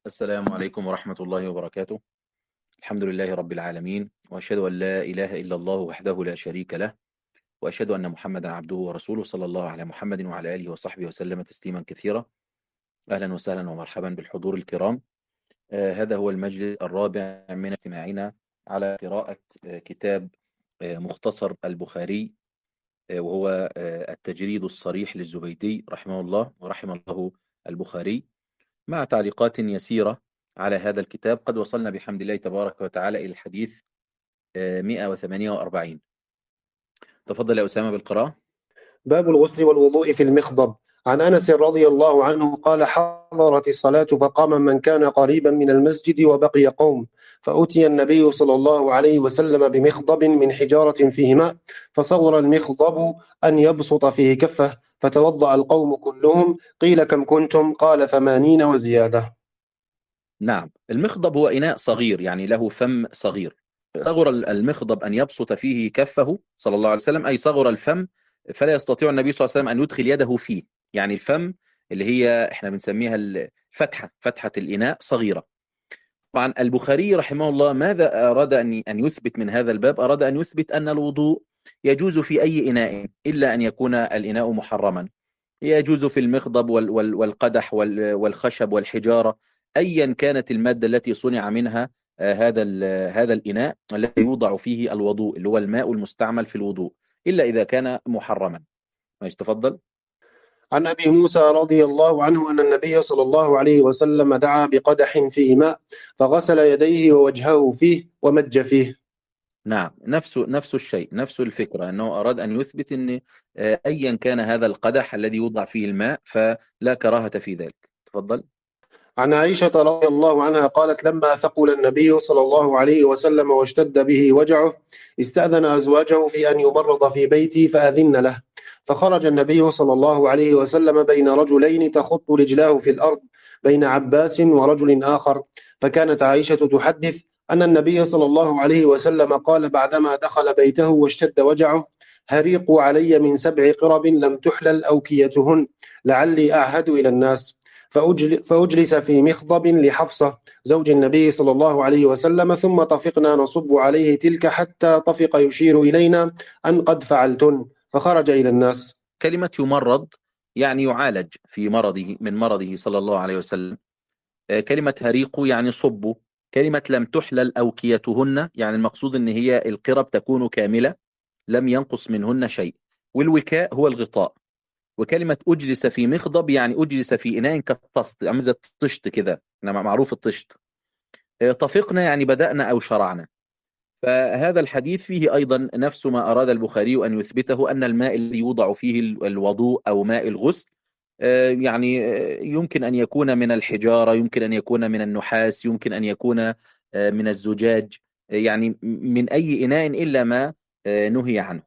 السلام عليكم ورحمة الله وبركاته. الحمد لله رب العالمين، وأشهد أن لا إله إلا الله وحده لا شريك له، وأشهد أن محمدا عبده ورسوله، صلى الله على محمد وعلى آله وصحبه وسلم تسليما كثيرا. أهلا وسهلا ومرحبا بالحضور الكرام. هذا هو المجلس الرابع من اجتماعنا على قراءة كتاب مختصر البخاري، وهو التجريد الصريح للزبيدي رحمه الله ورحم الله البخاري، مع تعليقات يسيرة على هذا الكتاب. قد وصلنا بحمد الله تبارك وتعالى إلى الحديث 148. تفضل يا أسامة بالقراءة. باب الغسل والوضوء في المخضب. عن أنس رضي الله عنه قال: حضرت الصلاة فقام من كان قريبا من المسجد وبقي قوم، فأتي النبي صلى الله عليه وسلم بمخضب من حجارة فيه ماء، فصغر المخضب أن يبسط فيه كفه، فتوضأ القوم كلهم. قيل: كم كنتم؟ قال: 80 وزيادة. نعم، المخضب هو إناء صغير، يعني له فم صغير. صغر المخضب أن يبسط فيه كفه صلى الله عليه وسلم، أي صغر الفم، فلا يستطيع النبي صلى الله عليه وسلم أن يدخل يده فيه. يعني الفم اللي هي احنا بنسميها الفتحة، فتحة الإناء صغيرة. طبعا البخاري رحمه الله ماذا أراد أن يثبت من هذا الباب؟ أراد أن يثبت أن الوضوء يجوز في أي إناء إلا أن يكون الإناء محرما. يجوز في المخضب والقدح والخشب والحجارة، أيا كانت المادة التي صنع منها هذا الإناء الذي يوضع فيه الوضوء، اللي هو الماء المستعمل في الوضوء، إلا إذا كان محرما. ماشي، تفضل. عن أبي موسى رضي الله عنه أن النبي صلى الله عليه وسلم دعا بقدح فيه ماء، فغسل يديه ووجهه فيه ومج فيه. نعم، نفس الشيء، نفس الفكرة، أنه أراد أن يثبت أن أيا كان هذا القدح الذي يوضع فيه الماء فلا كراهة في ذلك. تفضل. عن عائشة رضي الله عنها قالت: لما ثقل النبي صلى الله عليه وسلم واشتد به وجعه، استأذن أزواجه في أن يمرض في بيتي فأذن له، فخرج النبي صلى الله عليه وسلم بين رجلين تخط رجلاه في الأرض، بين عباس ورجل آخر. فكانت عائشة تحدث أن النبي صلى الله عليه وسلم قال بعدما دخل بيته واشتد وجعه: هريقوا علي من 7 قرب لم تحلل أوكيتهن، لعلي أعهد إلى الناس. فأجلس في مخضب لحفصة زوج النبي صلى الله عليه وسلم، ثم طفقنا نصب عليه تلك حتى طفق يشير إلينا أن قد فعلتن، فخرج إلى الناس. كلمة يمرض يعني يعالج في مرضه، من مرضه صلى الله عليه وسلم. كلمة هريق يعني صب. كلمة لم تحلل أوكيتهن يعني المقصود أن هي القرب تكون كاملة، لم ينقص منهن شيء، والوكاء هو الغطاء. وكلمة أجلس في مخضب يعني أجلس في إناء كالطست، عامل زي الطشت كده، معروف الطشت. طفقنا يعني بدأنا أو شرعنا. فهذا الحديث فيه أيضا نفس ما أراد البخاري أن يثبته، أن الماء الذي يوضع فيه الوضوء أو ماء الغسل يعني يمكن أن يكون من الحجارة، يمكن أن يكون من النحاس، يمكن أن يكون من الزجاج، يعني من أي إناء إلا ما نهي عنه.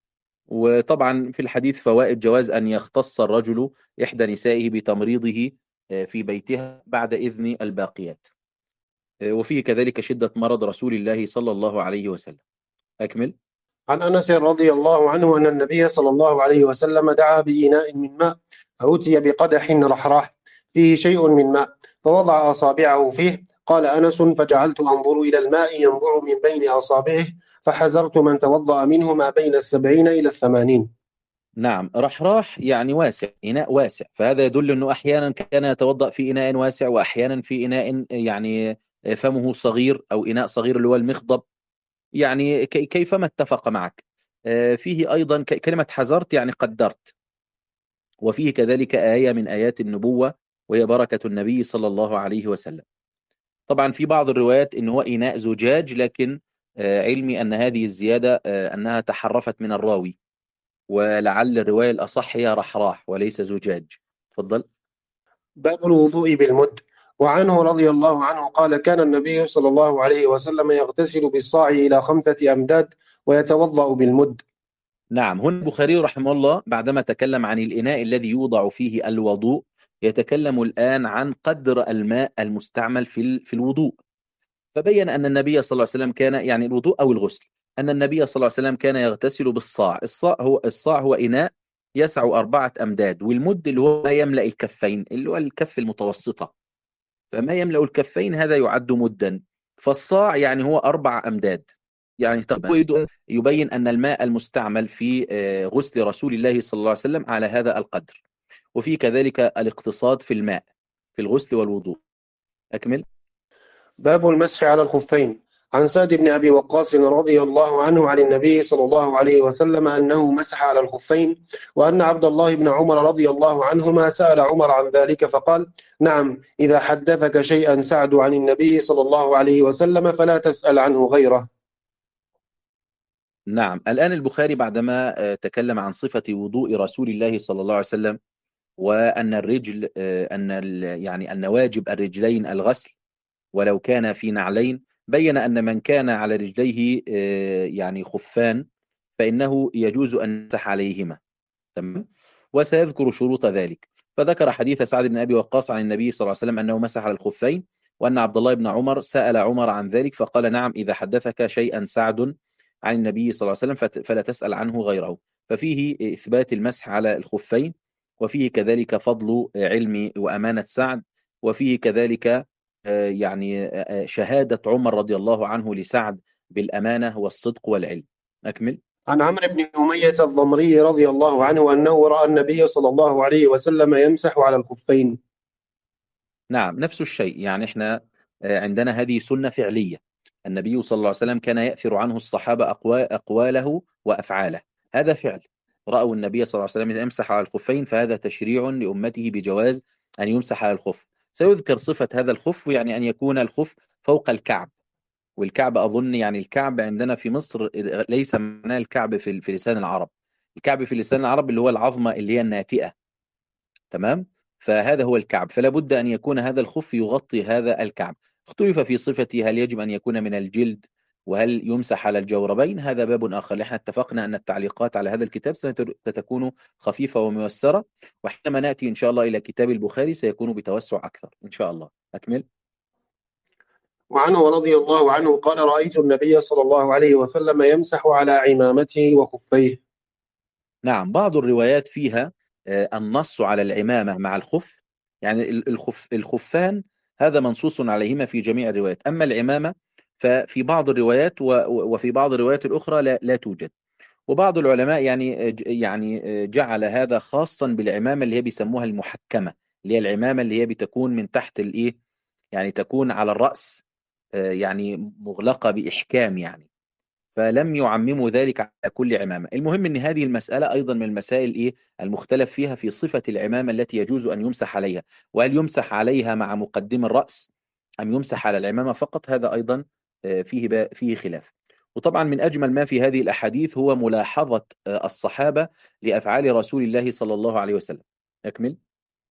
وطبعا في الحديث فوائد: جواز أن يختص الرجل إحدى نسائه بتمريضه في بيتها بعد إذن الباقيات، وفيه كذلك شدة مرض رسول الله صلى الله عليه وسلم. أكمل. عن أنس رضي الله عنه أن النبي صلى الله عليه وسلم دعا بإناء من ماء، فأتي بقدح رحراح فيه شيء من ماء، فوضع أصابعه فيه. قال أنس: فجعلت أنظر إلى الماء ينبع من بين أصابعه، فحذرت من توضأ منه ما بين 70 إلى 80. نعم، رحراح يعني واسع، إناء واسع، فهذا يدل أنه أحيانا كان يتوضأ في إناء واسع، وأحيانا في إناء يعني فمه صغير، أو إناء صغير اللي هو المخضب، يعني كيفما اتفق معك. فيه أيضا كلمة حذرت يعني قدرت. وفيه كذلك آية من آيات النبوة، وهي بركة النبي صلى الله عليه وسلم. طبعا في بعض الروايات إن هو إناء زجاج، لكن علمي أن هذه الزيادة أنها تحرفت من الراوي، ولعل الرواية الأصح هي رحراح وليس زجاج. تفضل. باب الوضوء بالمد. وعنه رضي الله عنه قال: كان النبي صلى الله عليه وسلم يغتسل بالصاع إلى 5 أمداد ويتوضأ بالمد. نعم، هنا البخاري رحمه الله بعدما تكلم عن الإناء الذي يوضع فيه الوضوء، يتكلم الآن عن قدر الماء المستعمل في الوضوء. فبين أن النبي صلى الله عليه وسلم كان، يعني الوضوء أو الغسل، أن النبي صلى الله عليه وسلم كان يغتسل بالصاع. الصاع هو إناء يسع 4 أمداد، والمد اللي هو ما يملأ الكفين، اللي هو الكف المتوسطة. فما يملأ الكفين هذا يعد مدا. فالصاع يعني هو 4 أمداد. يعني تقريبا يبين أن الماء المستعمل في غسل رسول الله صلى الله عليه وسلم على هذا القدر. وفي كذلك الاقتصاد في الماء في الغسل والوضوء. أكمل. باب المسح على الخفين. عن سعد بن أبي وقاص رضي الله عنه عن النبي صلى الله عليه وسلم أنه مسح على الخفين، وأن عبد الله بن عمر رضي الله عنهما سأل عمر عن ذلك فقال: نعم، إذا حدثك شيئا سعد عن النبي صلى الله عليه وسلم فلا تسأل عنه غيره. نعم، الآن البخاري بعدما تكلم عن صفة وضوء رسول الله صلى الله عليه وسلم، وأن الرجل يعني أن واجب الرجلين الغسل ولو كان في نعلين، بين أن من كان على رجليه يعني خفان فإنه يجوز أن يمسح عليهما. تمام. وسيذكر شروط ذلك. فذكر حديث سعد بن أبي وقاص عن النبي صلى الله عليه وسلم أنه مسح على الخفين، وأن عبد الله بن عمر سأل عمر عن ذلك فقال: نعم، إذا حدثك شيئا سعد عن النبي صلى الله عليه وسلم فلا تسأل عنه غيره. ففيه إثبات المسح على الخفين، وفيه كذلك فضل علم وأمانة سعد، وفيه كذلك يعني شهادة عمر رضي الله عنه لسعد بالأمانة والصدق والعلم. أكمل. عن عمرو بن أمية الضمري رضي الله عنه أنه رأى النبي صلى الله عليه وسلم يمسح على الخفين. نعم، نفس الشيء. يعني احنا عندنا هذه سنة فعلية. النبي صلى الله عليه وسلم كان يأثر عنه الصحابة أقواله وأفعاله. هذا فعل. رأوا النبي صلى الله عليه وسلم يمسح على الخفين، فهذا تشريع لأمته بجواز أن يمسح على الخف. سيذكر صفة هذا الخف، يعني أن يكون الخف فوق الكعب. والكعب أظن يعني الكعب عندنا في مصر ليس معناه الكعب في لسان العرب. الكعب في لسان العرب اللي هو العظمة اللي هي الناتئة. تمام. فهذا هو الكعب، فلا بد أن يكون هذا الخف يغطي هذا الكعب. اختلف في صفته، هل يجب أن يكون من الجلد، وهل يمسح على الجوربين؟ هذا باب آخر. احنا اتفقنا أن التعليقات على هذا الكتاب ستكون خفيفة وميسرة، وحينما نأتي إن شاء الله إلى كتاب البخاري سيكون بتوسع أكثر إن شاء الله. أكمل. وعنه رضي الله عنه قال: رأيت النبي صلى الله عليه وسلم يمسح على عمامته وخفيه. نعم، بعض الروايات فيها النص على العمامة مع الخف. يعني الخفان هذا منصوص عليهما في جميع الروايات. أما العمامة ففي بعض الروايات وفي بعض الروايات الأخرى لا توجد. وبعض العلماء يعني جعل هذا خاصا بالعمامة اللي هي بيسموها المحكمة، اللي هي العمامة اللي هي بتكون من تحت الإيه، يعني تكون على الرأس، يعني مغلقة بإحكام يعني. فلم يعمموا ذلك على كل عمامة. المهم أن هذه المسألة أيضا من المسائل المختلف فيها في صفة العمامة التي يجوز أن يمسح عليها، وهل يمسح عليها مع مقدم الرأس أم يمسح على العمامة فقط. هذا أيضا فيه خلاف. وطبعا من أجمل ما في هذه الأحاديث هو ملاحظة الصحابة لأفعال رسول الله صلى الله عليه وسلم. أكمل.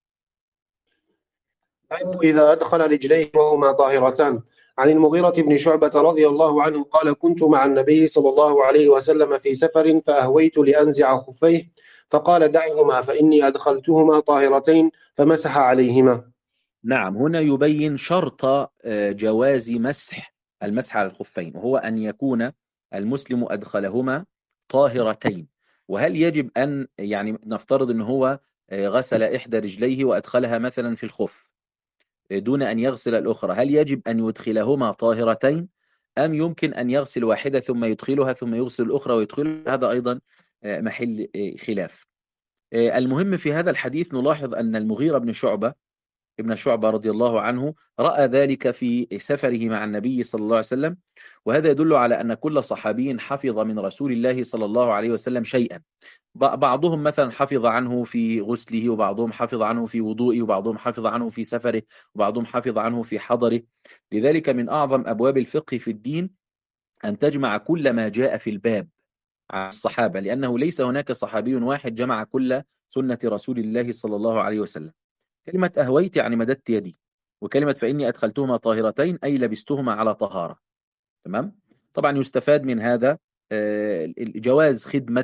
إذا أدخل رجليه وهما طاهرتان. عن المغيرة بن شعبة رضي الله عنه قال: كنت مع النبي صلى الله عليه وسلم في سفر فأهويت لأنزع خفيه فقال: دعهما فإني أدخلتهما طاهرتين، فمسح عليهما. نعم، هنا يبين شرط جواز المسح على الخفين، وهو أن يكون المسلم أدخلهما طاهرتين. وهل يجب أن يعني نفترض أنه هو غسل إحدى رجليه وأدخلها مثلا في الخف دون أن يغسل الأخرى، هل يجب أن يدخلهما طاهرتين أم يمكن أن يغسل واحدة ثم يدخلها ثم يغسل الأخرى ويدخلها؟ هذا أيضا محل خلاف. المهم في هذا الحديث نلاحظ أن المغيرة ابن شعبة رضي الله عنه رأى ذلك في سفره مع النبي صلى الله عليه وسلم. وهذا يدل على أن كل صحابي حفظ من رسول الله صلى الله عليه وسلم شيئا. بعضهم مثلا حفظ عنه في غسله، وبعضهم حفظ عنه في وضوئه، وبعضهم حفظ عنه في سفره، وبعضهم حفظ عنه في حضره. لذلك من أعظم أبواب الفقه في الدين أن تجمع كل ما جاء في الباب عن الصحابة، لأنه ليس هناك صحابي واحد جمع كل سنة رسول الله صلى الله عليه وسلم. كلمة أهويت يعني مددت يدي، وكلمة فإني أدخلتهما طاهرتين أي لبستهما على طهارة. تمام. طبعا يستفاد من هذا جواز خدمة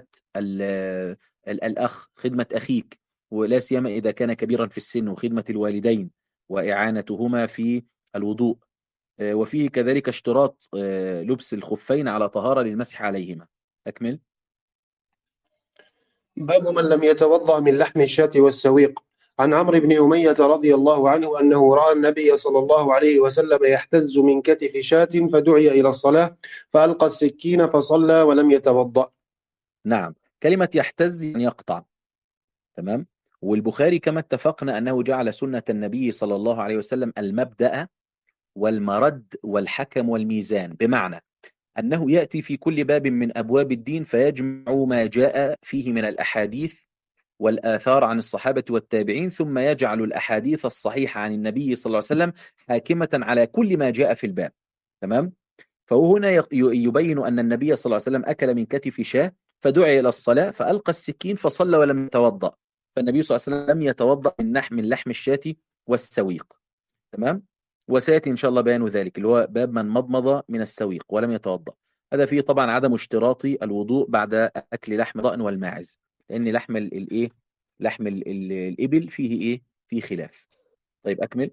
الأخ، خدمة أخيك، ولا سيما إذا كان كبيرا في السن، وخدمة الوالدين وإعانتهما في الوضوء. وفيه كذلك اشتراط لبس الخفين على طهارة للمسح عليهما. أكمل. باب من لم يتوضأ من لحم الشاة والسويق. عن عمرو بن أمية رضي الله عنه أنه رأى النبي صلى الله عليه وسلم يحتز من كتف شاة فدعي إلى الصلاة فألقى السكين فصلى ولم يتوضأ. نعم، كلمة يحتز يعني يقطع. تمام. والبخاري كما اتفقنا أنه جعل سنة النبي صلى الله عليه وسلم المبدأ والمرد والحكم والميزان، بمعنى أنه يأتي في كل باب من أبواب الدين فيجمع ما جاء فيه من الأحاديث والآثار عن الصحابة والتابعين، ثم يجعل الأحاديث الصحيحة عن النبي صلى الله عليه وسلم حاكمة على كل ما جاء في الباب. تمام. فهو هنا يبين أن النبي صلى الله عليه وسلم أكل من كتف شاة فدعي إلى الصلاة فألقى السكين فصلى ولم يتوضأ، فالنبي صلى الله عليه وسلم لم يتوضأ من لحم الشاة والسويق. تمام. وسيأتي إن شاء الله بيان ذلك، اللي هو باب من مضمض من السويق ولم يتوضأ. هذا فيه طبعا عدم اشتراط الوضوء بعد أكل لحم الضأن والماعز، لأن لحم الإيه، لحم الإبل فيه إيه، فيه خلاف. طيب أكمل.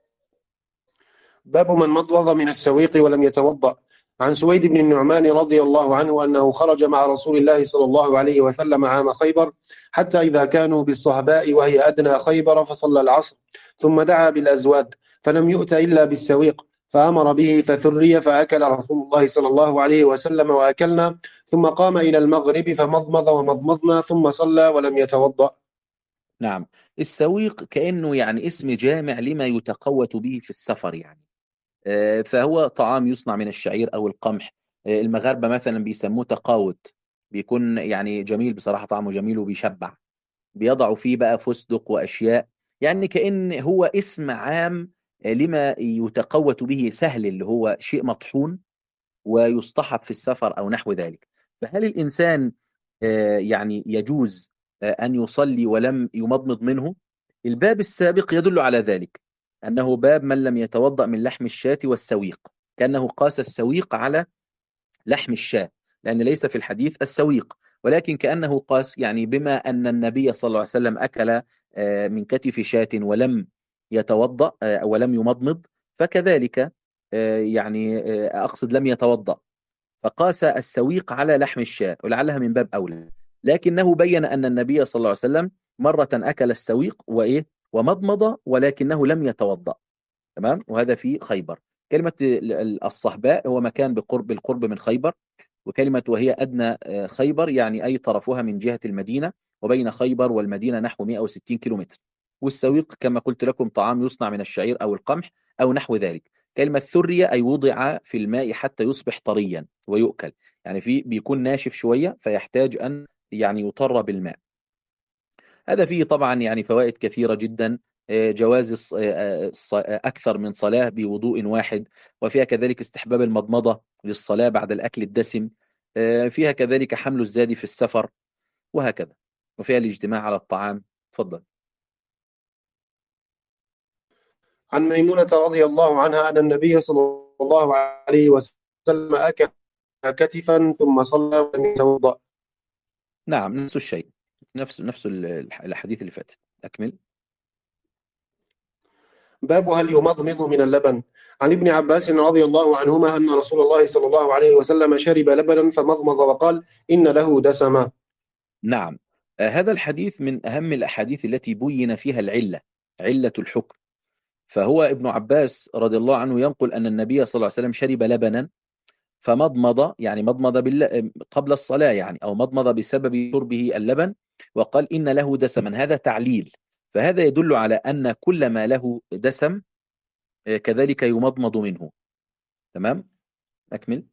باب من مضمض من السويق ولم يتوضأ. عن سويد بن النعمان رضي الله عنه أنه خرج مع رسول الله صلى الله عليه وسلم عام خيبر حتى إذا كانوا بالصهباء وهي أدنى خيبر فصلى العصر ثم دعا بالأزواد فلم يؤت إلا بالسويق فأمر به فثري فأكل رسول الله صلى الله عليه وسلم وأكلنا ثم قام إلى المغرب فمضمض ومضمضنا ثم صلى ولم يتوضأ. نعم، السويق كأنه يعني اسم جامع لما يتقوت به في السفر يعني. فهو طعام يصنع من الشعير أو القمح. المغاربة مثلا بيسموه تقاوت، بيكون يعني جميل بصراحة، طعمه جميل وبيشبع. بيضعوا فيه بقى فستق وأشياء، يعني كأن هو اسم عام لما يتقوت به، سهل اللي هو شيء مطحون ويصطحب في السفر أو نحو ذلك. فهل الإنسان يعني يجوز أن يصلي ولم يمضمض منه؟ الباب السابق يدل على ذلك، أنه باب من لم يتوضأ من لحم الشاة والسويق، كأنه قاس السويق على لحم الشاة، لأن ليس في الحديث السويق، ولكن كأنه قاس يعني بما أن النبي صلى الله عليه وسلم أكل من كتف شاة ولم يتوضأ ولم يمضمض، فكذلك يعني أقصد لم يتوضأ، فقاس السويق على لحم الشاة، ولعلها من باب أولى. لكنه بين أن النبي صلى الله عليه وسلم مرة أكل السويق وإيه ومضمض ولكنه لم يتوضأ. تمام. وهذا في خيبر. كلمة الصهباء هو مكان بالقرب من خيبر، وكلمة وهي أدنى خيبر يعني أي طرفها من جهة المدينة، وبين خيبر والمدينة نحو 160 كيلومتر. والسويق كما قلت لكم طعام يصنع من الشعير أو القمح أو نحو ذلك. كلمة ثرية أي وضع في الماء حتى يصبح طريا ويؤكل، يعني بيكون ناشف شوية فيحتاج أن يعني يطر بالماء. هذا فيه طبعا يعني فوائد كثيرة جدا. جواز أكثر من صلاة بوضوء واحد، وفيها كذلك استحباب المضمضة للصلاة بعد الأكل الدسم، فيها كذلك حمل الزاد في السفر، وهكذا، وفيها الاجتماع على الطعام. تفضل. عن ميمونة رضي الله عنها أن النبي صلى الله عليه وسلم أكل كتفا ثم صلى ولم يتوضأ. نعم، نفس الشيء، نفس الحديث اللي فاتت. أكمل. باب هل يمضمض من اللبن. عن ابن عباس رضي الله عنهما أن رسول الله صلى الله عليه وسلم شرب لبنا فمضمض وقال إن له دسما. نعم، هذا الحديث من أهم الأحاديث التي بين فيها علة الحكم. فهو ابن عباس رضي الله عنه ينقل أن النبي صلى الله عليه وسلم شرب لبنا فمضمض، يعني مضمض قبل الصلاة يعني، أو مضمض بسبب شربه اللبن، وقال إن له دسما. هذا تعليل، فهذا يدل على أن كل ما له دسم كذلك يمضمض منه. تمام. أكمل.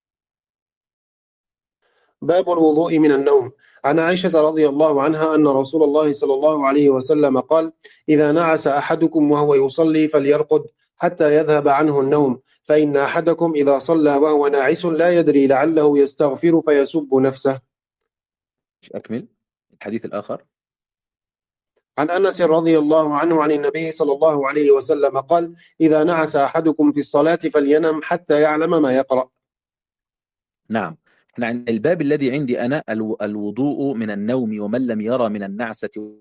باب الوضوء من النوم. عن عائشة رضي الله عنها أن رسول الله صلى الله عليه وسلم قال إذا نعس أحدكم وهو يصلي فليرقد حتى يذهب عنه النوم فإن أحدكم إذا صلى وهو ناعس لا يدري لعله يستغفر فيسب نفسه. أكمل الحديث الآخر. عن أنس رضي الله عنه عن النبي صلى الله عليه وسلم قال إذا نعس أحدكم في الصلاة فلينم حتى يعلم ما يقرأ. نعم، احنا عند الباب الذي عندي أنا الوضوء من النوم ومن لم يرى من النعسة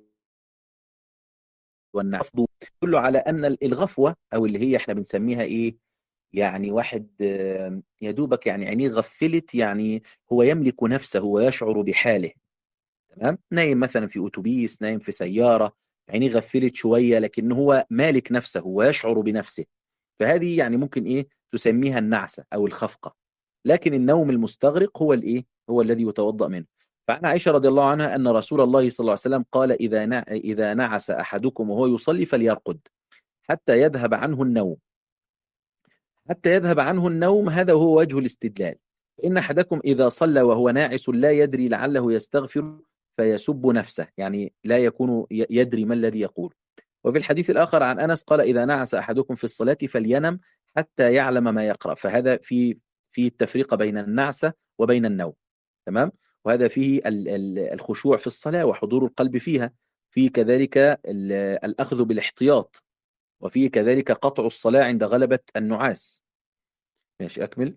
والنعس يدل على أن الغفوة، أو اللي هي احنا بنسميها إيه، يعني واحد يا دوبك يعني عينيه غفلت، يعني هو يملك نفسه ويشعر بحاله. تمام. نايم مثلا في أتوبيس، نايم في سيارة، عينيه غفلت شوية، لكن هو مالك نفسه ويشعر بنفسه. فهذه يعني ممكن إيه تسميها النعسة أو الخفقة. لكن النوم المستغرق هو الإيه هو الذي يتوضأ منه. فعن عائشة رضي الله عنها أن رسول الله صلى الله عليه وسلم قال: إذا نعس أحدكم وهو يصلي فليرقد حتى يذهب عنه النوم. حتى يذهب عنه النوم، هذا هو وجه الاستدلال. إن أحدكم إذا صلى وهو ناعس لا يدري لعله يستغفر فيسب نفسه، يعني لا يكون يدري ما الذي يقول. وفي الحديث الآخر عن أنس قال: إذا نعس أحدكم في الصلاة فلينم حتى يعلم ما يقرأ. فهذا في التفريق بين النعسة وبين النوم. تمام. وهذا فيه الخشوع في الصلاة وحضور القلب فيها. فيه كذلك الأخذ بالاحتياط، وفيه كذلك قطع الصلاة عند غلبة النعاس. ماشي، أكمل.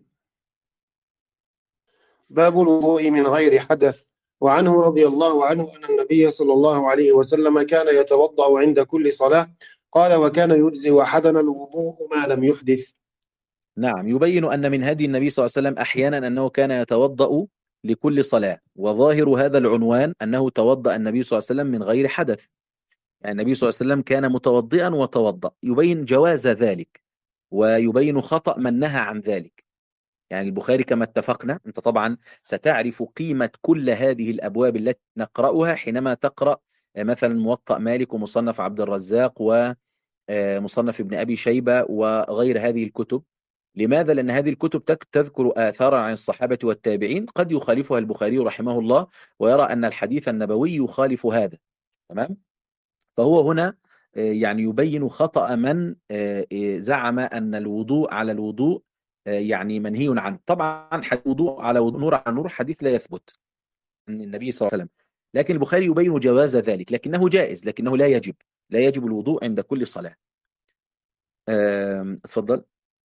باب الوضوء من غير حدث. وعنه رضي الله عنه أن النبي صلى الله عليه وسلم كان يتوضأ عند كل صلاة. قال: وكان يجزي أحدنا الوضوء ما لم يحدث. نعم، يبين أن من هدي النبي صلى الله عليه وسلم أحيانا أنه كان يتوضأ لكل صلاة، وظاهر هذا العنوان أنه توضأ النبي صلى الله عليه وسلم من غير حدث. يعني النبي صلى الله عليه وسلم كان متوضئا وتوضأ، يبين جواز ذلك ويبين خطأ من نهى عن ذلك. يعني البخاري كما اتفقنا، أنت طبعا ستعرف قيمة كل هذه الأبواب التي نقرأها حينما تقرأ مثلا موطأ مالك ومصنف عبد الرزاق ومصنف ابن أبي شيبة وغير هذه الكتب. لماذا؟ لأن هذه الكتب تذكر آثارا عن الصحابة والتابعين قد يخالفها البخاري رحمه الله، ويرى أن الحديث النبوي يخالف هذا. تمام. فهو هنا يعني يبين خطأ من زعم أن الوضوء على الوضوء يعني منهي عنه. طبعا الوضوء على وضوء، نور على نور، حديث لا يثبت من النبي صلى الله عليه وسلم. لكن البخاري يبين جواز ذلك، لكنه جائز، لكنه لا يجب الوضوء عند كل صلاة. اتفضل.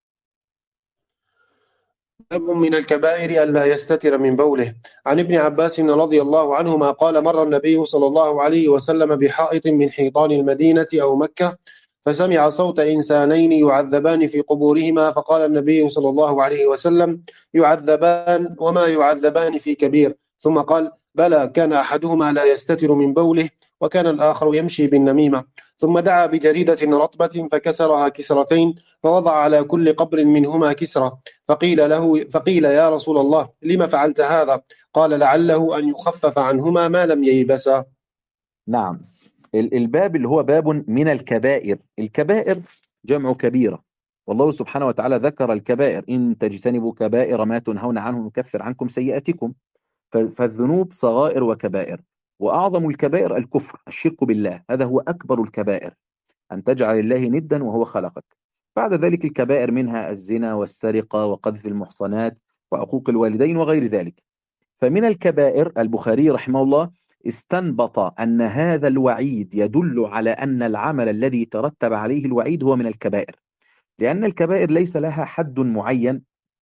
باب من الكبائر ألا يستتر من بوله. عن ابن عباس رضي الله عنهما قال: مر النبي صلى الله عليه وسلم بحائط من حيطان المدينة أو مكة، فسمع صوت إنسانين يعذبان في قبورهما، فقال النبي صلى الله عليه وسلم: يعذبان وما يعذبان في كبير. ثم قال: بلى، كان أحدهما لا يستتر من بوله، وكان الآخر يمشي بالنميمة. ثم دعا بجريدة رطبة فكسرها كسرتين، فوضع على كل قبر منهما كسرة. فقيل: يا رسول الله، لم فعلت هذا؟ قال: لعله أن يخفف عنهما ما لم ييبسا. نعم، الباب اللي هو باب من الكبائر. الكبائر جمع كبيرة، والله سبحانه وتعالى ذكر الكبائر: إن تجتنبوا كبائر ما تنهون عنه نكفر عنكم سيئاتكم. فالذنوب صغائر وكبائر، وأعظم الكبائر الكفر، الشرك بالله، هذا هو أكبر الكبائر، أن تجعل الله ندا وهو خلقك. بعد ذلك الكبائر منها الزنا والسرقة وقذف المحصنات وعقوق الوالدين وغير ذلك. فمن الكبائر البخاري رحمه الله استنبط أن هذا الوعيد يدل على أن العمل الذي ترتب عليه الوعيد هو من الكبائر، لأن الكبائر ليس لها حد معين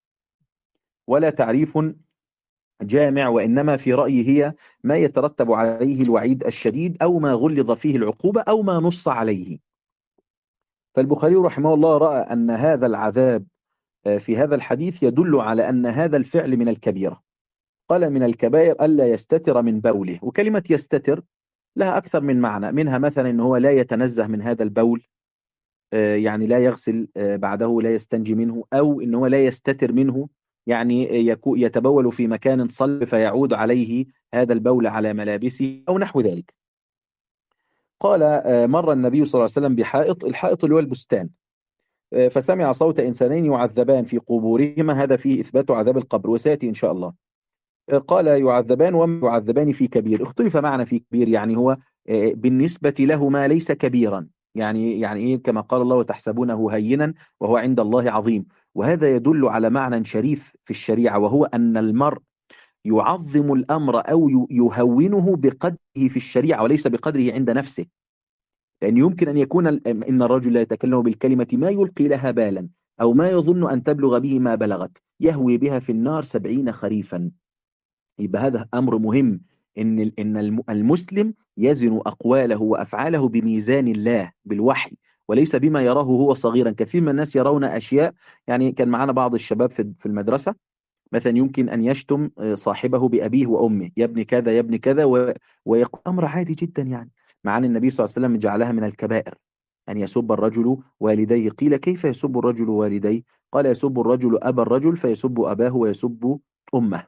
ولا تعريف جامع، وإنما في رأيي هي ما يترتب عليه الوعيد الشديد، أو ما غلظ فيه العقوبة، أو ما نص عليه. فالبخاري رحمه الله رأى أن هذا العذاب في هذا الحديث يدل على أن هذا الفعل من الكبيرة. قال: من الكبائر ألا يستتر من بوله. وكلمة يستتر لها أكثر من معنى، منها مثلا أنه هو لا يتنزه من هذا البول، يعني لا يغسل بعده، لا يستنجي منه، أو أنه هو لا يستتر منه، يعني يتبول في مكان صلب فيعود عليه هذا البول على ملابسه أو نحو ذلك. قال: مر النبي صلى الله عليه وسلم بحائط، الحائط اللي هو البستان، فسمع صوت إنسانين يعذبان في قبورهما، هذا فيه إثبات عذاب القبر وسيأتي إن شاء الله. قال: يعذبان وما يعذبان في كبير. اختلف معنى في كبير، يعني هو بالنسبة له ما ليس كبيرا، يعني إيه؟ كما قال الله: وتحسبونه هينا وهو عند الله عظيم. وهذا يدل على معنى شريف في الشريعة، وهو أن المرء يعظم الأمر أو يهونه بقدره في الشريعة وليس بقدره عند نفسه. لأن يمكن أن يكون إن الرجل لا يتكلم بالكلمة ما يلقي لها بالا، أو ما يظن أن تبلغ به ما بلغت، يهوي بها في النار 70 خريفا. يبقى هذا أمر مهم، إن المسلم يزن أقواله وأفعاله بميزان الله بالوحي، وليس بما يراه هو صغيرا. كثير من الناس يرون أشياء، يعني كان معنا بعض الشباب في المدرسة مثلا يمكن أن يشتم صاحبه بأبيه وأمه: يا ابن كذا يا ابن كذا، ويقول أمر عادي جدا يعني. مع أن النبي صلى الله عليه وسلم جعلها من الكبائر أن يسب الرجل والديه. قيل كيف يسب الرجل والديه؟ قال يسب الرجل أبا الرجل فيسب أباه ويسب أمه.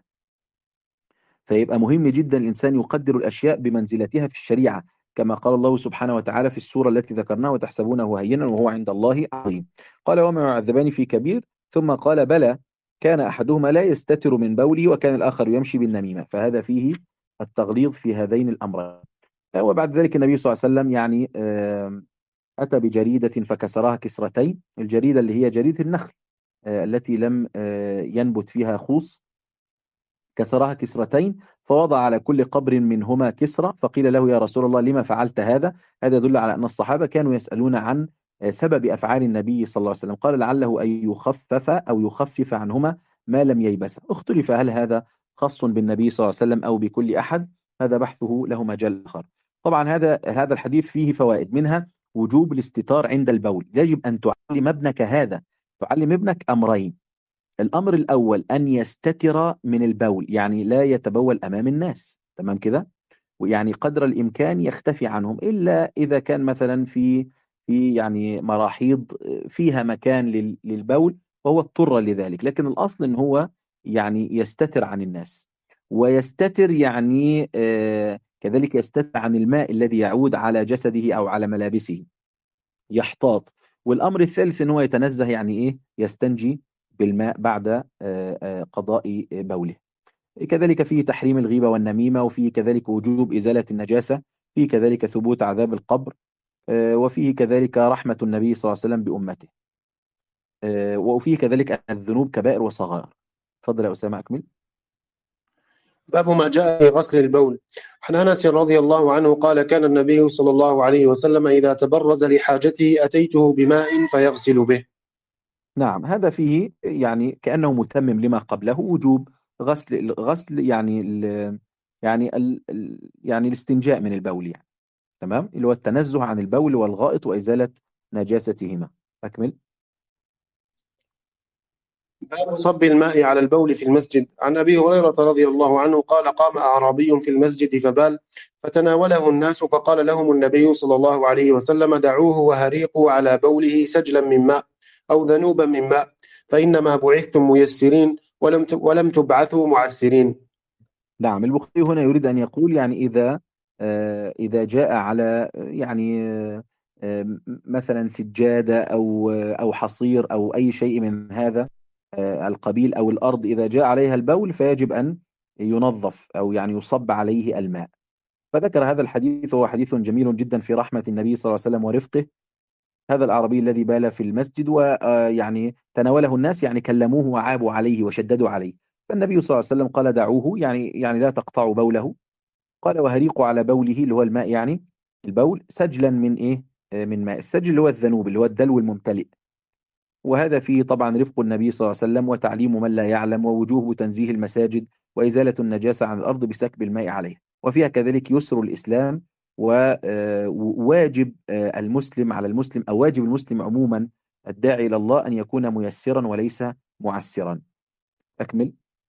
فيبقى مهم جدا الإنسان يقدر الأشياء بمنزلتها في الشريعة، كما قال الله سبحانه وتعالى في السورة التي ذكرناها: وتحسبونه هينا وهو عند الله عظيم. قال وما يعذبان في كبير، ثم قال بلى كان أحدهما لا يستتر من بوله وكان الآخر يمشي بالنميمة. فهذا فيه التغليظ في هذين الأمرين. وبعد ذلك النبي صلى الله عليه وسلم يعني أتى بجريدة فكسرها كسرتين. الجريدة اللي هي جريدة النخل التي لم ينبت فيها خوص، كسرها كسرتين، فوضع على كل قبر منهما كسرة. فقيل له يا رسول الله لما فعلت هذا؟ هذا يدل على أن الصحابة كانوا يسألون عن سبب أفعال النبي صلى الله عليه وسلم. قال لعله أن يخفف أو يخفف عنهما ما لم ييبس. اختلف هل هذا خاص بالنبي صلى الله عليه وسلم أو بكل أحد، هذا بحثه له مجال آخر. طبعا هذا الحديث فيه فوائد، منها وجوب الاستتار عند البول. يجب أن تعلم ابنك هذا، تعلم ابنك أمرين: الأمر الأول أن يستتر من البول، يعني لا يتبول أمام الناس، تمام كده، ويعني قدر الإمكان يختفي عنهم، إلا إذا كان مثلا في يعني مراحيض فيها مكان للبول وهو اضطر لذلك. لكن الأصل أن هو يعني يستتر عن الناس، ويستتر يعني كذلك يستتر عن الماء الذي يعود على جسده أو على ملابسه، يحتاط. والأمر الثالث أنه يتنزه، يعني إيه؟ يستنجي بالماء بعد قضاء بوله. كذلك فيه تحريم الغيبة والنميمة، وفيه كذلك وجوب إزالة النجاسة، فيه كذلك ثبوت عذاب القبر، وفيه كذلك رحمة النبي صلى الله عليه وسلم بأمته، وفيه كذلك أن الذنوب كبائر وصغائر. تفضل يا أسامة أكمل. باب ما جاء في غسل البول. عن أنس رضي الله عنه قال كان النبي صلى الله عليه وسلم إذا تبرز لحاجته أتيته بماء فيغسل به. نعم، هذا فيه يعني كأنه متمم لما قبله، وجوب غسل يعني يعني الاستنجاء من البول، يعني تمام، اللي هو التنزه عن البول والغائط وإزالة نجاستهما. أكمل. باب صب الماء على البول في المسجد. عن أبي هريرة رضي الله عنه قال قام أعرابي في المسجد فبال فتناوله الناس فقال لهم النبي صلى الله عليه وسلم دعوه وهريقوا على بوله سجلا من ماء أو ذنوبا من ماء فإنما بعثتم ميسرين ولم تبعثوا معسرين. نعم، البخاري هنا يريد أن يقول يعني إذا جاء على يعني مثلا سجادة أو حصير أو أي شيء من هذا القبيل، أو الأرض إذا جاء عليها البول، فيجب أن ينظف أو يعني يصب عليه الماء. فذكر هذا الحديث، وهو حديث جميل جدا في رحمة النبي صلى الله عليه وسلم ورفقه. هذا الأعرابي الذي بال في المسجد ويعني تناوله الناس، يعني كلموه وعابوا عليه وشددوا عليه، فالنبي صلى الله عليه وسلم قال دعوه، يعني لا تقطعوا بوله. قال وهريقوا على بوله، اللي هو الماء يعني البول، سجلا من إيه؟ من ماء. السجل اللي هو الذنوب، اللي هو الدلو الممتلئ. وهذا فيه طبعا رفق النبي صلى الله عليه وسلم وتعليم من لا يعلم، ووجوب تنزيه المساجد وإزالة النجاسة عن الأرض بسكب الماء عليه. وفيها كذلك يسر الإسلام، وواجب المسلم على المسلم، أو واجب المسلم عموما الداعي إلى الله أن يكون ميسرا وليس معسرا. أكمل.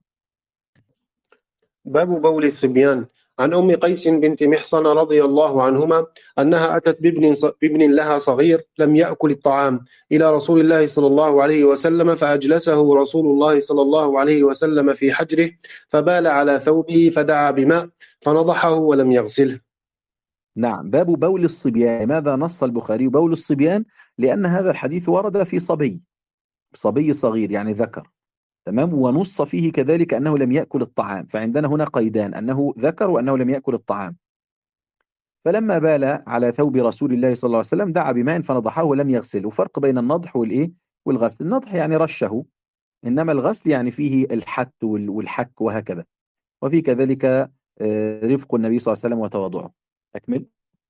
باب بول الصبيان. عن أم قيس بنت محصن رضي الله عنهما أنها أتت بابن لها صغير لم يأكل الطعام إلى رسول الله صلى الله عليه وسلم فأجلسه رسول الله صلى الله عليه وسلم في حجره فبال على ثوبه فدعا بماء فنضحه ولم يغسله. نعم، باب بول الصبيان. لماذا نص البخاري بول الصبيان؟ لأن هذا الحديث ورد في صبي صغير يعني ذكر، تمام، ونص فيه كذلك أنه لم يأكل الطعام. فعندنا هنا قيدان: أنه ذكر وأنه لم يأكل الطعام. فلما بال على ثوب رسول الله صلى الله عليه وسلم دعا بماء فنضحه ولم يغسله. وفرق بين النضح والإيه والغسل: النضح يعني رشه، إنما الغسل يعني فيه الحت والحك وهكذا. وفي كذلك رفق النبي صلى الله عليه وسلم وتواضعه. أكمل.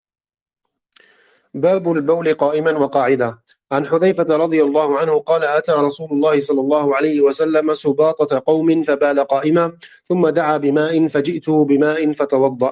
باب البول قائما وقاعدا. عن حذيفة رضي الله عنه قال أتى رسول الله صلى الله عليه وسلم سباطة قوم فبال قائما ثم دعا بماء فجئته بماء فتوضأ.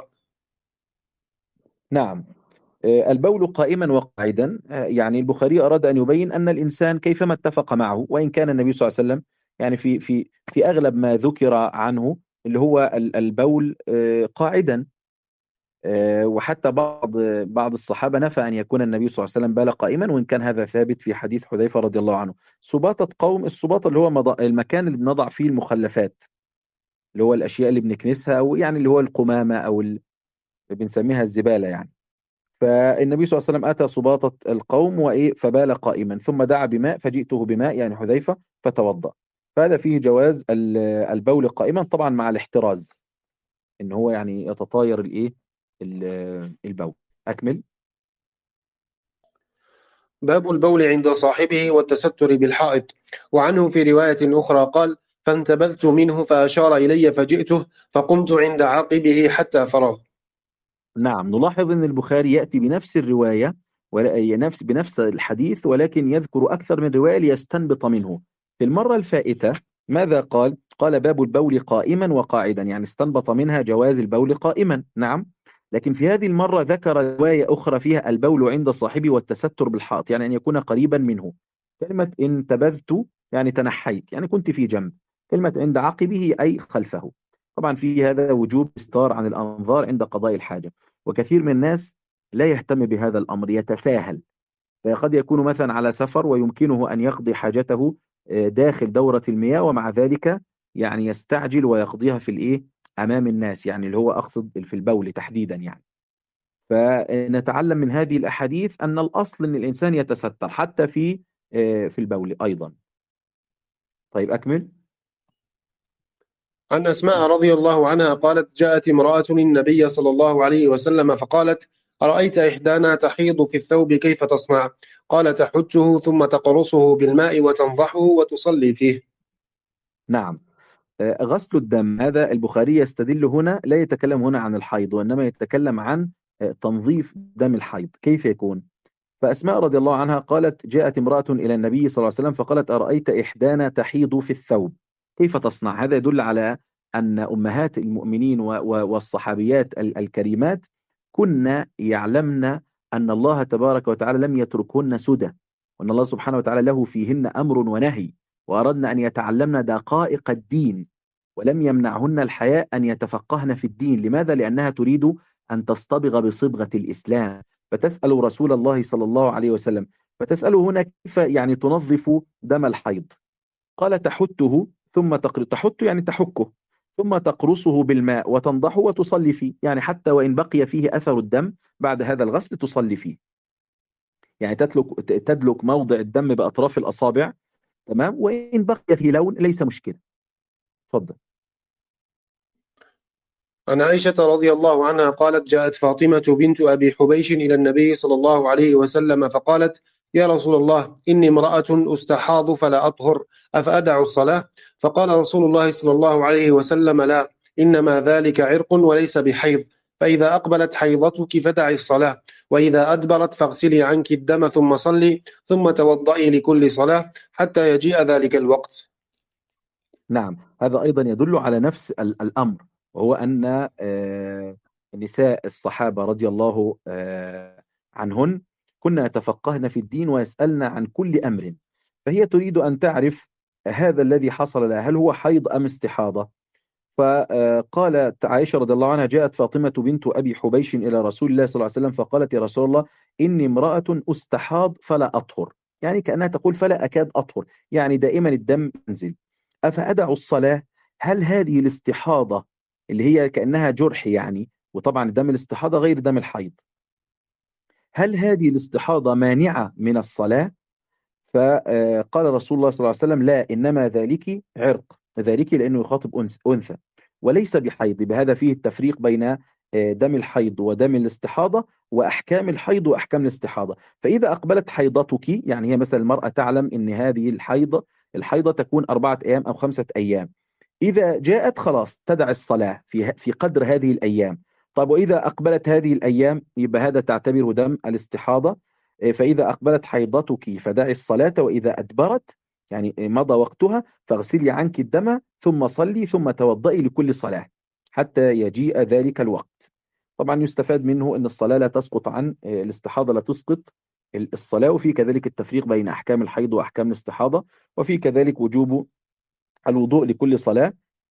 نعم، البول قائما وقاعدا، يعني البخاري أراد أن يبين أن الإنسان كيفما اتفق معه، وإن كان النبي صلى الله عليه وسلم يعني في أغلب ما ذكر عنه اللي هو البول قاعدا، وحتى بعض الصحابة نفى أن يكون النبي صلى الله عليه وسلم بال قائما، وإن كان هذا ثابت في حديث حذيفة رضي الله عنه. سباطة قوم، السباطة اللي هو المكان اللي بنضع فيه المخلفات، اللي هو الأشياء اللي بنكنسها، أو يعني اللي هو القمامة، أو اللي بنسميها الزبالة يعني. فالنبي صلى الله عليه وسلم أتى سباطة القوم وإيه فبال قائما، ثم دعا بماء فجئته بماء يعني حذيفة فتوضأ. فهذا فيه جواز البول قائما، طبعا مع الاحتراز ان هو يعني يتطاير الايه البول. اكمل. باب البول عند صاحبه والتستر بالحائط. وعنه في رواية أخرى قال: فانتبذت منه فأشار إلي فجئته فقمت عند عاقبه حتى فرغ. نعم، نلاحظ ان البخاري يأتي بنفس الرواية ولا بنفس الحديث، ولكن يذكر اكثر من رواية ليستنبط منه. في المرة الفائتة ماذا قال؟ قال باب البول قائما وقاعدا، يعني استنبط منها جواز البول قائما. نعم. لكن في هذه المرة ذكر رواية أخرى فيها البول عند صاحبه والتستر بالحائط، يعني أن يكون قريبا منه. كلمة انتبذت يعني تنحيت، يعني كنت في جنب. كلمة عند عقبه أي خلفه. طبعا في هذا وجوب استار عن الأنظار عند قضاء الحاجة، وكثير من الناس لا يهتم بهذا الأمر، يتساهل. فقد يكون مثلا على سفر ويمكنه أن يقضي حاجته داخل دورة المياه، ومع ذلك يعني يستعجل ويقضيها في الإيه أمام الناس، يعني اللي هو أقصد في البول تحديدا يعني. فنتعلم من هذه الأحاديث أن الأصل أن الإنسان يتستر حتى في البول أيضا. طيب أكمل. عن أسماء رضي الله عنها قالت: جاءت امرأة النبي صلى الله عليه وسلم فقالت: أرأيت إحدانا تحيض في الثوب كيف تصنع؟ قال: تحته ثم تقرصه بالماء وتنضحه وتصلي فيه. نعم. غسل الدم، هذا البخاري يستدل هنا، لا يتكلم هنا عن الحيض، وإنما يتكلم عن تنظيف دم الحيض كيف يكون. فأسماء رضي الله عنها قالت: جاءت امرأة إلى النبي صلى الله عليه وسلم فقالت: أرأيت إحدانا تحيض في الثوب كيف تصنع؟ هذا يدل على أن أمهات المؤمنين والصحابيات الكريمات كنا يعلمن أن الله تبارك وتعالى لم يتركهن سدى، وأن الله سبحانه وتعالى له فيهن أمر ونهي، وأردنا أن يتعلمن دقائق الدين، ولم يمنعهن الحياء أن يتفقهن في الدين. لماذا؟ لأنها تريد أن تصطبغ بصبغة الإسلام، فتسأل رسول الله صلى الله عليه وسلم، فتسأله هنا كيف يعني تنظف دم الحيض. قال: تحته ثم تحت يعني تحكه، ثم تقرصه بالماء وتنضحه وتصلي فيه، يعني حتى وإن بقي فيه أثر الدم بعد هذا الغسل تصلي فيه. يعني تدلك موضع الدم بأطراف الأصابع، تمام، وإن بقي فيه لون ليس مشكلة. تفضل. عن عائشة رضي الله عنها قالت: جاءت فاطمة بنت أبي حبيش إلى النبي صلى الله عليه وسلم فقالت: يا رسول الله، إني امرأة أستحاض فلا أطهر، أفأدع الصلاة؟ فقال رسول الله صلى الله عليه وسلم: لا، إنما ذلك عرق وليس بحيض، فإذا أقبلت حيضتك فدعي الصلاة، وإذا أدبرت فاغسلي عنك الدم ثم صلي، ثم توضئي لكل صلاة حتى يجيء ذلك الوقت. نعم، هذا أيضا يدل على نفس الأمر، وهو أن نساء الصحابة رضي الله عنهن كنا يتفقهن في الدين ويسألن عن كل أمر. فهي تريد أن تعرف هذا الذي حصل لها هل هو حيض أم استحاضة. فقالت عائشة رضي الله عنها: جاءت فاطمة بنت أبي حبيش إلى رسول الله صلى الله عليه وسلم فقالت: يا رسول الله، إني امرأة أستحاض فلا أطهر، يعني كأنها تقول فلا أكاد أطهر، يعني دائما الدم ينزل، أفأدع الصلاة؟ هل هذه الاستحاضة اللي هي كأنها جرح يعني، وطبعا دم الاستحاضة غير دم الحيض، هل هذه الاستحاضة مانعة من الصلاة؟ فقال رسول الله صلى الله عليه وسلم: لا، إنما ذلك عرق، ذلك لأنه يخاطب أنثى وليس بحيض. بهذا فيه التفريق بين دم الحيض ودم الاستحاضة، وأحكام الحيض وأحكام الاستحاضة. فإذا أقبلت حيضتك، يعني هي مثلا المرأة تعلم أن هذه الحيضة تكون 4 أيام أو 5 أيام، إذا جاءت خلاص تدع الصلاة في قدر هذه الأيام. طب وإذا أقبلت هذه الأيام يبقى هذا تعتبره دم الاستحاضة. فإذا أقبلت حيضتك فدعي الصلاة، وإذا أدبرت يعني مضى وقتها فاغسلي عنك الدم ثم صلي ثم توضئي لكل صلاة حتى يجيء ذلك الوقت. طبعا يستفاد منه أن الصلاة لا تسقط عن الاستحاضة، لا تسقط الصلاة. وفي كذلك التفريق بين أحكام الحيض وأحكام الاستحاضة، وفي كذلك وجوب الوضوء لكل صلاة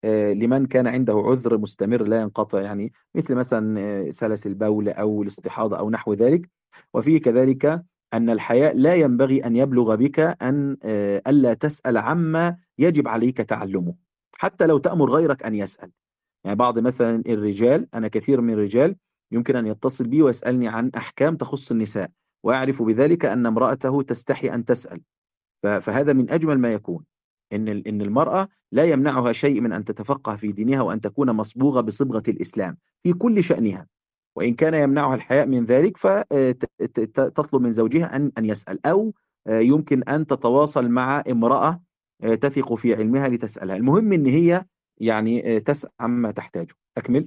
لمن كان عنده عذر مستمر لا ينقطع، يعني مثل مثلا سلس البول أو الاستحاضة أو نحو ذلك. وفيه كذلك أن الحياء لا ينبغي أن يبلغ بك أن ألا تسأل عما يجب عليك تعلمه، حتى لو تأمر غيرك أن يسأل. يعني بعض مثلا الرجال، أنا كثير من الرجال يمكن أن يتصل بي ويسألني عن أحكام تخص النساء، ويعرف بذلك أن امرأته تستحي أن تسأل. فهذا من أجمل ما يكون، إن المرأة لا يمنعها شيء من أن تتفقه في دينها وأن تكون مصبوغة بصبغة الإسلام في كل شأنها. وإن كان يمنعها الحياء من ذلك فتطلب من زوجها أن يسأل، أو يمكن أن تتواصل مع امرأة تثق في علمها لتسألها. المهم إن هي يعني تسأل عما تحتاجه. أكمل.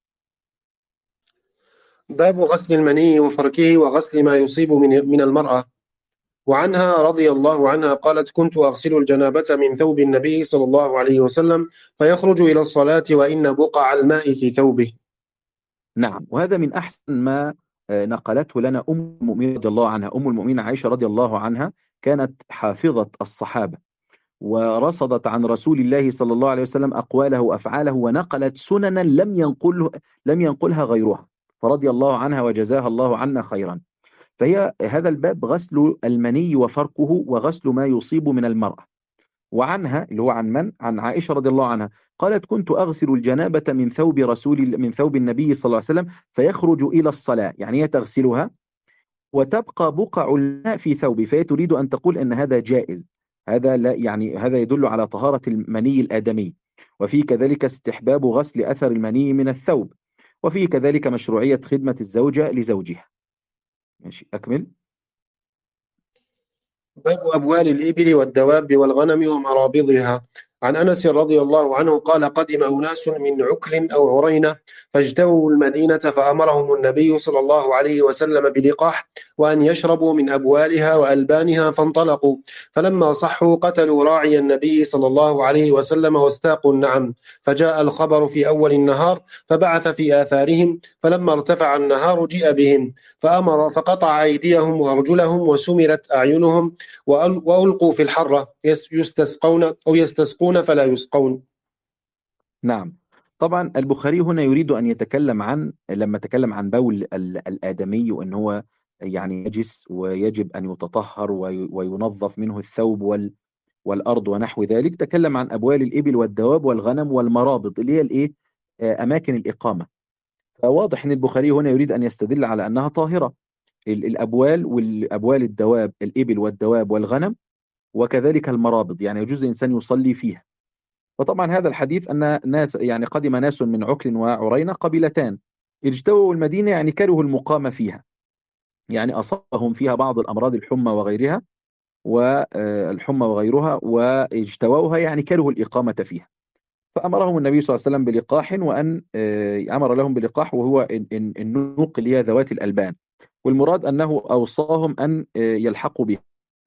باب غسل المني وفركه وغسل ما يصيب من المرأة. وعنها رضي الله عنها قالت: كنت أغسل الجنابة من ثوب النبي صلى الله عليه وسلم فيخرج إلى الصلاة وإن بقع الماء في ثوبه. نعم، وهذا من أحسن ما نقلته لنا أم المؤمنين رضي الله عنها. أم المؤمنين عائشة رضي الله عنها كانت حافظة الصحابة، ورصدت عن رسول الله صلى الله عليه وسلم أقواله وأفعاله، ونقلت سننا لم ينقلها غيرها، فرضي الله عنها وجزاها الله عنا خيرا. فهي هذا الباب غسل المني وفركه وغسل ما يصيب من المرأة. وعنها اللي هو عن عائشة رضي الله عنها قالت: كنت أغسل الجنابة من ثوب النبي صلى الله عليه وسلم فيخرج إلى الصلاة، يعني هي تغسلها وتبقى بقع الماء في ثوبي. فهي تريد أن تقول أن هذا جائز، هذا لا يعني هذا يدل على طهارة المني الآدمي، وفيه كذلك استحباب غسل أثر المني من الثوب، وفيه كذلك مشروعية خدمة الزوجة لزوجها. ماشي، أكمل. باب أبوال الإبل والدواب والغنم ومرابضها. عن أنس رضي الله عنه قال: قدم أناس من عكل أو عرينة فاجتووا المدينة فأمرهم النبي صلى الله عليه وسلم بلقاح وأن يشربوا من أبوالها وألبانها، فانطلقوا. فلما صحوا قتلوا راعي النبي صلى الله عليه وسلم واستاقوا النعم. فجاء الخبر في أول النهار فبعث في آثارهم، فلما ارتفع النهار جيء بهم فأمر فقطع أيديهم وأرجلهم وسمرت أعينهم وألقوا في الحرة يستسقون فلا يسقون. نعم، طبعا البخاري هنا يريد أن يتكلم لما تكلم عن بول الآدمي وأن هو يعني نجس ويجب أن يتطهر وينظف منه الثوب والأرض ونحو ذلك، تكلم عن أبوال الإبل والدواب والغنم والمرابض اللي هي الإيه، أماكن الإقامة. فواضح أن البخاري هنا يريد أن يستدل على أنها طاهرة، والأبوال الدواب، الإبل والدواب والغنم، وكذلك المرابض، يعني يجوز الإنسان يصلي فيها. وطبعا هذا الحديث أن ناس يعني قدم ناس من عكل وعرينة قبيلتان اجتووا المدينة، يعني كرهوا المقام فيها، يعني أصابهم فيها بعض الأمراض، الحمى وغيرها، والحمى وغيرها، واجتووها يعني كرهوا الإقامة فيها. فأمرهم النبي صلى الله عليه وسلم بلقاح، وأن أمر لهم بلقاح، وهو النوق اللي هي ذوات الألبان، والمراد أنه أوصاهم أن يلحقوا بها،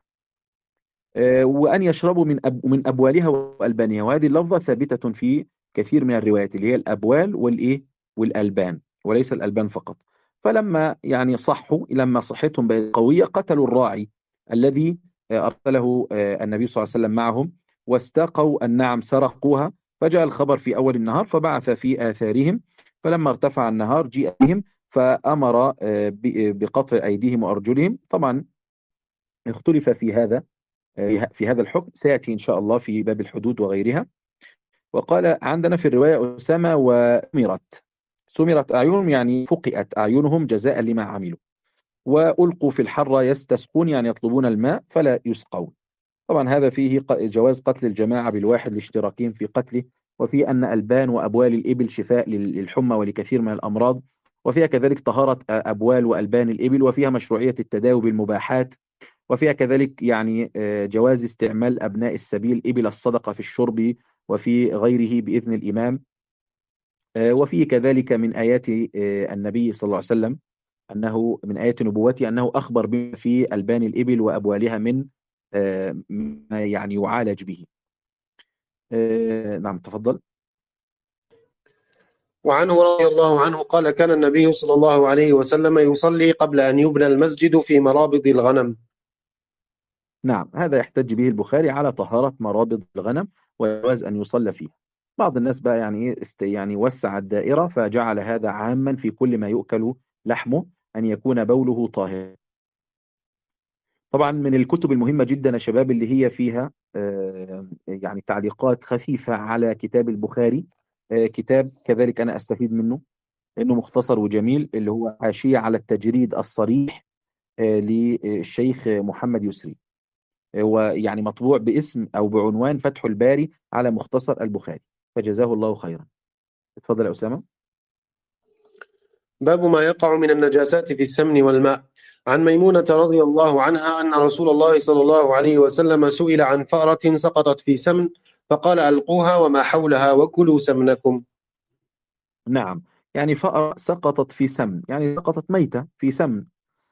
وأن يشربوا من أبوالها وألبانها. وهذه اللفظة ثابتة في كثير من الروايات، اللي هي الأبوال والإيه والألبان، وليس الألبان فقط. فلما يعني لما صحتهم بقت قوية قتلوا الراعي الذي أرسله النبي صلى الله عليه وسلم معهم، واستاقوا النعم، سرقوها. فجاء الخبر في أول النهار فبعث في آثارهم، فلما ارتفع النهار جيء بهم فأمر بقطع أيديهم وأرجلهم. طبعا اختلف في هذا الحكم، سيأتي إن شاء الله في باب الحدود وغيرها. وقال عندنا في الرواية: أسامة سمرت أعينهم، يعني فقئت أعينهم جزاء لما عملوا، وألقوا في الحرة يستسقون، يعني يطلبون الماء فلا يسقون. طبعا هذا فيه جواز قتل الجماعة بالواحد لاشتراكهم في قتله، وفي أن ألبان وأبوال الإبل شفاء للحمى ولكثير من الأمراض، وفيها كذلك طهارة أبوال وألبان الإبل، وفيها مشروعية التداوي بالمباحات، وفيها كذلك يعني جواز استعمال أبناء السبيل إبل الصدقة في الشرب وفي غيره بإذن الإمام. وفيه كذلك من آيات النبي صلى الله عليه وسلم، أنه من آيات نبوته أنه أخبر بما في ألبان الإبل وأبوالها من ما يعني يعالج به. نعم، تفضل. وعنه رضي الله عنه قال: كان النبي صلى الله عليه وسلم يصلي قبل أن يبنى المسجد في مرابض الغنم. نعم، هذا يحتج به البخاري على طهارة مرابض الغنم وجواز أن يصلى فيها. بعض الناس بقى يعني إيه يعني وسع الدائرة فجعل هذا عاما في كل ما يؤكل لحمه، أن يكون بوله طاهر. طبعا من الكتب المهمة جدا يا شباب اللي هي فيها يعني تعليقات خفيفة على كتاب البخاري، كتاب كذلك أنا أستفيد منه لأنه مختصر وجميل، اللي هو حاشية على التجريد الصريح للشيخ محمد يسري. هو يعني مطبوع باسم أو بعنوان فتح الباري على مختصر البخاري، فجزاه الله خيرا. اتفضل يا أسامة. باب ما يقع من النجاسات في السمن والماء. عن ميمونة رضي الله عنها أن رسول الله صلى الله عليه وسلم سئل عن فأرة سقطت في سمن فقال ألقوها وما حولها وكلوا سمنكم. نعم، يعني فأرة سقطت في سمن، يعني سقطت ميتة في سمن.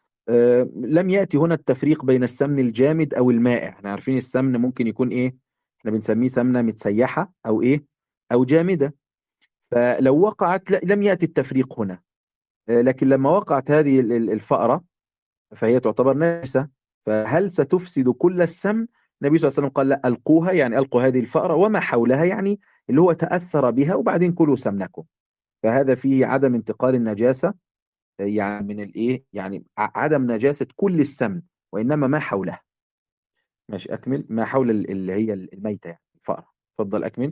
لم يأتي هنا التفريق بين السمن الجامد أو المائع. احنا عارفين السمن ممكن يكون إيه، احنا بنسميه سمنة متسيحة أو إيه، أو جامدة. فلو وقعت لم يأتي التفريق هنا. لكن لما وقعت هذه الفأرة فهي تعتبر نجسة، فهل ستفسد كل السمن؟ النبي صلى الله عليه وسلم قال لا، ألقوها، يعني ألقوا هذه الفأرة وما حولها، يعني اللي هو تأثر بها، وبعدين كلوا سمنكم. فهذا فيه عدم انتقال النجاسة، يعني من الايه، يعني عدم نجاسة كل السمن، وإنما ما حولها. ماشي، أكمل. ما حول اللي هي الميتة يعني الفأرة. اتفضل أكمل.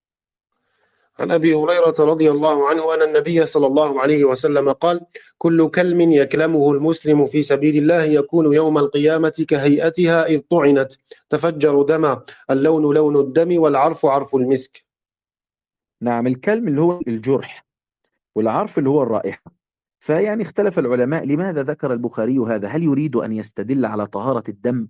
عن أبي هريرة رضي الله عنه أن النبي صلى الله عليه وسلم قال: كل كلم يكلمه المسلم في سبيل الله يكون يوم القيامة كهيئتها إذ طعنت، تفجر دما، اللون لون الدم والعرف عرف المسك. نعم، الكلم اللي هو الجرح، والعرف اللي هو الرائحة. فيعني اختلف العلماء لماذا ذكر البخاري هذا. هل يريد أن يستدل على طهارة الدم؟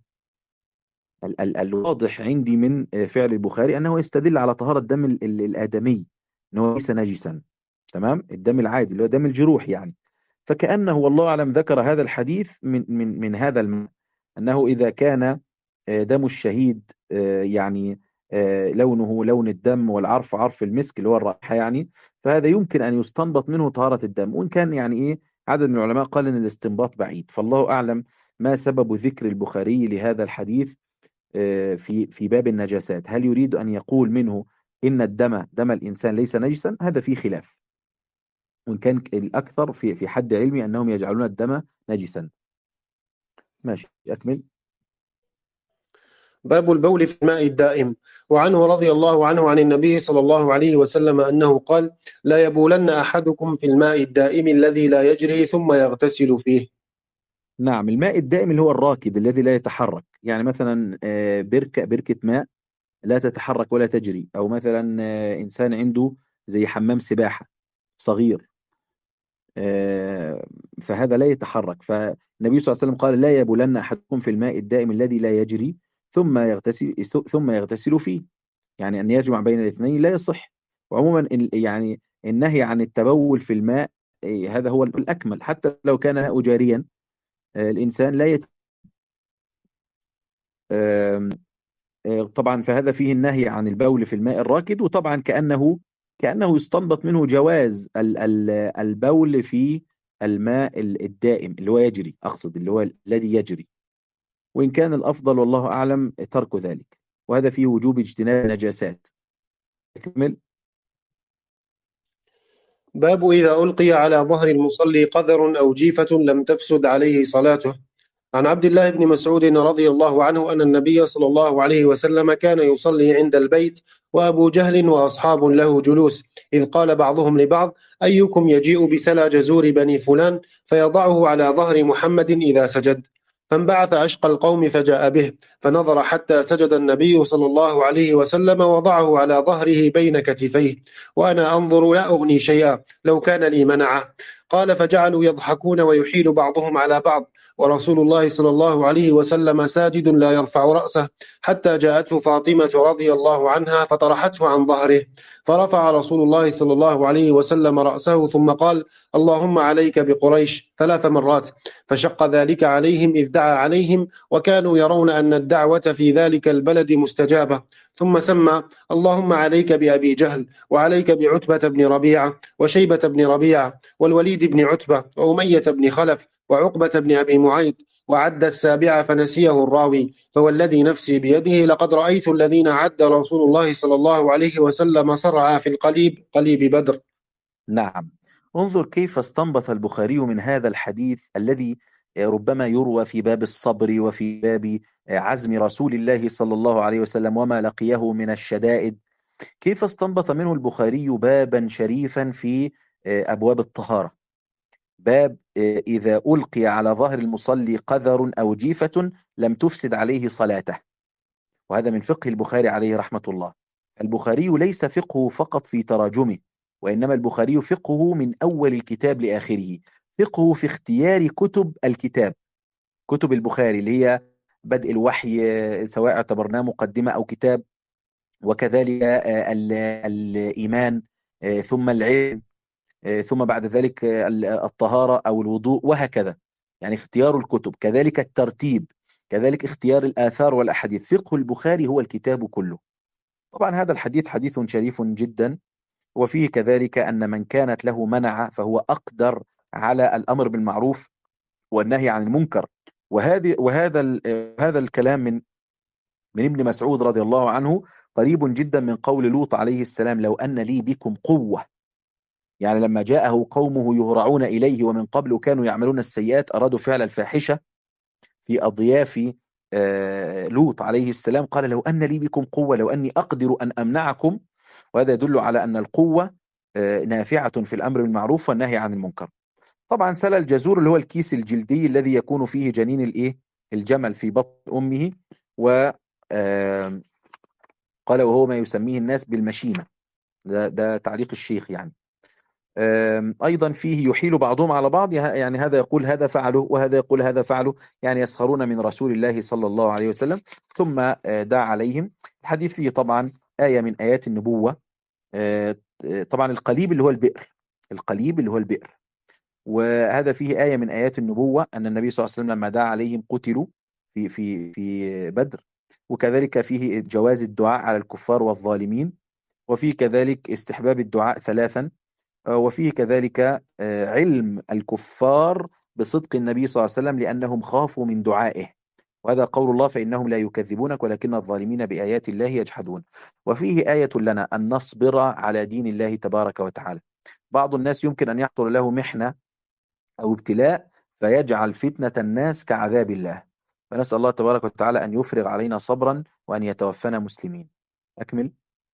الواضح عندي من فعل البخاري أنه يستدل على طهارة دم الآدمي، أنه ليس نجسا. تمام، الدم العادي اللي هو دم الجروح يعني. فكأنه والله أعلم ذكر هذا الحديث من هذا المعنى، أنه إذا كان دم الشهيد يعني لونه لون الدم والعرف عرف المسك اللي هو الرائحة يعني، فهذا يمكن أن يستنبط منه طهارة الدم. وإن كان يعني إيه، عدد من العلماء قال أن الاستنباط بعيد، فالله أعلم ما سبب ذكر البخاري لهذا الحديث في باب النجاسات. هل يريد أن يقول منه إن دم الإنسان ليس نجسا؟ هذا فيه خلاف، وإن كان الأكثر في حد علمي أنهم يجعلون الدم نجسا. ماشي، أكمل. باب البول في الماء الدائم. وعنه رضي الله عنه عن النبي صلى الله عليه وسلم أنه قال: لا يبولن أحدكم في الماء الدائم الذي لا يجري ثم يغتسل فيه. نعم، الماء الدائم اللي هو الراكد الذي لا يتحرك، يعني مثلا بركة ماء لا تتحرك ولا تجري، أو مثلا إنسان عنده زي حمام سباحة صغير، فهذا لا يتحرك. فالنبي صلى الله عليه وسلم قال: لا يبولن أحدكم في الماء الدائم الذي لا يجري ثم يغتسل فيه، يعني أن يجمع بين الاثنين لا يصح. وعموما يعني النهي عن التبول في الماء هذا هو الأكمل، حتى لو كان ماء جاريا الإنسان لا آم، طبعا فهذا فيه النهي عن البول في الماء الراكد. وطبعا كأنه يستنبط منه جواز البول في الماء الدائم اللي هو يجري، أقصد اللي هو الذي يجري، وإن كان الأفضل والله أعلم ترك ذلك، وهذا فيه وجوب اجتناب النجاسات. اكمل. باب إذا ألقي على ظهر المصلي قذر أو جيفة لم تفسد عليه صلاته. عن عبد الله بن مسعود رضي الله عنه أن النبي صلى الله عليه وسلم كان يصلي عند البيت وأبو جهل وأصحاب له جلوس، إذ قال بعضهم لبعض: أيكم يجيء بسلى جزور بني فلان فيضعه على ظهر محمد إذا سجد؟ فانبعث أشقى القوم فجاء به، فنظر حتى سجد النبي صلى الله عليه وسلم وضعه على ظهره بين كتفيه، وأنا أنظر لا أغني شيئا لو كان لي منعه. قال: فجعلوا يضحكون ويحيل بعضهم على بعض، ورسول الله صلى الله عليه وسلم ساجد لا يرفع رأسه، حتى جاءته فاطمة رضي الله عنها فطرحته عن ظهره، فرفع رسول الله صلى الله عليه وسلم رأسه ثم قال: اللهم عليك بقريش 3 مرات، فشق ذلك عليهم إذ دعا عليهم، وكانوا يرون أن الدعوة في ذلك البلد مستجابة. ثم سمى: اللهم عليك بأبي جهل، وعليك بعتبة بن ربيعة، وشيبة بن ربيعة، والوليد بن عتبة، وأمية بن خلف، وعقبة بن أبي معيط، وعد السابعة فنسيه الراوي، فوالذي نفسي بيده لقد رأيت الذين عد رسول الله صلى الله عليه وسلم صرعى في القليب، قليب بدر. نعم. انظر كيف استنبط البخاري من هذا الحديث الذي ربما يروى في باب الصبر وفي باب عزم رسول الله صلى الله عليه وسلم وما لقيه من الشدائد. كيف استنبط منه البخاري بابا شريفا في أبواب الطهارة، باب إذا ألقي على ظهر المصلي قذر أو جيفة لم تفسد عليه صلاته. وهذا من فقه البخاري عليه رحمة الله. البخاري ليس فقهه فقط في تراجمه، وإنما البخاري فقهه من أول الكتاب لآخره، فقهه في اختيار كتب الكتاب، كتب البخاري اللي هي بدء الوحي، سواء اعتبرناه مقدمة أو كتاب، وكذلك الإيمان، ثم العلم، ثم بعد ذلك الطهارة أو الوضوء، وهكذا. يعني اختيار الكتب، كذلك الترتيب، كذلك اختيار الآثار والأحاديث. فقه البخاري هو الكتاب كله. طبعا هذا الحديث حديث شريف جدا، وفيه كذلك أن من كانت له منع فهو أقدر على الأمر بالمعروف والنهي عن المنكر. هذا الكلام من ابن مسعود رضي الله عنه قريب جدا من قول لوط عليه السلام: لو أن لي بكم قوة. يعني لما جاءه قومه يهرعون إليه ومن قبل كانوا يعملون السيئات، أرادوا فعل الفاحشة في أضياف لوط عليه السلام، قال: لو أن لي بكم قوة، لو أني أقدر أن أمنعكم. وهذا يدل على أن القوة نافعة في الأمر بالمعروف والنهي عن المنكر. طبعا سل الجزور اللي هو الكيس الجلدي الذي يكون فيه جنين الجمل في بطن أمه، و قال وهو ما يسميه الناس بالمشيمة. ده تعليق الشيخ يعني. أيضا فيه يحيل بعضهم على بعض، يعني هذا يقول هذا فعله وهذا يقول هذا فعله، يعني يسخرون من رسول الله صلى الله عليه وسلم. ثم دعا عليهم. الحديث فيه طبعا آية من آيات النبوة. طبعا القليب اللي هو البئر، القليب اللي هو البئر. وهذا فيه آية من آيات النبوة أن النبي صلى الله عليه وسلم لما دعا عليهم قتلوا في بدر. وكذلك فيه جواز الدعاء على الكفار والظالمين، وفيه كذلك استحباب الدعاء ثلاثا، وفيه كذلك علم الكفار بصدق النبي صلى الله عليه وسلم لأنهم خافوا من دعائه. وهذا قول الله: فإنهم لا يكذبونك ولكن الظالمين بآيات الله يجحدون. وفيه آية لنا أن نصبر على دين الله تبارك وتعالى. بعض الناس يمكن أن يحصل له محنة أو ابتلاء فيجعل فتنة الناس كعذاب الله، فنسأل الله تبارك وتعالى أن يفرغ علينا صبرا وأن يتوفنا مسلمين. أكمل.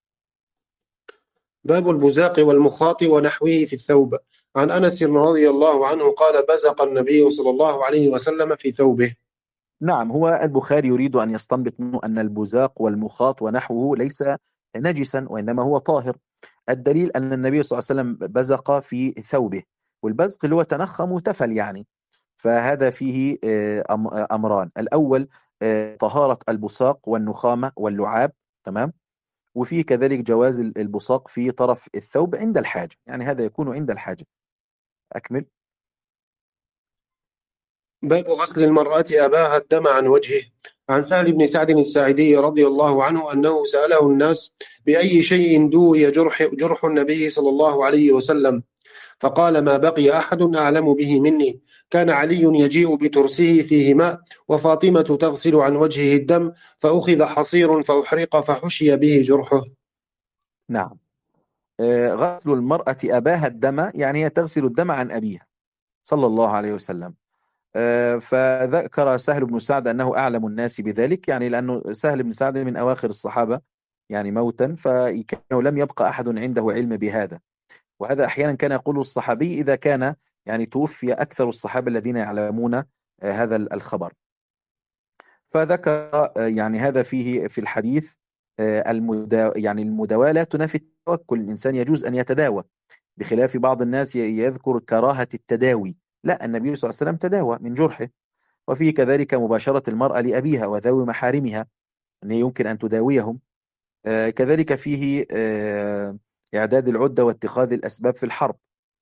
باب البزاق والمخاط ونحوه في الثوب. عن أنس رضي الله عنه قال: بزق النبي صلى الله عليه وسلم في ثوبه. نعم، هو البخاري يريد أن يستنبط منه أن البزاق والمخاط ونحوه ليس نجسا وإنما هو طاهر. الدليل أن النبي صلى الله عليه وسلم بزق في ثوبه، والبزق اللي هو تنخم وتفل يعني. فهذا فيه أمران: الأول طهارة البصاق والنخامة واللعاب، تمام. وفيه كذلك جواز البصاق في طرف الثوب عند الحاجة، يعني هذا يكون عند الحاجة. أكمل. باب غسل المرأة أباها الدم عن وجهه. عن سهل بن سعد الساعدي رضي الله عنه أنه سأله الناس: بأي شيء دوي جرح النبي صلى الله عليه وسلم؟ فقال: ما بقي أحد أعلم به مني. كان علي يجيء بترسه فيه ماء، وفاطمة تغسل عن وجهه الدم، فأخذ حصير فأحرق فحشي به جرحه. نعم. غسل المرأة أباها الدم، يعني هي تغسل الدم عن أبيها صلى الله عليه وسلم. فذكر سهل بن سعد أنه أعلم الناس بذلك، يعني لأنه سهل بن سعد من أواخر الصحابة يعني موتا، فكانه لم يبقى أحد عنده علم بهذا. وهذا أحيانا كان يقوله الصحابي إذا كان يعني توفي أكثر الصحابة الذين يعلمون هذا الخبر. فذكر يعني هذا فيه في الحديث يعني المداواة لا تنافي التوكل. الإنسان يجوز أن يتداوى، بخلاف بعض الناس يذكر كراهة التداوي. لا، النبي صلى الله عليه وسلم تداوى من جرحه. وفيه كذلك مباشرة المرأة لأبيها وذوي محارمها، أن يمكن أن تداويهم. كذلك فيه إعداد العدة واتخاذ الأسباب في الحرب.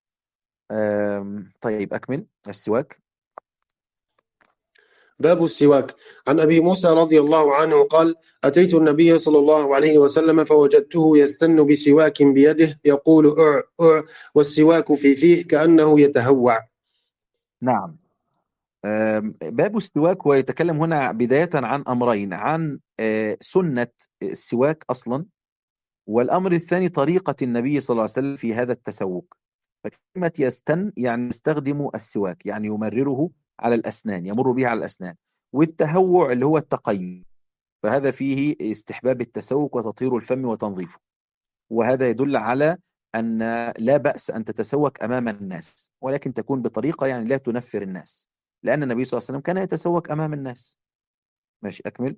طيب أكمل. السواك. باب السواك. عن أبي موسى رضي الله عنه قال: أتيت النبي صلى الله عليه وسلم فوجدته يستن بسواك بيده يقول: أع أع، والسواك في فيه كأنه يتهوع. نعم. باب السواك ويتكلم هنا بداية عن أمرين، عن سنة السواك أصلا، والأمر الثاني طريقة النبي صلى الله عليه وسلم في هذا التسوك. فكلمة يستن يعني يستخدم السواك، يعني يمرره على الأسنان، يمر به على الأسنان. والتهوع اللي هو التقيؤ، فهذا فيه استحباب التسوك وتطهير الفم وتنظيفه. وهذا يدل على أن لا بأس أن تتسوك أمام الناس، ولكن تكون بطريقة يعني لا تنفر الناس، لأن النبي صلى الله عليه وسلم كان يتسوك أمام الناس. ماشي، أكمل.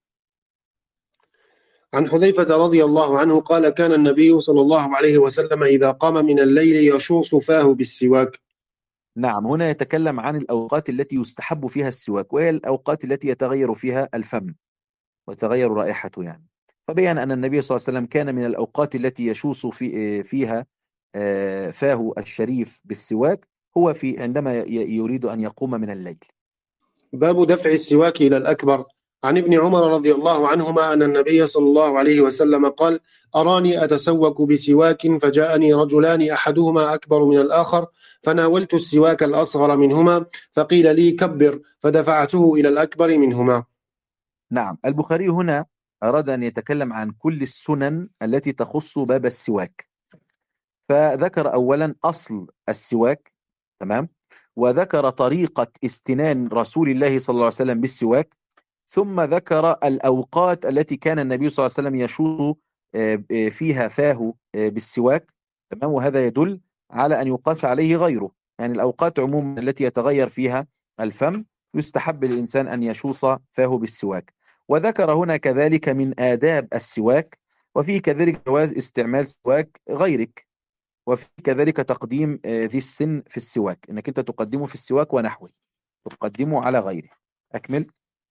عن حذيفة رضي الله عنه قال كان النبي صلى الله عليه وسلم إذا قام من الليل يشوص فاه بالسواك. نعم، هنا يتكلم عن الأوقات التي يستحب فيها السواك، وهي الأوقات التي يتغير فيها الفم وتغير رائحته يعني. فبين أن النبي صلى الله عليه وسلم كان من الأوقات التي يشوص فيها فاه الشريف بالسواك، هو في عندما يريد أن يقوم من الليل. باب دفع السواك إلى الأكبر. عن ابن عمر رضي الله عنهما أن النبي صلى الله عليه وسلم قال أراني أتسوك بسواك فجاءني رجلان أحدهما أكبر من الآخر فناولت السواك الأصغر منهما فقيل لي كبر فدفعته إلى الأكبر منهما. نعم، البخاري هنا أراد أن يتكلم عن كل السنن التي تخص باب السواك، فذكر أولا أصل السواك، تمام، وذكر طريقة استنان رسول الله صلى الله عليه وسلم بالسواك، ثم ذكر الأوقات التي كان النبي صلى الله عليه وسلم يشوط فيها فاه بالسواك، تمام. وهذا يدل على أن يقاس عليه غيره، يعني الأوقات عموما التي يتغير فيها الفم يستحب للإنسان أن يشوص فاه بالسواك. وذكر هنا كذلك من آداب السواك، وفيه كذلك جواز استعمال سواك غيرك، وفي كذلك تقديم ذي السن في السواك، انك انت تقدمه في السواك ونحوه، تقدمه على غيره. اكمل.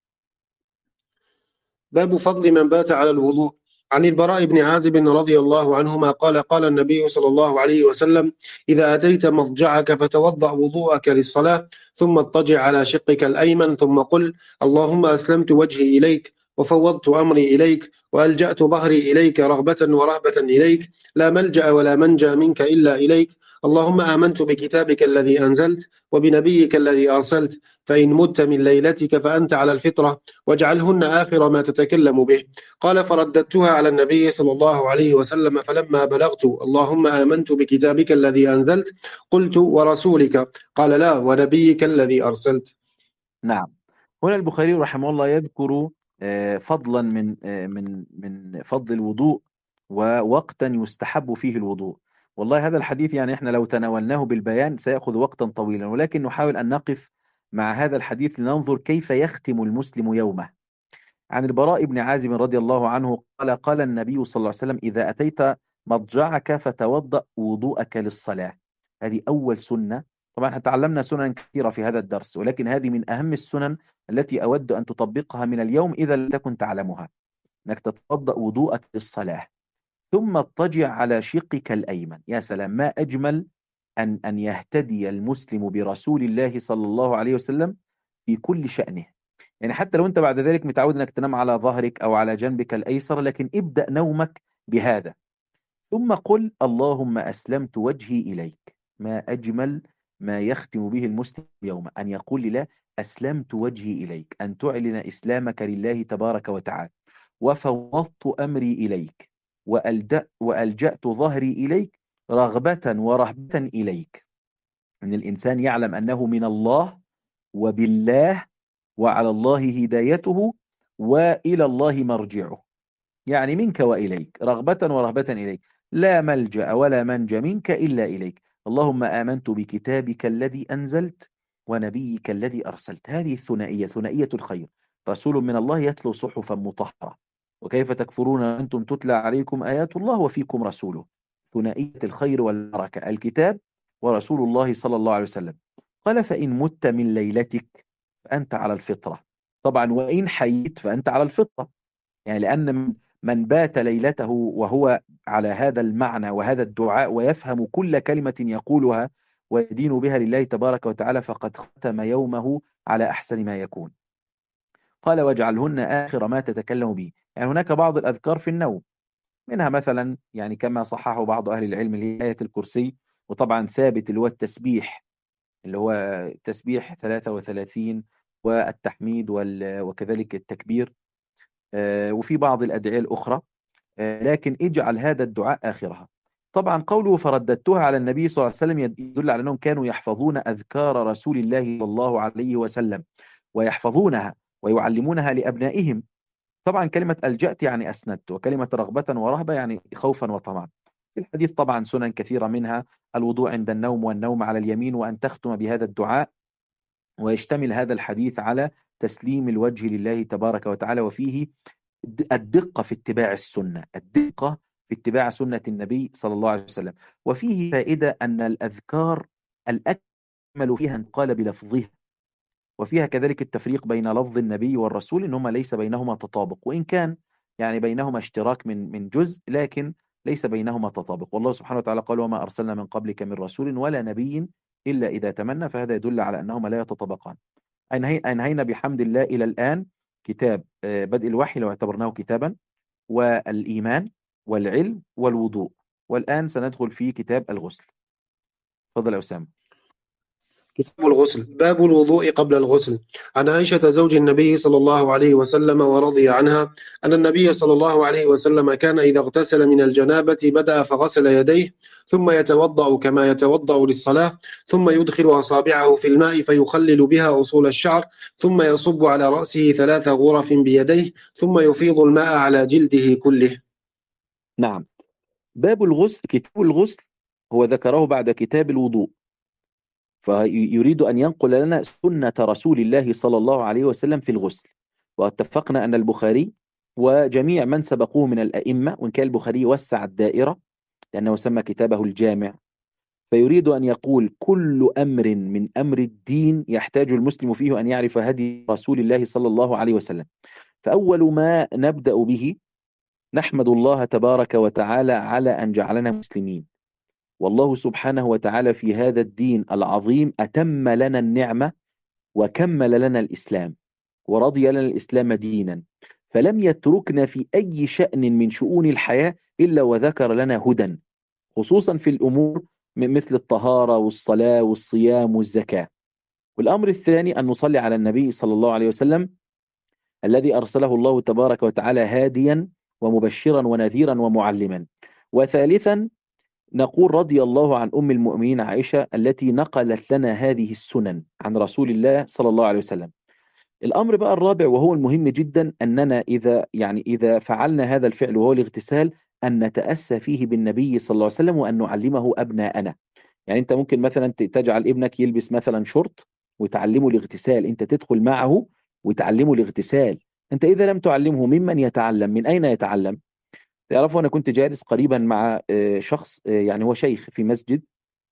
باب فضل من بات على الوضوء. عن البراء بن عازب رضي الله عنهما قال قال النبي صلى الله عليه وسلم إذا أتيت مضجعك فتوضأ وضوءك للصلاة ثم اضطجع على شقك الأيمن ثم قل اللهم أسلمت وجهي إليك وفوضت أمري إليك وألجأت ظهري إليك رغبة ورهبة إليك لا ملجأ ولا منجى منك إلا إليك اللهم آمنت بكتابك الذي أنزلت وبنبيك الذي أرسلت فإن مت من ليلتك فأنت على الفطرة واجعلهن آخر ما تتكلم به. قال فرددتها على النبي صلى الله عليه وسلم فلما بلغت اللهم آمنت بكتابك الذي أنزلت قلت ورسولك قال لا ونبيك الذي أرسلت. نعم، هنا البخاري رحمه الله يذكر فضلا من فضل الوضوء، ووقتا يستحب فيه الوضوء. والله هذا الحديث يعني احنا لو تناولناه بالبيان سيأخذ وقتا طويلا، ولكن نحاول أن نقف مع هذا الحديث لننظر كيف يختم المسلم يومه. عن البراء بن عازب رضي الله عنه قال قال النبي صلى الله عليه وسلم إذا أتيت مضجعك فتوضأ وضوءك للصلاة. هذه أول سنة. طبعا تعلمنا سنن كثيرة في هذا الدرس، ولكن هذه من أهم السنن التي أود أن تطبقها من اليوم إذا لم تكن تعلمها، أنك تتوضأ وضوءك للصلاة ثم اضطجع على شقك الأيمن. يا سلام، ما أجمل أن يهتدي المسلم برسول الله صلى الله عليه وسلم في كل شأنه. يعني حتى لو أنت بعد ذلك متعود أنك تنام على ظهرك أو على جنبك الأيسر، لكن ابدأ نومك بهذا، ثم قل اللهم أسلمت وجهي إليك. ما أجمل ما يختم به المسلم يوما أن يقول لله أسلمت وجهي إليك، أن تعلن إسلامك لله تبارك وتعالى، وفوضت أمري إليك، وألجأت ظهري إليك رغبة ورهبة إليك. أن الإنسان يعلم أنه من الله وبالله وعلى الله هدايته وإلى الله مرجعه، يعني منك وإليك، رغبة ورهبة إليك، لا ملجأ ولا منجى منك إلا إليك. اللهم آمنت بكتابك الذي أنزلت ونبيك الذي أرسلت. هذه الثنائية، ثنائية الخير. رسول من الله يتلو صحفا مطهرة، وكيف تكفرون أنتم تتلى عليكم آيات الله وفيكم رسوله. ثنائية الخير والبركة، الكتاب ورسول الله صلى الله عليه وسلم. قال فإن مت من ليلتك فأنت على الفطرة. طبعا وإن حييت فأنت على الفطرة، يعني لأن من بات ليلته وهو على هذا المعنى وهذا الدعاء ويفهم كل كلمة يقولها ويدين بها لله تبارك وتعالى فقد ختم يومه على أحسن ما يكون. قال واجعلهن آخر ما تتكلم به. يعني هناك بعض الأذكار في النوم، منها مثلا يعني كما صححه بعض أهل العلم اللي هي آية الكرسي، وطبعا ثابت اللي هو التسبيح اللي هو تسبيح 33 والتحميد وكذلك التكبير، وفي بعض الأدعية الأخرى، لكن اجعل هذا الدعاء آخرها. طبعا قوله فرددتها على النبي صلى الله عليه وسلم يدل على أنهم كانوا يحفظون أذكار رسول الله صلى الله عليه وسلم، ويحفظونها ويعلمونها لأبنائهم. طبعا كلمة ألجأت يعني أسندت، وكلمة رغبة ورهبة يعني خوفا وطمعا. في الحديث طبعا سنن كثيرة، منها الوضوء عند النوم والنوم على اليمين، وأن تختم بهذا الدعاء. ويشتمل هذا الحديث على تسليم الوجه لله تبارك وتعالى، وفيه الدقة في اتباع السنة، الدقة في اتباع سنة النبي صلى الله عليه وسلم. وفيه فائدة أن الأذكار الأكمل فيها انقال بلفظها، وفيها كذلك التفريق بين لفظ النبي والرسول، إنهما ليس بينهما تطابق، وإن كان يعني بينهما اشتراك من جزء، لكن ليس بينهما تطابق. والله سبحانه وتعالى قال وما أرسلنا من قبلك من رسول ولا نبي إلا إذا تمنى، فهذا يدل على أنهما لا يتطابقان. أنهينا بحمد الله إلى الآن كتاب بدء الوحي لو اعتبرناه كتابا، والإيمان، والعلم، والوضوء، والآن سندخل في كتاب الغسل. تفضل يا أسامة. كتاب الغسل. باب الوضوء قبل الغسل. عن عائشة زوج النبي صلى الله عليه وسلم ورضي عنها أن النبي صلى الله عليه وسلم كان إذا اغتسل من الجنابة بدأ فغسل يديه، ثم يتوضأ كما يتوضأ للصلاة، ثم يدخل أصابعه في الماء فيخلل بها أصول الشعر، ثم يصب على رأسه 3 غرف بيديه، ثم يفيض الماء على جلده كله. نعم. باب الغسل، كتاب الغسل هو ذكره بعد كتاب الوضوء، فيريد أن ينقل لنا سنة رسول الله صلى الله عليه وسلم في الغسل. واتفقنا أن البخاري وجميع من سبقوه من الأئمة، وإن كان البخاري وسع الدائرة لأنه سمى كتابه الجامع، فيريد أن يقول كل أمر من أمر الدين يحتاج المسلم فيه أن يعرف هدي رسول الله صلى الله عليه وسلم. فأول ما نبدأ به نحمد الله تبارك وتعالى على أن جعلنا مسلمين. والله سبحانه وتعالى في هذا الدين العظيم أتم لنا النعمة وكمل لنا الإسلام، ورضي لنا الإسلام دينا، فلم يتركنا في أي شأن من شؤون الحياة إلا وذكر لنا هدى، خصوصا في الأمور مثل الطهارة والصلاة والصيام والزكاة. والأمر الثاني أن نصلي على النبي صلى الله عليه وسلم الذي أرسله الله تبارك وتعالى هاديا ومبشرا ونذيرا ومعلما. وثالثا نقول رضي الله عن أم المؤمنين عائشة التي نقلت لنا هذه السنن عن رسول الله صلى الله عليه وسلم. الأمر بقى الرابع وهو المهم جدا، أننا إذا فعلنا هذا الفعل وهو الاغتسال، أن نتأسى فيه بالنبي صلى الله عليه وسلم وأن نعلمه أبناءنا. يعني أنت ممكن مثلا تجعل ابنك يلبس مثلا شورت وتعلمه الاغتسال، أنت تدخل معه وتعلمه الاغتسال. أنت إذا لم تعلمه ممن يتعلم؟ من أين يتعلم؟ تعرفوا أنا كنت جالس قريبا مع شخص، يعني هو شيخ في مسجد،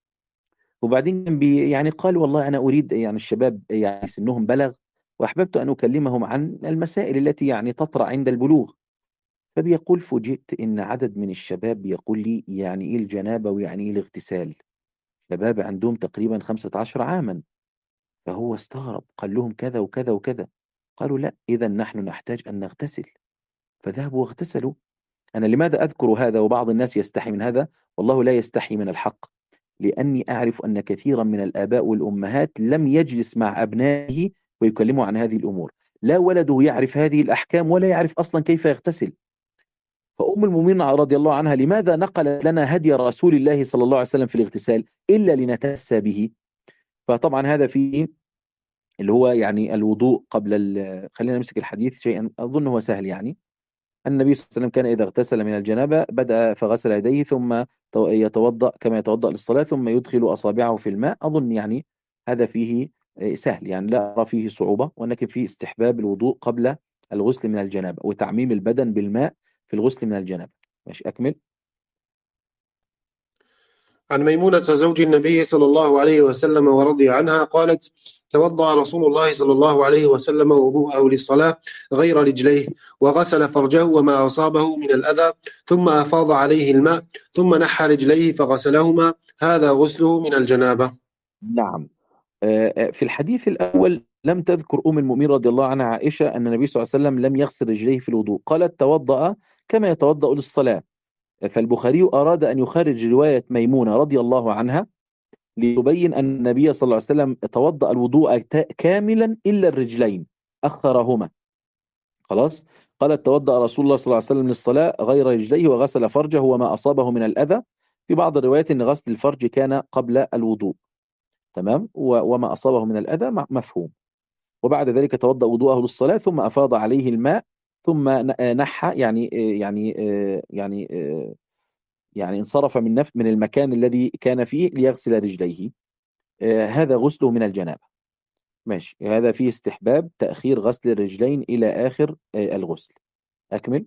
وبعدين يعني قال والله أنا أريد، يعني الشباب يعني سنهم بلغ، وأحببت أن أكلمهم عن المسائل التي يعني تطرأ عند البلوغ. فبيقول فوجئت إن عدد من الشباب بيقول لي يعني إيه الجنابة ويعني إيه الاغتسال، شباب عندهم تقريبا 15 عاما. فهو استغرب، قال لهم كذا وكذا وكذا. قالوا لا، إذا نحن نحتاج أن نغتسل. فذهبوا واغتسلوا. أنا لماذا أذكر هذا وبعض الناس يستحي من هذا؟ والله لا يستحي من الحق، لأني أعرف أن كثيرا من الآباء والأمهات لم يجلس مع أبنائه ويكلموا عن هذه الأمور. لا ولده يعرف هذه الأحكام ولا يعرف أصلا كيف يغتسل. فأم المؤمنين رضي الله عنها لماذا نقلت لنا هدي رسول الله صلى الله عليه وسلم في الاغتسال إلا لنتأسى به؟ فطبعا هذا فيه اللي هو يعني الوضوء قبل خلينا نمسك الحديث شيئا أظن هو سهل. يعني النبي صلى الله عليه وسلم كان إذا اغتسل من الجنابة بدأ فغسل يديه، ثم يتوضأ كما يتوضأ للصلاة، ثم يدخل أصابعه في الماء. أظن يعني هذا فيه سهل، يعني لا أرى فيه صعوبة، ولكن فيه استحباب الوضوء قبل الغسل من الجنابة وتعميم البدن بالماء في الغسل من الجنابة. ماشي، أكمل. عن ميمونة زوج النبي صلى الله عليه وسلم ورضي عنها قالت: توضأ رسول الله صلى الله عليه وسلم وضوءه للصلاة غير رجليه، وغسل فرجه وما أصابه من الأذى، ثم أفاض عليه الماء، ثم نحى رجليه فغسلهما، هذا غسله من الجنابة. نعم. في الحديث الأول لم تذكر أم المؤمنين رضي الله عنها عائشة أن النبي صلى الله عليه وسلم لم يغسل رجليه في الوضوء، قالت توضأ كما يتوضأ للصلاة. فالبخاري أراد أن يخرج رواية ميمونة رضي الله عنها ليبين أن النبي صلى الله عليه وسلم توضأ الوضوء كاملا إلا الرجلين، أخرهما. خلاص. قالت توضأ رسول الله صلى الله عليه وسلم للصلاة غير رجليه وغسل فرجه وما أصابه من الأذى. في بعض الروايات أن غسل الفرج كان قبل الوضوء. تمام. وما أصابه من الأذى مفهوم. وبعد ذلك توضأ وضوءه للصلاة ثم أفاض عليه الماء، ثم نحى يعني انصرف من المكان الذي كان فيه ليغسل رجليه. هذا غسله من الجنابة. ماشي. هذا فيه استحباب تأخير غسل الرجلين إلى آخر الغسل. أكمل.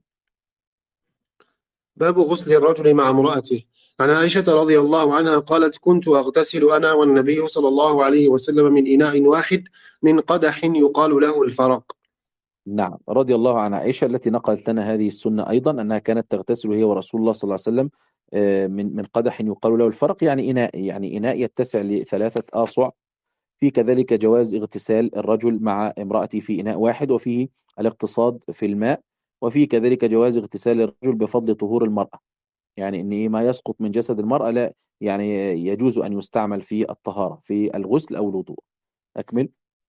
باب غسل الرجل مع امرأته. عن عائشة رضي الله عنها قالت: كنت أغتسل أنا والنبي صلى الله عليه وسلم من إناء واحد من قدح يقال له الفرق. نعم، رضي الله عن عائشة التي نقلت لنا هذه السنة أيضا، أنها كانت تغتسل هي ورسول الله صلى الله عليه وسلم من قدح يقال له الفرق، يعني إناء، يعني إناء يتسع ل3 آصع. في كذلك جواز اغتسال الرجل مع امرأته في إناء واحد، وفيه الاقتصاد في الماء. وفيه كذلك جواز اغتسال الرجل بفضل طهور المرأة، يعني إن ما يسقط من جسد المرأة لا يعني يجوز أن يستعمل في الطهارة في الغسل أو الوضوء. أكمل.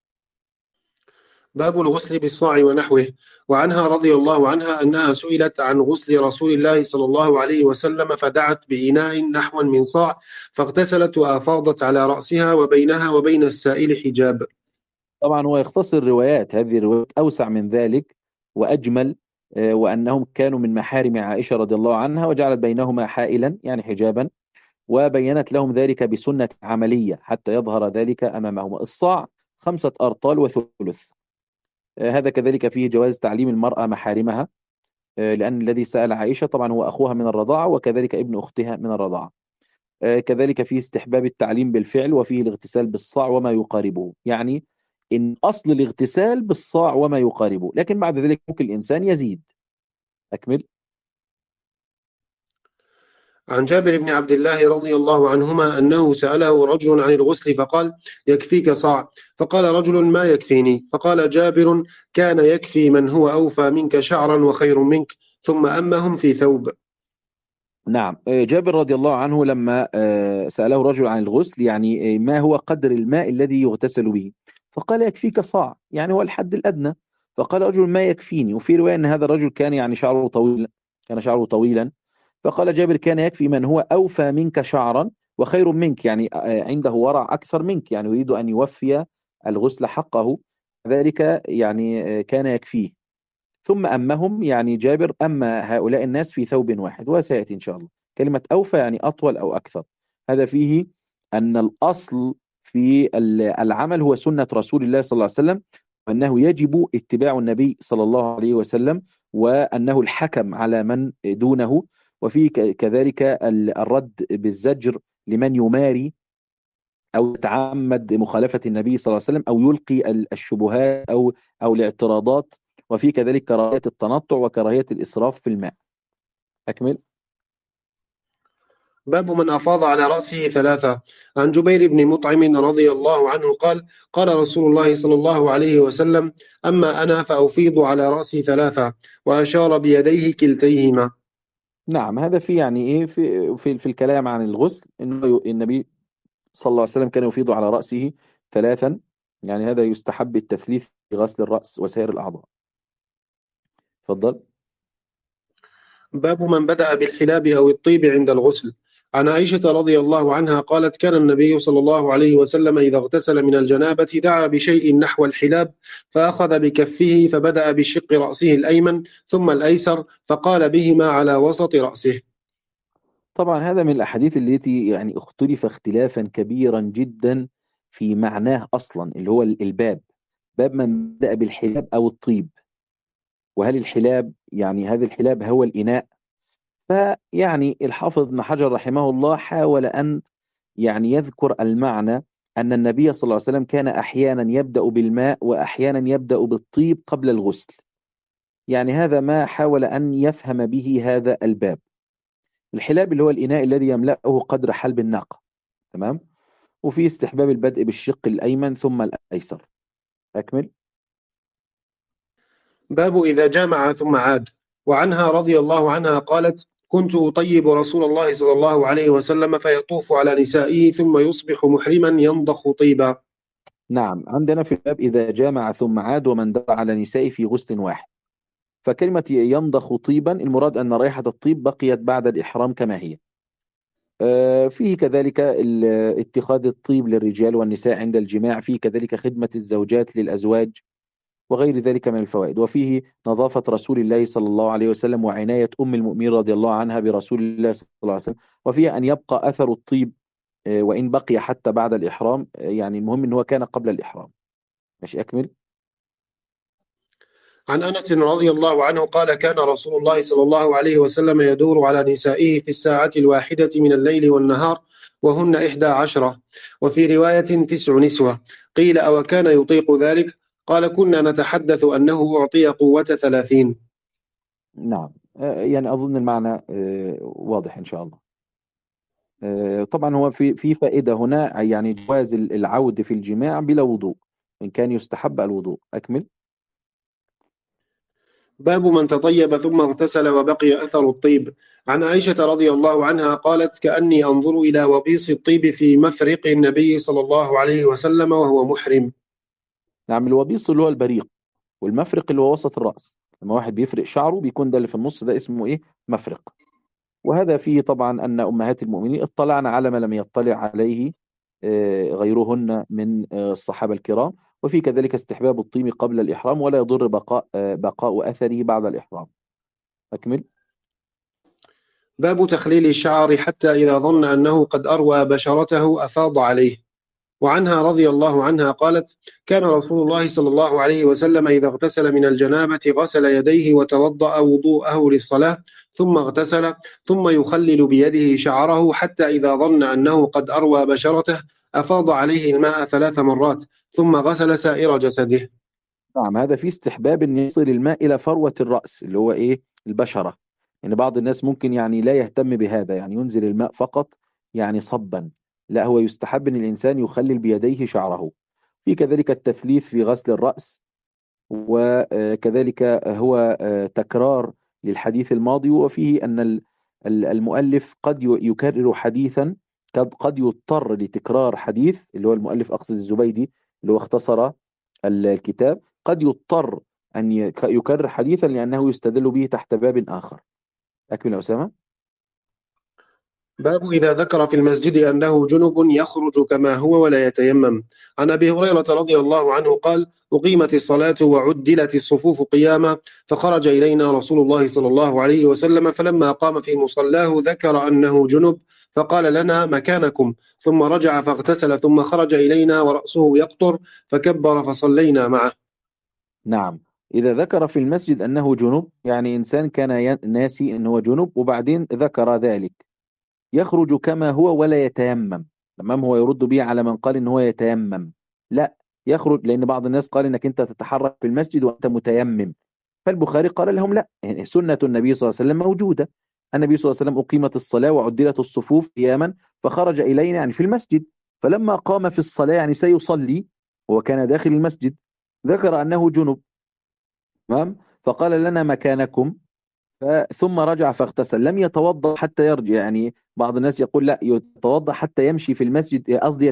باب الغسل بالصاع ونحوه. وعنها رضي الله عنها أنها سئلت عن غسل رسول الله صلى الله عليه وسلم فدعت بإناء نحوا من صاع فاغتسلت وأفاضت على رأسها وبينها وبين السائل حجاب. طبعا هو يختصر روايات، هذه الروايات أوسع من ذلك وأجمل. وأنهم كانوا من محارم عائشة رضي الله عنها، وجعلت بينهما حائلا يعني حجابا، وبينت لهم ذلك بسنة عملية حتى يظهر ذلك أمامهم. الصاع 5 أرطال وثلث. هذا كذلك فيه جواز تعليم المرأة محارمها، لأن الذي سأل عائشة طبعا هو أخوها من الرضاعة، وكذلك ابن أختها من الرضاعة. كذلك فيه استحباب التعليم بالفعل، وفيه الاغتسال بالصاع وما يقاربه، يعني إن أصل الاغتسال بالصاع وما يقاربه، لكن بعد ذلك ممكن الإنسان يزيد. أكمل. عن جابر بن عبد الله رضي الله عنهما أنه سأله رجل عن الغسل فقال: يكفيك صاع. فقال رجل: ما يكفيني. فقال جابر: كان يكفي من هو أوفى منك شعرا وخير منك. ثم أمهم في ثوب. نعم. جابر رضي الله عنه لما سأله رجل عن الغسل، يعني ما هو قدر الماء الذي يغتسل به، فقال يكفيك صاع، يعني هو الحد الأدنى. فقال رجل: ما يكفيني. وفي رواية أن هذا الرجل كان يعني شعره طويل، كان شعره طويلا. فقال جابر: كان يكفي من هو أوفى منك شعرا وخير منك، يعني عنده ورع أكثر منك، يعني يريد أن يوفي الغسل حقه، ذلك يعني كان يكفيه. ثم أمهم، يعني جابر أما هؤلاء الناس في ثوب واحد، وسيأتي إن شاء الله. كلمة أوفى يعني أطول أو أكثر. هذا فيه أن الأصل في العمل هو سنة رسول الله صلى الله عليه وسلم، وأنه يجب اتباع النبي صلى الله عليه وسلم، وأنه الحكم على من دونه. وفيه كذلك الرد بالزجر لمن يماري أو يتعمد مخالفة النبي صلى الله عليه وسلم، أو يلقي الشبهات أو الاعتراضات. وفي كذلك كراهية التنطع وكراهية الإسراف في الماء. أكمل. باب من أفاض على رأسه ثلاثة. عن جبير بن مطعم رضي الله عنه قال: قال رسول الله صلى الله عليه وسلم: أما أنا فأفيض على رأسي ثلاثة. وأشار بيديه كلتيهما. نعم، هذا في يعني إيه في الكلام عن الغسل، إنه النبي صلى الله عليه وسلم كان يفيض على رأسه 3، يعني هذا يستحب التثليث في غسل الرأس وسائر الأعضاء. تفضل. باب من بدأ بالحلاب أو الطيب عند الغسل. عن عائشة رضي الله عنها قالت: كان النبي صلى الله عليه وسلم إذا اغتسل من الجنابة دعا بشيء نحو الحلاب فأخذ بكفه فبدأ بشق رأسه الأيمن ثم الأيسر فقال بهما على وسط رأسه. طبعا هذا من الأحاديث التي يعني اختلف اختلافا كبيرا جدا في معناه أصلا، اللي هو الباب، باب من بدأ بالحلاب أو الطيب. وهل الحلاب يعني هذا الحلاب هو الإناء؟ فيعني الحافظ ابن حجر رحمه الله حاول أن يعني يذكر المعنى، أن النبي صلى الله عليه وسلم كان أحيانا يبدأ بالماء وأحيانا يبدأ بالطيب قبل الغسل. يعني هذا ما حاول أن يفهم به هذا الباب. الحلاب اللي هو الإناء الذي يملأه قدر حلب الناقة. تمام. وفي استحباب البدء بالشق الأيمن ثم الأيسر. أكمل. باب إذا جامع ثم عاد. وعنها رضي الله عنها قالت: كنت أطيب رسول الله صلى الله عليه وسلم فيطوف على نسائه ثم يصبح محرما ينضخ طيبا. نعم، عندنا في الباب إذا جامع ثم عاد ومن دار على نسائه في غسل واحد. فكلمة ينضخ طيبا المراد أن رائحة الطيب بقيت بعد الإحرام كما هي. فيه كذلك اتخاذ الطيب للرجال والنساء عند الجماع، فيه كذلك خدمة الزوجات للأزواج وغير ذلك من الفوائد، وفيه نظافة رسول الله صلى الله عليه وسلم وعناية أم المؤمنين رضي الله عنها برسول الله صلى الله عليه وسلم، وفيه أن يبقى أثر الطيب وإن بقي حتى بعد الإحرام، يعني المهم أنه كان قبل الإحرام. ماشي، أكمل. عن أنس رضي الله عنه قال كان رسول الله صلى الله عليه وسلم يدور على نسائه في الساعة الواحدة من الليل والنهار وهن 11، وفي رواية 9 نسوة. قيل أو كان يطيق ذلك؟ قال كنا نتحدث أنه أعطي قوة 30. نعم، يعني أظن المعنى واضح إن شاء الله. طبعا هو في فائدة هنا، يعني جواز العود في الجماع بلا وضوء، إن كان يستحب الوضوء. أكمل. باب من تطيب ثم اغتسل وبقي أثر الطيب. عن عائشة رضي الله عنها قالت كأني أنظر إلى وبيص الطيب في مفرق النبي صلى الله عليه وسلم وهو محرم. نعم، الوبيص اللي هو البريق، والمفرق اللي هو وسط الرأس. لما واحد بيفرق شعره بيكون ده اللي في النص، ده اسمه إيه؟ مفرق. وهذا فيه طبعا أن أمهات المؤمنين اطلعن على ما لم يطلع عليه غيرهن من الصحابة الكرام. وفي كذلك استحباب الطيب قبل الإحرام، ولا يضر بقاء أثره بعد الإحرام. أكمل. باب تخليل الشعر حتى إذا ظن أنه قد أروى بشرته أفاض عليه. وعنها رضي الله عنها قالت كان رسول الله صلى الله عليه وسلم إذا اغتسل من الجنابة غسل يديه وتوضأ وضوءه للصلاة ثم اغتسل ثم يخلل بيده شعره حتى إذا ظن أنه قد أروى بشرته أفاض عليه الماء 3 مرات ثم غسل سائر جسده. نعم، هذا في استحباب أن يصل الماء إلى فروة الرأس اللي هو إيه؟ البشرة. يعني بعض الناس ممكن يعني لا يهتم بهذا، يعني ينزل الماء فقط يعني صبا. لا، هو يستحب أن الإنسان يخلل بيديه شعره. في كذلك التثليث في غسل الرأس، وكذلك هو تكرار للحديث الماضي. وفيه أن المؤلف قد يكرر حديثا، قد يضطر لتكرار حديث، اللي هو المؤلف أقصد الزبيدي اللي هو اختصر الكتاب، قد يضطر أن يكرر حديثا لأنه يستدل به تحت باب آخر. أكمل يا أسامة. باب إذا ذكر في المسجد أنه جنب يخرج كما هو ولا يتيمم. عن أبي هريرة رضي الله عنه قال أقيمت الصلاة وعدلت الصفوف قياما فخرج إلينا رسول الله صلى الله عليه وسلم فلما قام في مصلاه ذكر أنه جنب فقال لنا مكانكم ثم رجع فاغتسل ثم خرج إلينا ورأسه يقطر فكبر فصلينا معه. نعم، إذا ذكر في المسجد أنه جنب، يعني إنسان كان ناسي أنه جنب وبعدين ذكر ذلك، يخرج كما هو ولا يتيمم. تمام، هو يرد به على من قال ان هو يتيمم. لا، يخرج، لان بعض الناس قال انك انت تتحرك في المسجد وانت متيمم. فالبخاري قال لهم لا، يعني سنة النبي صلى الله عليه وسلم موجودة. النبي صلى الله عليه وسلم أقيمت الصلاة وعدلت الصفوف قياما فخرج إلينا، يعني في المسجد. فلما قام في الصلاة يعني سيصلي، وكان داخل المسجد، ذكر أنه جنب. تمام، فقال لنا مكانكم. ثم رجع فاغتسل، لم يتوضا حتى يرجع. يعني بعض الناس يقول لا، يتوضا حتى يمشي في المسجد، قصدي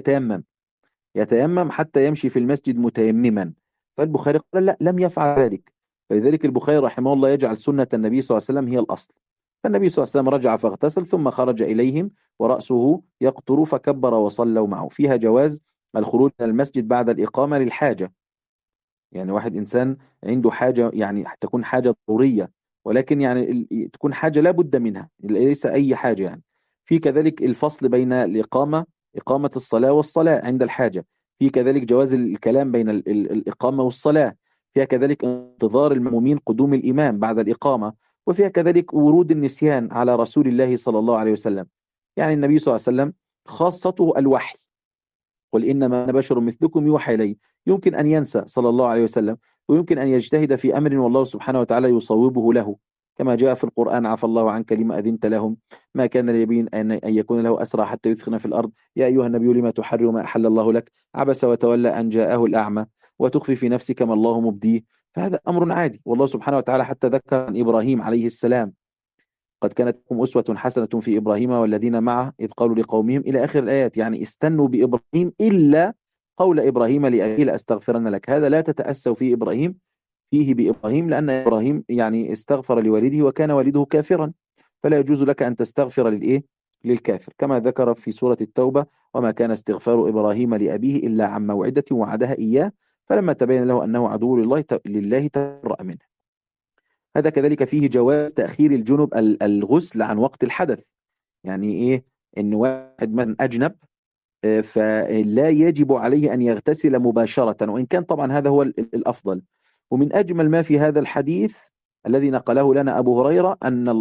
يتيمم حتى يمشي في المسجد متيمما. فالبخاري قال لا، لم يفعل ذلك. فلذلك البخاري رحمه الله يجعل سنة النبي صلى الله عليه وسلم هي الأصل. فالنبي صلى الله عليه وسلم رجع فاغتسل ثم خرج إليهم ورأسه يقطر فكبر وصلوا معه. فيها جواز الخروج من المسجد بعد الإقامة للحاجة. يعني واحد إنسان عنده حاجة، يعني تكون حاجة ضرورية، ولكن يعني تكون حاجة لا بد منها، ليس أي حاجة يعني. في كذلك الفصل بين إقامة الصلاة والصلاة عند الحاجة. في كذلك جواز الكلام بين الإقامة والصلاة. فيها كذلك انتظار المأمومين قدوم الإمام بعد الإقامة. وفيها كذلك ورود النسيان على رسول الله صلى الله عليه وسلم. يعني النبي صلى الله عليه وسلم خاصته الوحي، قل إنما أنا بشر مثلكم يوحى إلي. يمكن أن ينسى صلى الله عليه وسلم، ويمكن أن يجتهد في أمر والله سبحانه وتعالى يصوبه له، كما جاء في القرآن عفى الله عنك لما أذنت لهم ما كان لنبي أن يكون له أسرى حتى يثخن في الأرض يا أيها النبي لما تحرم ما أحل الله لك عبس وتولى أن جاءه الأعمى وتخفي في نفسك ما الله مبديه. فهذا أمر عادي، والله سبحانه وتعالى حتى ذكر عن إبراهيم عليه السلام قد كانت لكم أسوة حسنة في إبراهيم والذين معه إذ قالوا لقومهم إلى آخر الآيات. يعني استنوا بإبراهيم إلا قول إبراهيم لأبيه لأستغفرن لك، هذا لا تتأسوا في إبراهيم فيه بإبراهيم، لأن إبراهيم يعني استغفر لوالده وكان والده كافرا، فلا يجوز لك أن تستغفر للإيه؟ للكافر، كما ذكر في سورة التوبة: وما كان استغفار إبراهيم لأبيه إلا عن موعدة وعدها إياه فلما تبين له أنه عدو لله تبرأ منه. هذا كذلك فيه جواز تأخير الجنب الغسل عن وقت الحدث. يعني إيه؟ إن واحد من أجنب فلا يجب عليه أن يغتسل مباشرة، وإن كان طبعا هذا هو الأفضل. ومن أجمل ما في هذا الحديث الذي نقله لنا أبو هريرة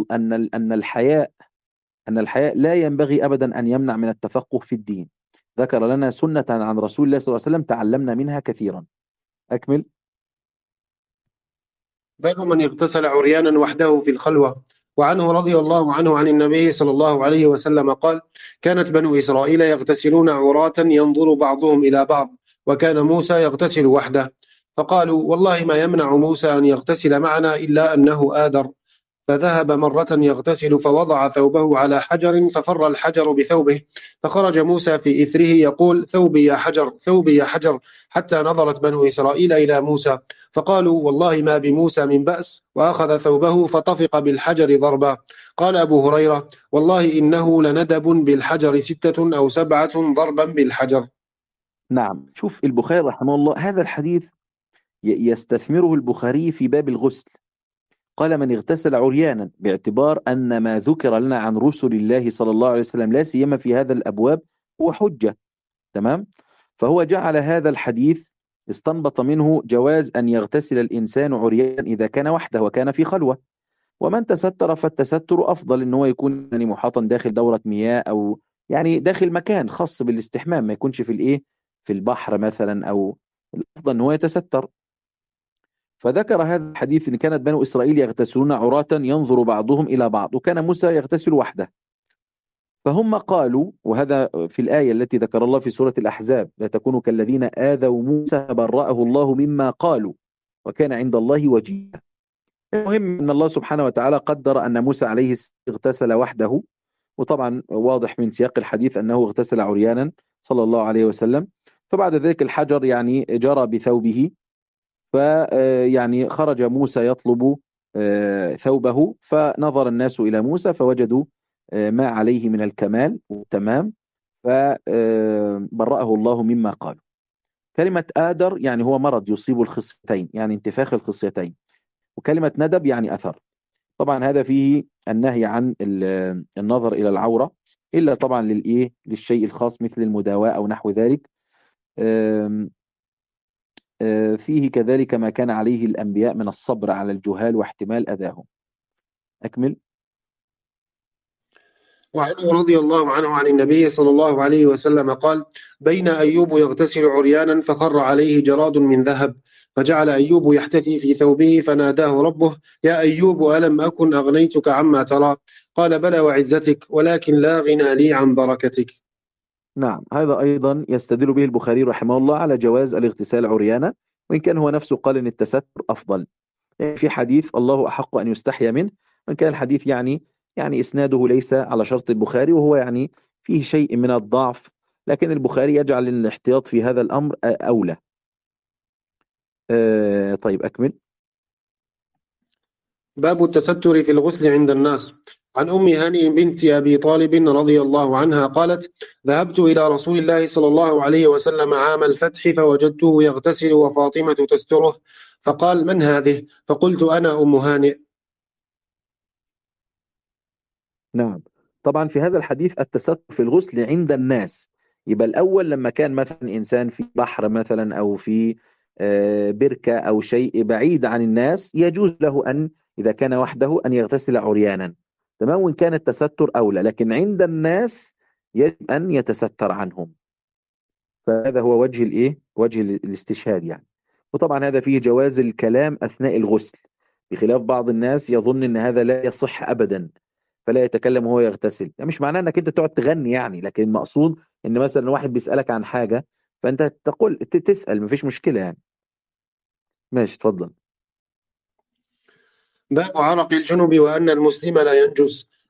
أن الحياء لا ينبغي أبدا أن يمنع من التفقه في الدين. ذكر لنا سنة عن رسول الله صلى الله عليه وسلم تعلمنا منها كثيرا. أكمل. باب من اغتسل عريانا وحده في الخلوة. وعنه رضي الله عنه عن النبي صلى الله عليه وسلم قال: كانت بنو إسرائيل يغتسلون عراة ينظر بعضهم إلى بعض، وكان موسى يغتسل وحده. فقالوا: والله ما يمنع موسى أن يغتسل معنا إلا أنه آدر. فذهب مرة يغتسل فوضع ثوبه على حجر ففر الحجر بثوبه، فخرج موسى في إثره يقول: ثوبي يا حجر، ثوبي يا حجر، حتى نظرت بنو إسرائيل إلى موسى فقالوا: والله ما بموسى من بأس، وأخذ ثوبه فطفق بالحجر ضربا. قال أبو هريرة: والله إنه لندب بالحجر 6 أو 7 ضربا بالحجر. نعم، شوف البخاري رحمه الله هذا الحديث يستثمره البخاري في باب الغسل. قال: من اغتسل عريانا، باعتبار أن ما ذكر لنا عن رسل الله صلى الله عليه وسلم لا سيما في هذا الأبواب هو حجة. تمام. فهو جعل هذا الحديث استنبط منه جواز أن يغتسل الإنسان عريانا إذا كان وحده وكان في خلوة. ومن تستر فالتستر أفضل، إن هو يكون يعني محاطا داخل دورة مياه، أو يعني داخل مكان خاص بالاستحمام، ما يكونش في الإيه، في البحر مثلا، أو الأفضل إن هو يتستر. فذكر هذا الحديث إن كانت بنو إسرائيل يغتسلون عراة ينظر بعضهم إلى بعض، وكان موسى يغتسل وحده. فهم قالوا، وهذا في الآية التي ذكر الله في سورة الأحزاب: لا تكونوا كالذين آذوا موسى برأه الله مما قالوا وكان عند الله وجيها. المهم أن الله سبحانه وتعالى قدر أن موسى عليه السلام اغتسل وحده، وطبعا واضح من سياق الحديث أنه اغتسل عريانا صلى الله عليه وسلم. فبعد ذلك الحجر يعني جرى بثوبه، فيعني خرج موسى يطلب ثوبه، فنظر الناس إلى موسى فوجدوا ما عليه من الكمال والتمام، فبرأه الله مما قالوا. كلمة آدر يعني هو مرض يصيب الخصيتين، يعني انتفاخ الخصيتين. وكلمة ندب يعني أثر. طبعا هذا فيه النهي عن النظر إلى العورة، إلا طبعا للإيه، للشيء الخاص مثل المداواة أو نحو ذلك. فيه كذلك ما كان عليه الأنبياء من الصبر على الجهال واحتمال أذاهم. أكمل. وعنه رضي الله عنه عن النبي صلى الله عليه وسلم قال: بين أيوب يغتسل عريانا فخر عليه جراد من ذهب، فجعل أيوب يحتثي في ثوبه فناداه ربه: يا أيوب ألم أكن أغنيتك عما ترى؟ قال: بلى وعزتك، ولكن لا غنى لي عن بركتك. نعم، هذا أيضا يستدل به البخاري رحمه الله على جواز الاغتسال عريانا، وإن كان هو نفسه قال أن التستر أفضل. يعني في حديث: الله أحق أن يستحيا منه، وإن كان الحديث يعني إسناده ليس على شرط البخاري، وهو يعني فيه شيء من الضعف، لكن البخاري يجعل الاحتياط في هذا الأمر أولى. طيب أكمل. باب التستر في الغسل عند الناس. عن أم هانئ بنت أبي طالب رضي الله عنها قالت: ذهبت إلى رسول الله صلى الله عليه وسلم عام الفتح فوجدته يغتسل وفاطمة تستره، فقال: من هذه؟ فقلت: أنا أم هانئ. نعم، طبعا في هذا الحديث التستر في الغسل عند الناس. يبقى الأول لما كان مثلا إنسان في بحر مثلا، أو في بركة أو شيء بعيد عن الناس، يجوز له أن إذا كان وحده أن يغتسل عريانا. تمام، وإن كان التستر أولى، لكن عند الناس يجب أن يتستر عنهم. فهذا هو وجه الإيه، وجه الاستشهاد يعني. وطبعا هذا فيه جواز الكلام أثناء الغسل، بخلاف بعض الناس يظن أن هذا لا يصح أبدا، فلا يتكلم وهو يغتسل. ده مش معناه انك انت تقعد تغني يعني، لكن المقصود ان مثلا واحد بيسألك عن حاجة فانت تقول تسأل، مفيش مشكلة يعني. ماشي، اتفضل. باب عرق الجنب وأن المسلم لا ينجس.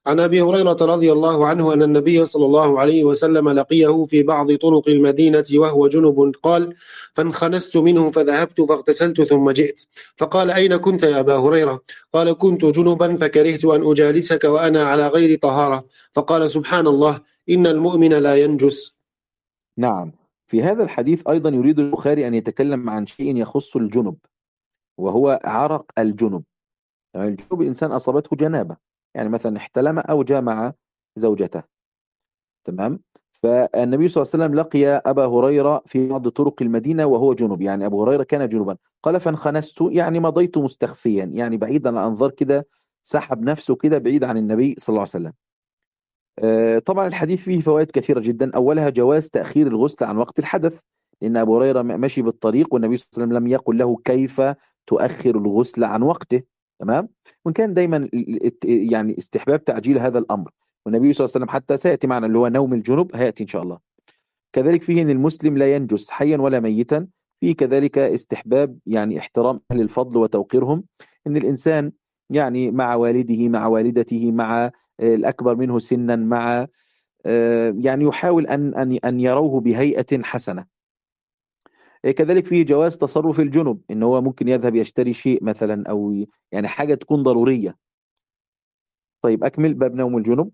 عن أبي هريرة رضي الله عنه أن النبي صلى الله عليه وسلم لقيه في بعض طرق المدينة وهو جنب قال: فانخنست منه فذهبت فاغتسلت ثم جئت. فقال: أين كنت يا أبا هريرة؟ قال: كنت جنبا فكرهت أن أجالسك وأنا على غير طهارة. فقال: سبحان الله، إن المؤمن لا ينجس. نعم. في هذا الحديث أيضا يريد البخاري أن يتكلم عن شيء يخص الجنب، وهو عرق الجنب. يعني الجنب إنسان أصابته جنابة، يعني مثلا احتلم أو جامع زوجته، تمام. فالنبي صلى الله عليه وسلم لقي أبا هريرة في بعض طرق المدينة وهو جنب، يعني أبو هريرة كان جنبا. قال: فانخنست، يعني مضيت مستخفيا، يعني بعيد عن الأنظار كده، سحب نفسه كده بعيد عن النبي صلى الله عليه وسلم. طبعا الحديث فيه فوائد كثيرة جدا. أولها جواز تأخير الغسل عن وقت الحدث، لأن أبو هريرة ماشي بالطريق والنبي صلى الله عليه وسلم لم يقل له كيف تؤخر الغسل عن وقته، تمام. وإن كان دايما يعني استحباب تعجيل هذا الأمر، والنبي صلى الله عليه وسلم حتى سيأتي معنا اللي هو نوم الجنب، هيأتي إن شاء الله. كذلك فيه أن المسلم لا ينجس حيا ولا ميتا. فيه كذلك استحباب يعني احترام أهل الفضل وتوقيرهم، أن الإنسان يعني مع والده، مع والدته، مع الأكبر منه سنا، مع يعني يحاول أن يروه بهيئة حسنة. كذلك فيه جواز تصرف الجنب، إن هو ممكن يذهب يشتري شيء مثلا، أو يعني حاجة تكون ضرورية. طيب أكمل باب نوم الجنب.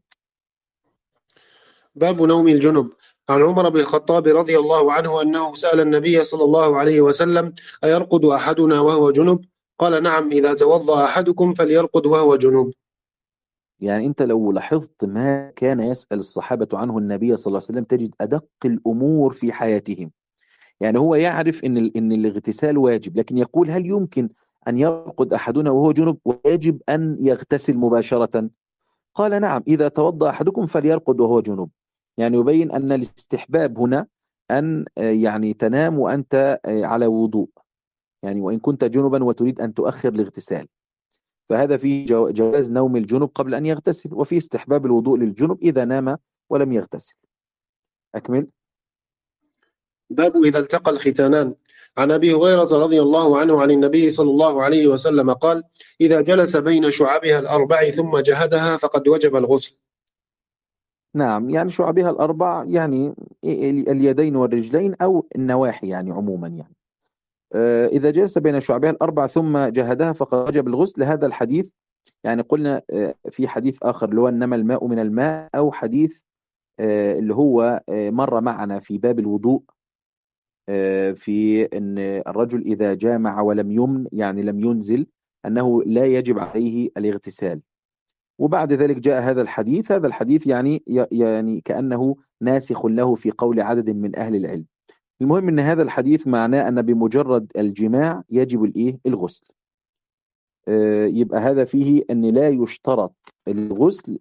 باب نوم الجنب. عن عمر بن الخطاب رضي الله عنه أنه سأل النبي صلى الله عليه وسلم: أيرقد أحدنا وهو جنب؟ قال: نعم، إذا توضأ أحدكم فليرقد وهو جنب. يعني أنت لو لاحظت ما كان يسأل الصحابة عنه النبي صلى الله عليه وسلم، تجد أدق الأمور في حياتهم. يعني هو يعرف ان الاغتسال واجب، لكن يقول: هل يمكن ان يرقد احدنا وهو جنب ويجب ان يغتسل مباشرة؟ قال: نعم، اذا توضأ احدكم فليرقد وهو جنب. يعني يبين ان الاستحباب هنا ان يعني تنام وانت على وضوء، يعني وان كنت جنبا وتريد ان تؤخر الاغتسال، فهذا فيه جواز نوم الجنب قبل ان يغتسل، وفي استحباب الوضوء للجنب اذا نام ولم يغتسل. اكمل. باب إذا التقى الختانان. عن أبي هريرة رضي الله عنه عن النبي صلى الله عليه وسلم قال: إذا جلس بين شعبها الأربع ثم جهدها فقد وجب الغسل. نعم، يعني شعبها الأربع يعني اليدين والرجلين أو النواحي، يعني عموما يعني إذا جلس بين شعبها الأربع ثم جهدها فقد وجب الغسل. هذا الحديث يعني قلنا في حديث آخر اللي هو إنما الماء من الماء، أو حديث اللي هو مر معنا في باب الوضوء، في أن الرجل إذا جامع ولم يمن، يعني لم ينزل، أنه لا يجب عليه الاغتسال. وبعد ذلك جاء هذا الحديث. هذا الحديث يعني كأنه ناسخ له في قول عدد من أهل العلم. المهم أن هذا الحديث معناه أن بمجرد الجماع يجب الغسل. يبقى هذا فيه أن لا يشترط الغسل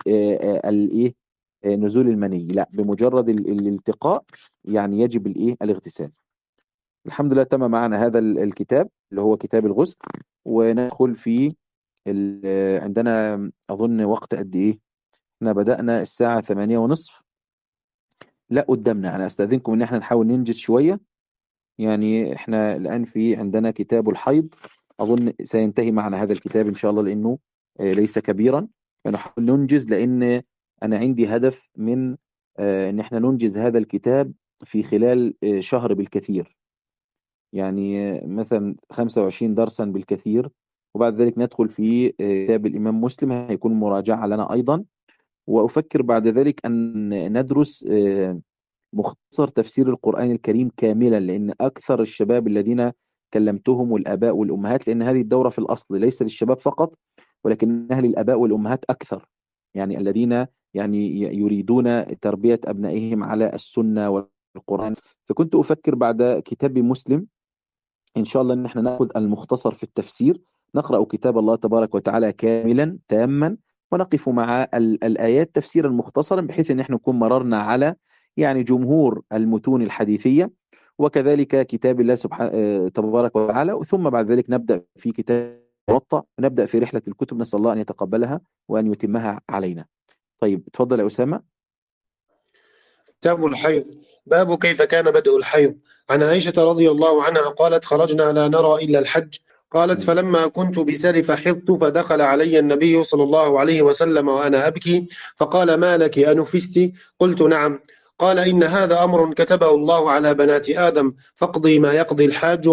نزول المني، لا، بمجرد الالتقاء يعني يجب الاغتسال. الحمد لله تم معنا هذا الكتاب اللي هو كتاب الغسل، وندخل في عندنا أظن وقت قد إيه؟ احنا بدأنا الساعة 8:30. لا قدامنا، أنا أستأذنكم إن احنا نحاول ننجز شوية. يعني احنا الآن في عندنا كتاب الحيض، أظن سينتهي معنا هذا الكتاب إن شاء الله، لأنه ليس كبيرا، فنحاول ننجز، لأن أنا عندي هدف من إن احنا ننجز هذا الكتاب في خلال شهر بالكثير، يعني مثلا 25 درسا بالكثير. وبعد ذلك ندخل في كتاب الإمام مسلم، هيكون مراجعة لنا أيضا. وأفكر بعد ذلك أن ندرس مختصر تفسير القرآن الكريم كاملا، لأن أكثر الشباب الذين كلمتهم والآباء والأمهات، لأن هذه الدورة في الأصل ليس للشباب فقط، ولكنها للآباء والأمهات أكثر، يعني الذين يعني يريدون تربية أبنائهم على السنة والقرآن. فكنت أفكر بعد كتاب مسلم إن شاء الله أن احنا نأخذ المختصر في التفسير، نقرأ كتاب الله تبارك وتعالى كاملا تاما، ونقف مع الآيات تفسيرا مختصرا، بحيث أن احنا نكون مررنا على يعني جمهور المتون الحديثية، وكذلك كتاب الله سبحانه تبارك وتعالى. ثم بعد ذلك نبدأ في كتاب الموطأ، ونبدأ في رحلة الكتب، نسأل الله أن يتقبلها وأن يتمها علينا. طيب تفضل يا أسامة. كتاب الحيض. باب كيف كان بدء الحيض. عن عائشة رضي الله عنها قالت: خرجنا لا نرى إلا الحج، قالت: فلما كنت بسرف حظت، فدخل علي النبي صلى الله عليه وسلم وأنا أبكي، فقال: ما لك أنفست؟ قلت: نعم. قال: إن هذا أمر كتبه الله على بنات آدم، فاقضي ما يقضي الحاج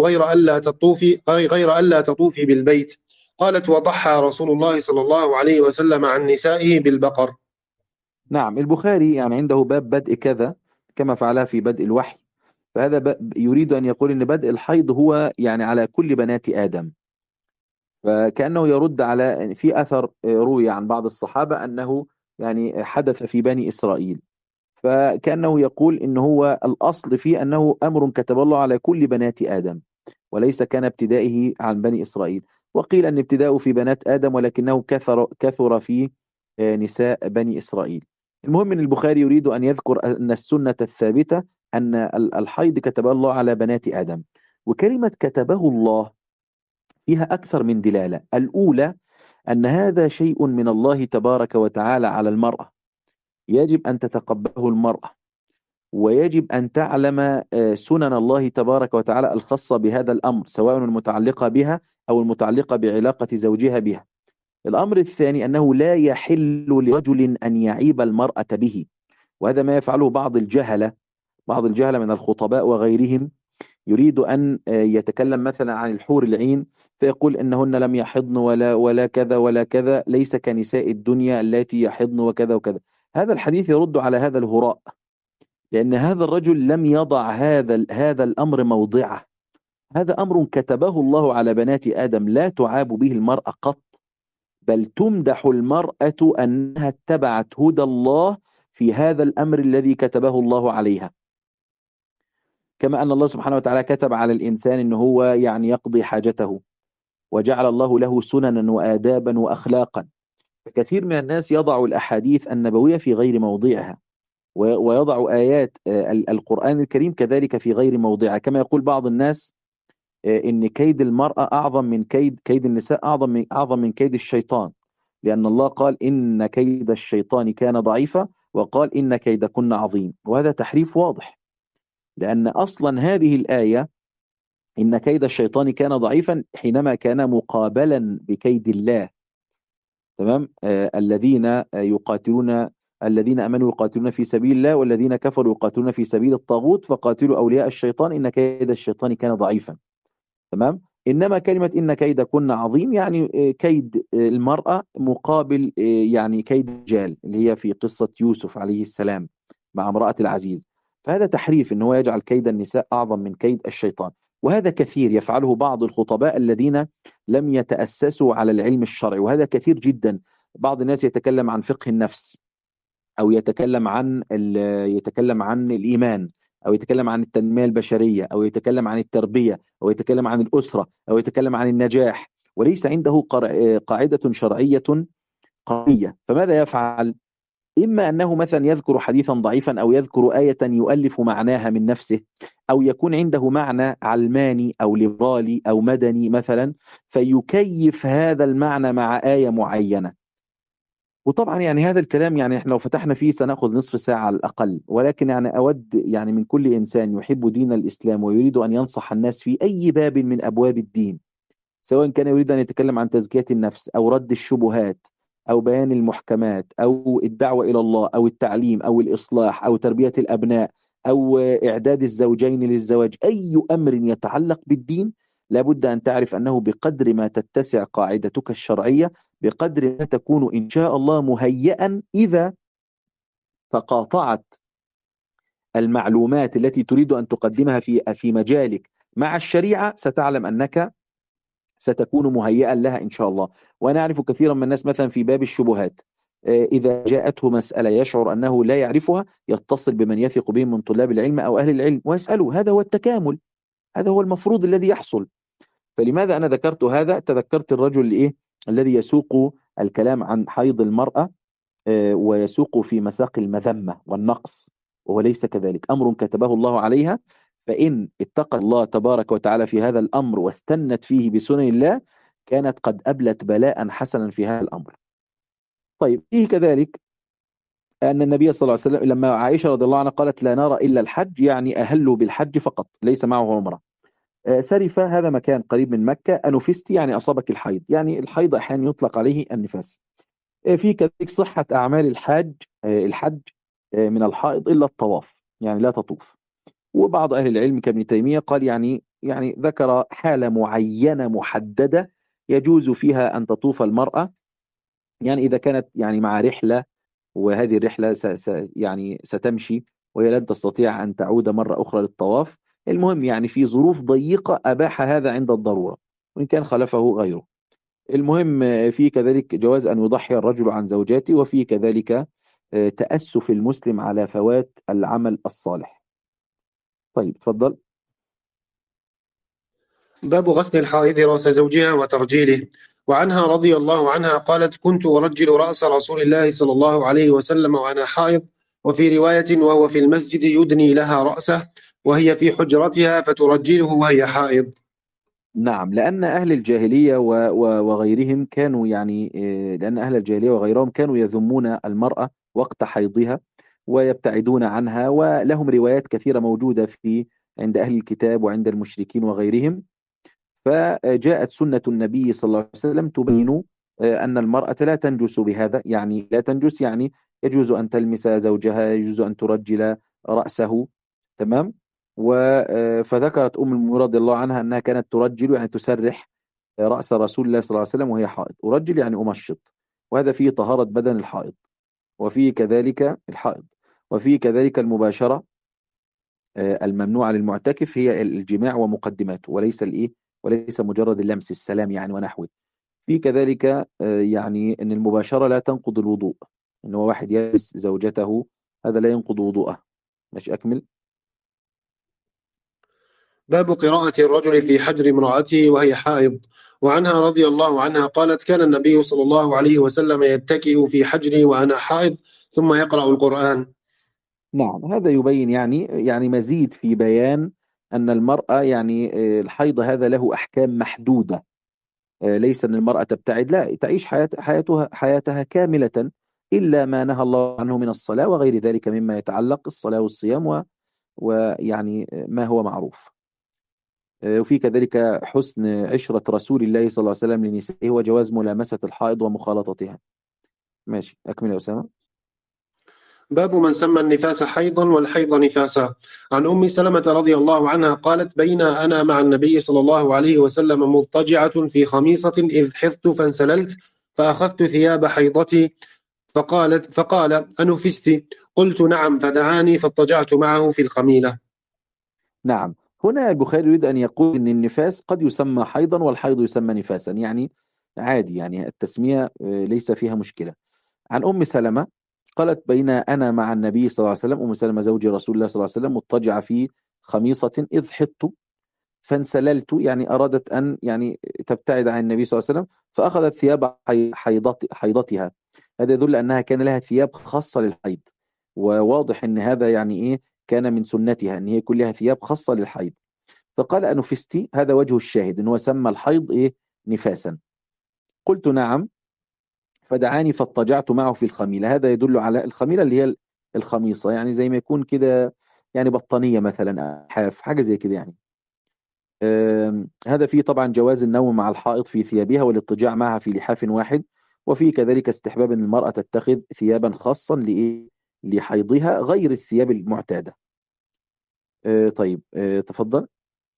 غير ألا تطوفي بالبيت. قالت: وضحى رسول الله صلى الله عليه وسلم عن نسائه بالبقر. نعم، البخاري يعني عنده باب بدء كذا كما فعلها في بدء الوحي. فهذا يريد أن يقول أن بدء الحيض هو يعني على كل بنات آدم. فكأنه يرد على في أثر روي عن بعض الصحابة أنه يعني حدث في بني إسرائيل، فكأنه يقول إن هو الأصل فيه أنه أمر كتب الله على كل بنات آدم، وليس كان ابتدائه عن بني إسرائيل. وقيل أن ابتداؤه في بنات آدم ولكنه كثر في نساء بني إسرائيل. المهم أن البخاري يريد أن يذكر أن السنة الثابتة أن الحيض كتب الله على بنات آدم. وكلمة كتبه الله فيها أكثر من دلالة. الأولى أن هذا شيء من الله تبارك وتعالى على المرأة، يجب أن تتقبله المرأة، ويجب أن تعلم سنن الله تبارك وتعالى الخاصة بهذا الأمر، سواء المتعلقة بها أو المتعلقة بعلاقة زوجها بها. الأمر الثاني أنه لا يحل لرجل أن يعيب المرأة به، وهذا ما يفعله بعض الجهلة من الخطباء وغيرهم. يريد أن يتكلم مثلا عن الحور العين فيقول إنهن لم يحضن ولا كذا ولا كذا، ليس كنساء الدنيا التي يحضن وكذا وكذا. هذا الحديث يرد على هذا الهراء، لأن هذا الرجل لم يضع هذا الأمر موضعه. هذا أمر كتبه الله على بنات آدم، لا تعاب به المرأة قط، بل تمدح المرأة أنها اتبعت هدى الله في هذا الأمر الذي كتبه الله عليها. كما أن الله سبحانه وتعالى كتب على الإنسان أنه هو يعني يقضي حاجته، وجعل الله له سننا وآدابا وأخلاقا. كثير من الناس يضع الأحاديث النبوية في غير موضعها، ويضع آيات القرآن الكريم كذلك في غير موضعها. كما يقول بعض الناس إن كيد المرأة أعظم من كيد النساء، أعظم من كيد الشيطان، لأن الله قال إن كيد الشيطان كان ضعيفا، وقال إن كيدكن عظيم. وهذا تحريف واضح، لأن أصلا هذه الآية إن كيد الشيطان كان ضعيفا حينما كان مقابلا بكيد الله. تمام. الذين آمنوا يقاتلون في سبيل الله، والذين كفروا يقاتلون في سبيل الطاغوت، فقاتلوا أولياء الشيطان إن كيد الشيطان كان ضعيفا. تمام. إنما كلمة إن كيدكن عظيم يعني كيد المرأة مقابل يعني كيد الرجال، اللي هي في قصة يوسف عليه السلام مع امرأة العزيز. فهذا تحريف، إن هو يجعل كيد النساء أعظم من كيد الشيطان. وهذا كثير يفعله بعض الخطباء الذين لم يتأسسوا على العلم الشرعي، وهذا كثير جدا. بعض الناس يتكلم عن فقه النفس، أو يتكلم عن الإيمان، أو يتكلم عن التنمية البشرية، أو يتكلم عن التربية، أو يتكلم عن الأسرة، أو يتكلم عن النجاح، وليس عنده قاعدة شرعية قوية. فماذا يفعل؟ إما أنه مثلا يذكر حديثا ضعيفا، أو يذكر آية يؤلف معناها من نفسه، أو يكون عنده معنى علماني أو ليبرالي أو مدني مثلا، فيكيف هذا المعنى مع آية معينة. وطبعا يعني هذا الكلام يعني احنا لو فتحنا فيه سنأخذ نصف ساعة على الأقل، ولكن يعني أود يعني من كل إنسان يحب دين الإسلام ويريد أن ينصح الناس في أي باب من أبواب الدين، سواء كان يريد أن يتكلم عن تزكية النفس أو رد الشبهات أو بيان المحكمات أو الدعوة إلى الله أو التعليم أو الإصلاح أو تربية الأبناء أو إعداد الزوجين للزواج، أي أمر يتعلق بالدين، لابد أن تعرف أنه بقدر ما تتسع قاعدتك الشرعية، بقدر ما تكون إن شاء الله مهيئا إذا تقاطعت المعلومات التي تريد أن تقدمها في مجالك مع الشريعة، ستعلم أنك ستكون مهيئا لها إن شاء الله. وأنا أعرف كثيرا من الناس مثلا في باب الشبهات، إذا جاءته مسألة يشعر أنه لا يعرفها، يتصل بمن يثق بهم من طلاب العلم أو أهل العلم ويسأله. هذا هو التكامل، هذا هو المفروض الذي يحصل. فلماذا أنا ذكرت هذا؟ تذكرت الرجل الذي يسوق الكلام عن حيض المرأة ويسوق في مساق المذمة والنقص، وهو ليس كذلك. أمر كتبه الله عليها، فإن اتقى الله تبارك وتعالى في هذا الأمر واستنت فيه بسنن الله، كانت قد أبلت بلاء حسنا في هذا الأمر. طيب، فيه كذلك أن النبي صلى الله عليه وسلم لما عائشة رضي الله عنها قالت لا نرى إلا الحج، يعني أهلوا بالحج فقط ليس معه عمرة. سرفة هذا مكان قريب من مكة. أنفستي يعني أصابك الحيض، يعني الحيض أحيانا يطلق عليه النفاس. في كذلك صحة أعمال الحج من الحائض إلا الطواف، يعني لا تطوف. وبعض أهل العلم كابن تيمية قال يعني ذكر حالة معينة محددة يجوز فيها أن تطوف المرأة، يعني إذا كانت يعني مع رحلة، وهذه الرحلة يعني ستمشي وهي لن تستطيع أن تعود مرة أخرى للطواف. المهم يعني في ظروف ضيقة أباح هذا عند الضرورة، وإن كان خلفه غيره. المهم في كذلك جواز أن يضحي الرجل عن زوجاته، وفي كذلك تأسف المسلم على فوات العمل الصالح. طيب تفضل. باب غسل الحائض رأس زوجها وترجيله. وعنها رضي الله عنها قالت: كنت أرجل رأس رسول الله صلى الله عليه وسلم وأنا حائض، وفي رواية: وهو في المسجد يدني لها رأسه وهي في حجرتها فترجله وهي حائض. نعم، لأن أهل الجاهلية وغيرهم كانوا يعني لأن أهل الجاهلية وغيرهم كانوا يذمون المرأة وقت حيضها ويبتعدون عنها، ولهم روايات كثيرة موجودة عند أهل الكتاب وعند المشركين وغيرهم. فجاءت سنة النبي صلى الله عليه وسلم تبين أن المرأة لا تنجس بهذا، يعني لا تنجس يعني يجوز أن تلمس زوجها، يجوز أن ترجل رأسه. تمام. فذكرت أم المؤمنين رضي الله عنها أنها كانت ترجل يعني تسرح رأس رسول الله صلى الله عليه وسلم وهي حائض. أرجل يعني أمشط، وهذا فيه طهارة بدن الحائض، وفيه كذلك الحائض، وفيه كذلك المباشرة الممنوعة للمعتكف هي الجماع ومقدماته، وليس مجرد اللمس، السلام يعني ونحوه. في كذلك يعني أن المباشرة لا تنقض الوضوء، أنه واحد يلمس زوجته هذا لا ينقض وضوءه. مش أكمل. باب قراءة الرجل في حجر امرأته وهي حائض. وعنها رضي الله عنها قالت: كان النبي صلى الله عليه وسلم يتكئ في حجري وأنا حائض ثم يقرأ القرآن. نعم، هذا يبين يعني مزيد في بيان أن المرأة يعني الحيض هذا له أحكام محدودة. ليس أن المرأة تبتعد، لا، تعيش حياتها كاملة إلا ما نهى الله عنه من الصلاة وغير ذلك مما يتعلق الصلاة والصيام ويعني ما هو معروف. وفي كذلك حسن عشرة رسول الله صلى الله عليه وسلم لنسائه وجواز ملامسة الحائض ومخالطتها. ماشي، أكمل يا أسامة. باب من سمى النفاس حيضا والحيض نفاسا. عن أم سلمة رضي الله عنها قالت: بين أنا مع النبي صلى الله عليه وسلم مضطجعة في خميصة إذ حضت فانسللت فأخذت ثياب حيضتي فقال: أنفست؟ قلت: نعم. فدعاني فاضطجعت معه في الخميلة. نعم، هنا البخاري يريد أن يقول أن النفاس قد يسمى حيضا والحيض يسمى نفاسا، يعني عادي، يعني التسمية ليس فيها مشكلة. عن أم سلمة قالت: بين أنا مع النبي صلى الله عليه وسلم، أم سلمة زوج رسول الله صلى الله عليه وسلم، مضطجعة في خميصة إذ حضت فانسللت، يعني أرادت أن يعني تبتعد عن النبي صلى الله عليه وسلم، فأخذت ثياب حيضتها. هذا يدل أنها كان لها ثياب خاصة للحيض، وواضح أن هذا يعني إيه، كان من سنتها أن هي يكون لها ثياب خاصة للحيض. فقال: أنفستي؟ هذا وجه الشاهد أنه سمى الحيض إيه، نفاسا. قلت: نعم. فدعاني فاضطجعت معه في الخميلة. هذا يدل على الخميلة اللي هي الخميصة، يعني زي ما يكون كده، يعني بطانية مثلا، حاف، حاجة زي كده يعني. هذا فيه طبعا جواز النوم مع الحائض في ثيابها والاضطجاع معها في لحاف واحد، وفيه كذلك استحباب أن المرأة تتخذ ثيابا خاصا لحيضها غير الثياب المعتادة. طيب تفضل.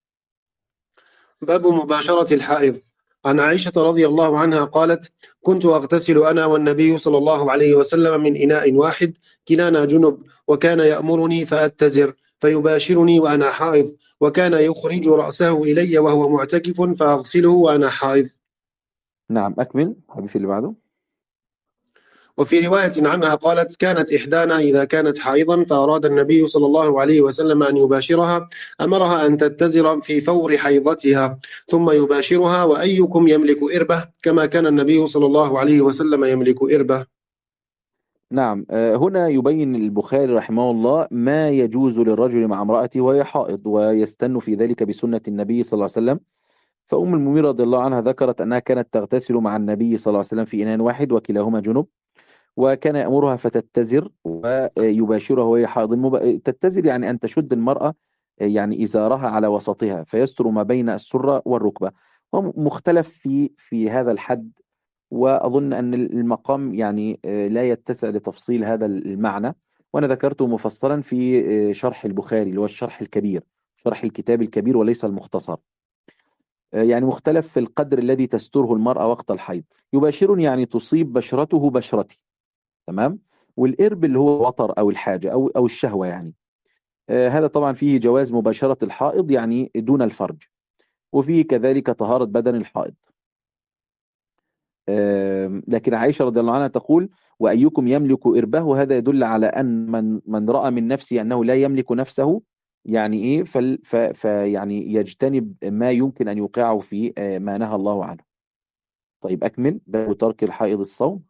باب مباشرة الحائض. عن عائشة رضي الله عنها قالت: كنت أغتسل أنا والنبي صلى الله عليه وسلم من إناء واحد كلانا جنب، وكان يأمرني فأتزر فيباشرني وأنا حائض، وكان يخرج رأسه إلي وهو معتكف فأغسله وأنا حائض. نعم، أكمل حديث اللي بعده. وفي رواية عنها قالت: كانت إحدانا إذا كانت حائضا فأراد النبي صلى الله عليه وسلم أن يباشرها أمرها أن تتزر في فور حيضتها ثم يباشرها، وأيكم يملك إربة كما كان النبي صلى الله عليه وسلم يملك إربة. نعم، هنا يبين البخاري رحمه الله ما يجوز للرجل مع امرأته وهي حائض، ويستن في ذلك بسنة النبي صلى الله عليه وسلم. فأم المؤمنين رضي الله عنها ذكرت أنها كانت تغتسل مع النبي صلى الله عليه وسلم في إناء واحد وكلاهما جنب، وكان يأمرها فتتزر ويباشرها وهي حائض. تتزر يعني أن تشد المرأة يعني إزارها على وسطها فيستر ما بين السرة والركبة. ومختلف في هذا الحد، وأظن أن المقام يعني لا يتسع لتفصيل هذا المعنى، وأنا ذكرته مفصلا في شرح البخاري اللي هو الشرح الكبير، شرح الكتاب الكبير وليس المختصر. يعني مختلف في القدر الذي تستره المرأة وقت الحيض. يباشرني يعني تصيب بشرته بشرتي، تمام. والإرب اللي هو وطر أو الحاجة أو الشهوة يعني. هذا طبعا فيه جواز مباشرة الحائض يعني دون الفرج، وفيه كذلك طهارة بدن الحائض. لكن عائشة رضي الله عنها تقول: وأيكم يملك إربه. هذا يدل على أن من رأى من نفسه أنه لا يملك نفسه يعني إيه يعني يجتنب ما يمكن أن يوقعه في ما نهى الله عنه. طيب أكمل. باب ترك الحائض الصوم.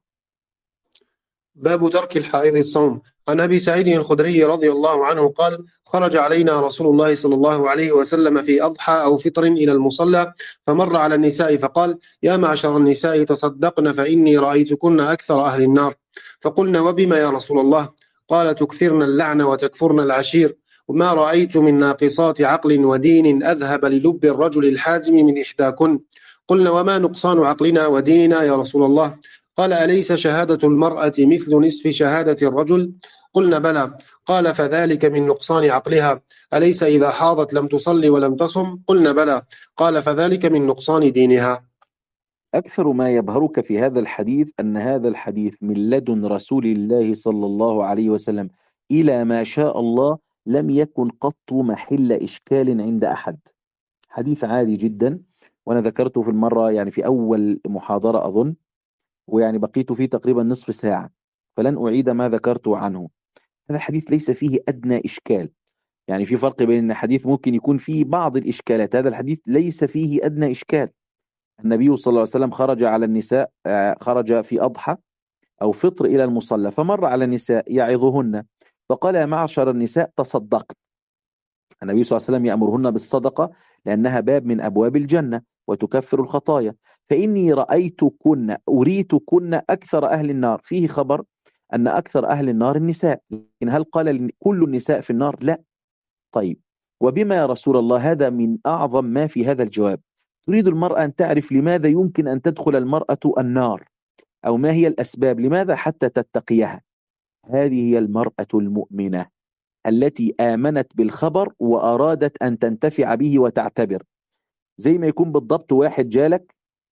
باب ترك الحائض الصوم. عن أبي سعيد الخدري رضي الله عنه قال: خرج علينا رسول الله صلى الله عليه وسلم في أضحى أو فطر إلى المصلى، فمر على النساء فقال: يا معشر النساء تصدقن فإني رأيتكن أكثر أهل النار. فقلنا: وبما يا رسول الله؟ قال: تكثرن اللعن وتكفرن العشير، وما رأيت من ناقصات عقل ودين أذهب للب الرجل الحازم من إحداكن. قلنا: وما نقصان عقلنا وديننا يا رسول الله؟ قال: أليس شهادة المرأة مثل نصف شهادة الرجل؟ قلنا: بلى. قال: فذلك من نقصان عقلها. أليس إذا حاضت لم تصلي ولم تصم؟ قلنا: بلى. قال: فذلك من نقصان دينها. أكثر ما يبهرك في هذا الحديث أن هذا الحديث من لدن رسول الله صلى الله عليه وسلم إلى ما شاء الله لم يكن قط محل إشكال عند أحد. حديث عادي جدا، وأنا ذكرته في المرة يعني في أول محاضرة أظن، ويعني بقيت فيه تقريبا نصف ساعة، فلن أعيد ما ذكرته عنه. هذا الحديث ليس فيه أدنى إشكال. يعني في فرق بين أن حديث ممكن يكون فيه بعض الإشكالات، هذا الحديث ليس فيه أدنى إشكال. النبي صلى الله عليه وسلم خرج على النساء، خرج في أضحى أو فطر إلى المصلى، فمر على النساء يعظهن فقال: يا معشر النساء تصدقن. النبي صلى الله عليه وسلم يأمرهن بالصدقة لأنها باب من أبواب الجنة وتكفر الخطايا. فإني رأيتكن أريتكن أكثر أهل النار. فيه خبر أن أكثر أهل النار النساء، لكن هل قال كل النساء في النار؟ لا. طيب، وبما يا رسول الله؟ هذا من أعظم ما في هذا الجواب. تريد المرأة أن تعرف لماذا يمكن أن تدخل المرأة النار، أو ما هي الأسباب لماذا حتى تتقيها. هذه هي المرأة المؤمنة التي آمنت بالخبر وأرادت أن تنتفع به وتعتبر. زي ما يكون بالضبط واحد جالك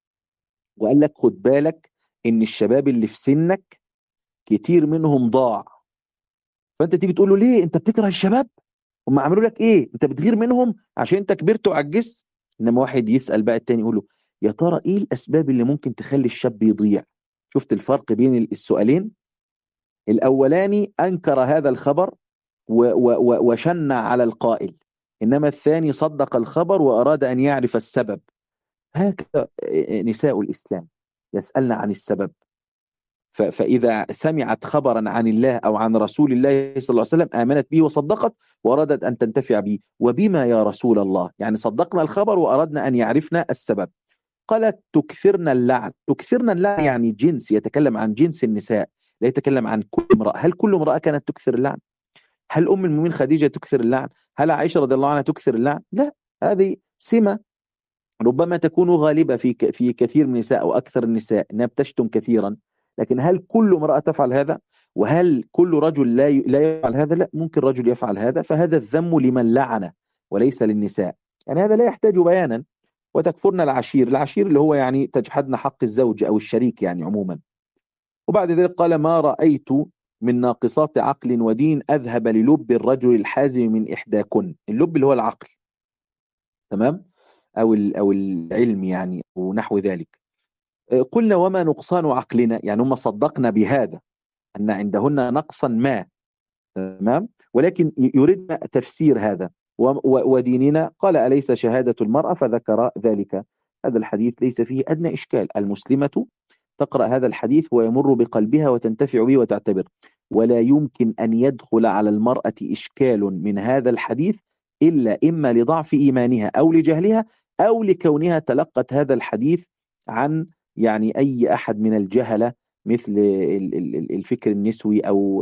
وقال لك: خد بالك إن الشباب اللي في سنك كتير منهم ضاع. فأنت تيجي تقول له: ليه أنت بتكره الشباب؟ هم عملوا لك إيه؟ أنت بتغير منهم عشان أنت كبرت وعجزت؟ إنما واحد يسأل بقى التاني يقول له: يا ترى إيه الأسباب اللي ممكن تخلي الشاب يضيع؟ شفت الفرق بين السؤالين؟ الأولاني أنكر هذا الخبر وشنع على القائل، إنما الثاني صدق الخبر وأراد أن يعرف السبب. هكذا نساء الإسلام يسألن عن السبب. فإذا سمعت خبرا عن الله أو عن رسول الله صلى الله عليه وسلم آمنت به وصدقت وأرادت أن تنتفع به. وبما يا رسول الله؟ يعني صدقنا الخبر وأردنا أن يعرفنا السبب. قالت: تكثرنا اللعن. تكثرنا اللعن يعني جنس، يتكلم عن جنس النساء، لا يتكلم عن كل امرأة. هل كل امرأة كانت تكثر اللعن؟ هل أم المؤمنين خديجة تكثر اللعن؟ هل عائشة رضي الله عنها تكثر اللعن؟ لا، هذه سمة ربما تكون غالبة في كثير من النساء أو أكثر النساء، إنها بتشتم كثيرا. لكن هل كل امرأة تفعل هذا؟ وهل كل رجل لا يفعل هذا؟ لا، ممكن رجل يفعل هذا، فهذا الذم لمن لعنه وليس للنساء. يعني هذا لا يحتاج بيانا. وتكفرن العشير. العشير اللي هو يعني تجحدن حق الزوج أو الشريك يعني عموما. وبعد ذلك قال: ما رأيت من ناقصات عقل ودين أذهب للب الرجل الحازم من إحداكن. اللب اللي هو العقل، تمام، أو العلم يعني، ونحو ذلك. قلنا: وما نقصان عقلنا؟ يعني هم صدقنا بهذا أن عندهن نقصا ما، تمام، ولكن يريد تفسير هذا. وديننا. قال: أليس شهادة المرأة؟ فذكر ذلك. هذا الحديث ليس فيه أدنى إشكال. المسلمة تقرأ هذا الحديث ويمر بقلبها وتنتفع به وتعتبر، ولا يمكن أن يدخل على المرأة إشكال من هذا الحديث إلا إما لضعف إيمانها أو لجهلها أو لكونها تلقت هذا الحديث عن يعني أي أحد من الجهلة، مثل الفكر النسوي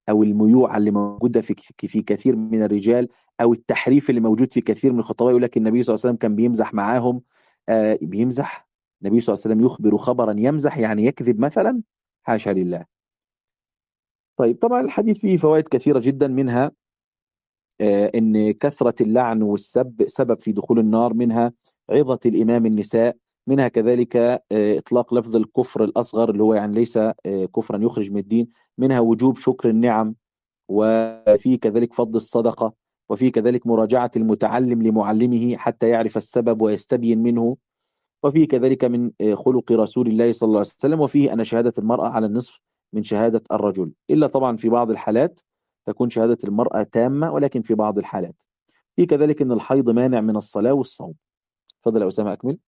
أو الميوعة اللي موجودة في كثير من الرجال، أو التحريف اللي موجود في كثير من الخطباء. يقول لك النبي صلى الله عليه وسلم كان بيمزح معاهم. بيمزح؟ النبي صلى الله عليه وسلم يخبر خبرا يمزح، يعني يكذب مثلا؟ حاشا لله. طيب، طبعا الحديث فيه فوائد كثيرة جدا، منها ان كثرة اللعن والسب سبب في دخول النار، منها عظة الإمام النساء، منها كذلك إطلاق لفظ الكفر الأصغر اللي هو يعني ليس كفرا يخرج من الدين، منها وجوب شكر النعم، وفي كذلك فضل الصدقة، وفي كذلك مراجعة المتعلم لمعلمه حتى يعرف السبب ويستبين منه، وفيه كذلك من خلق رسول الله صلى الله عليه وسلم، وفيه أن شهادة المرأة على النصف من شهادة الرجل، إلا طبعا في بعض الحالات تكون شهادة المرأة تامة، ولكن في بعض الحالات. في كذلك أن الحيض مانع من الصلاة والصوم. تفضل يا أسامة، أكمل.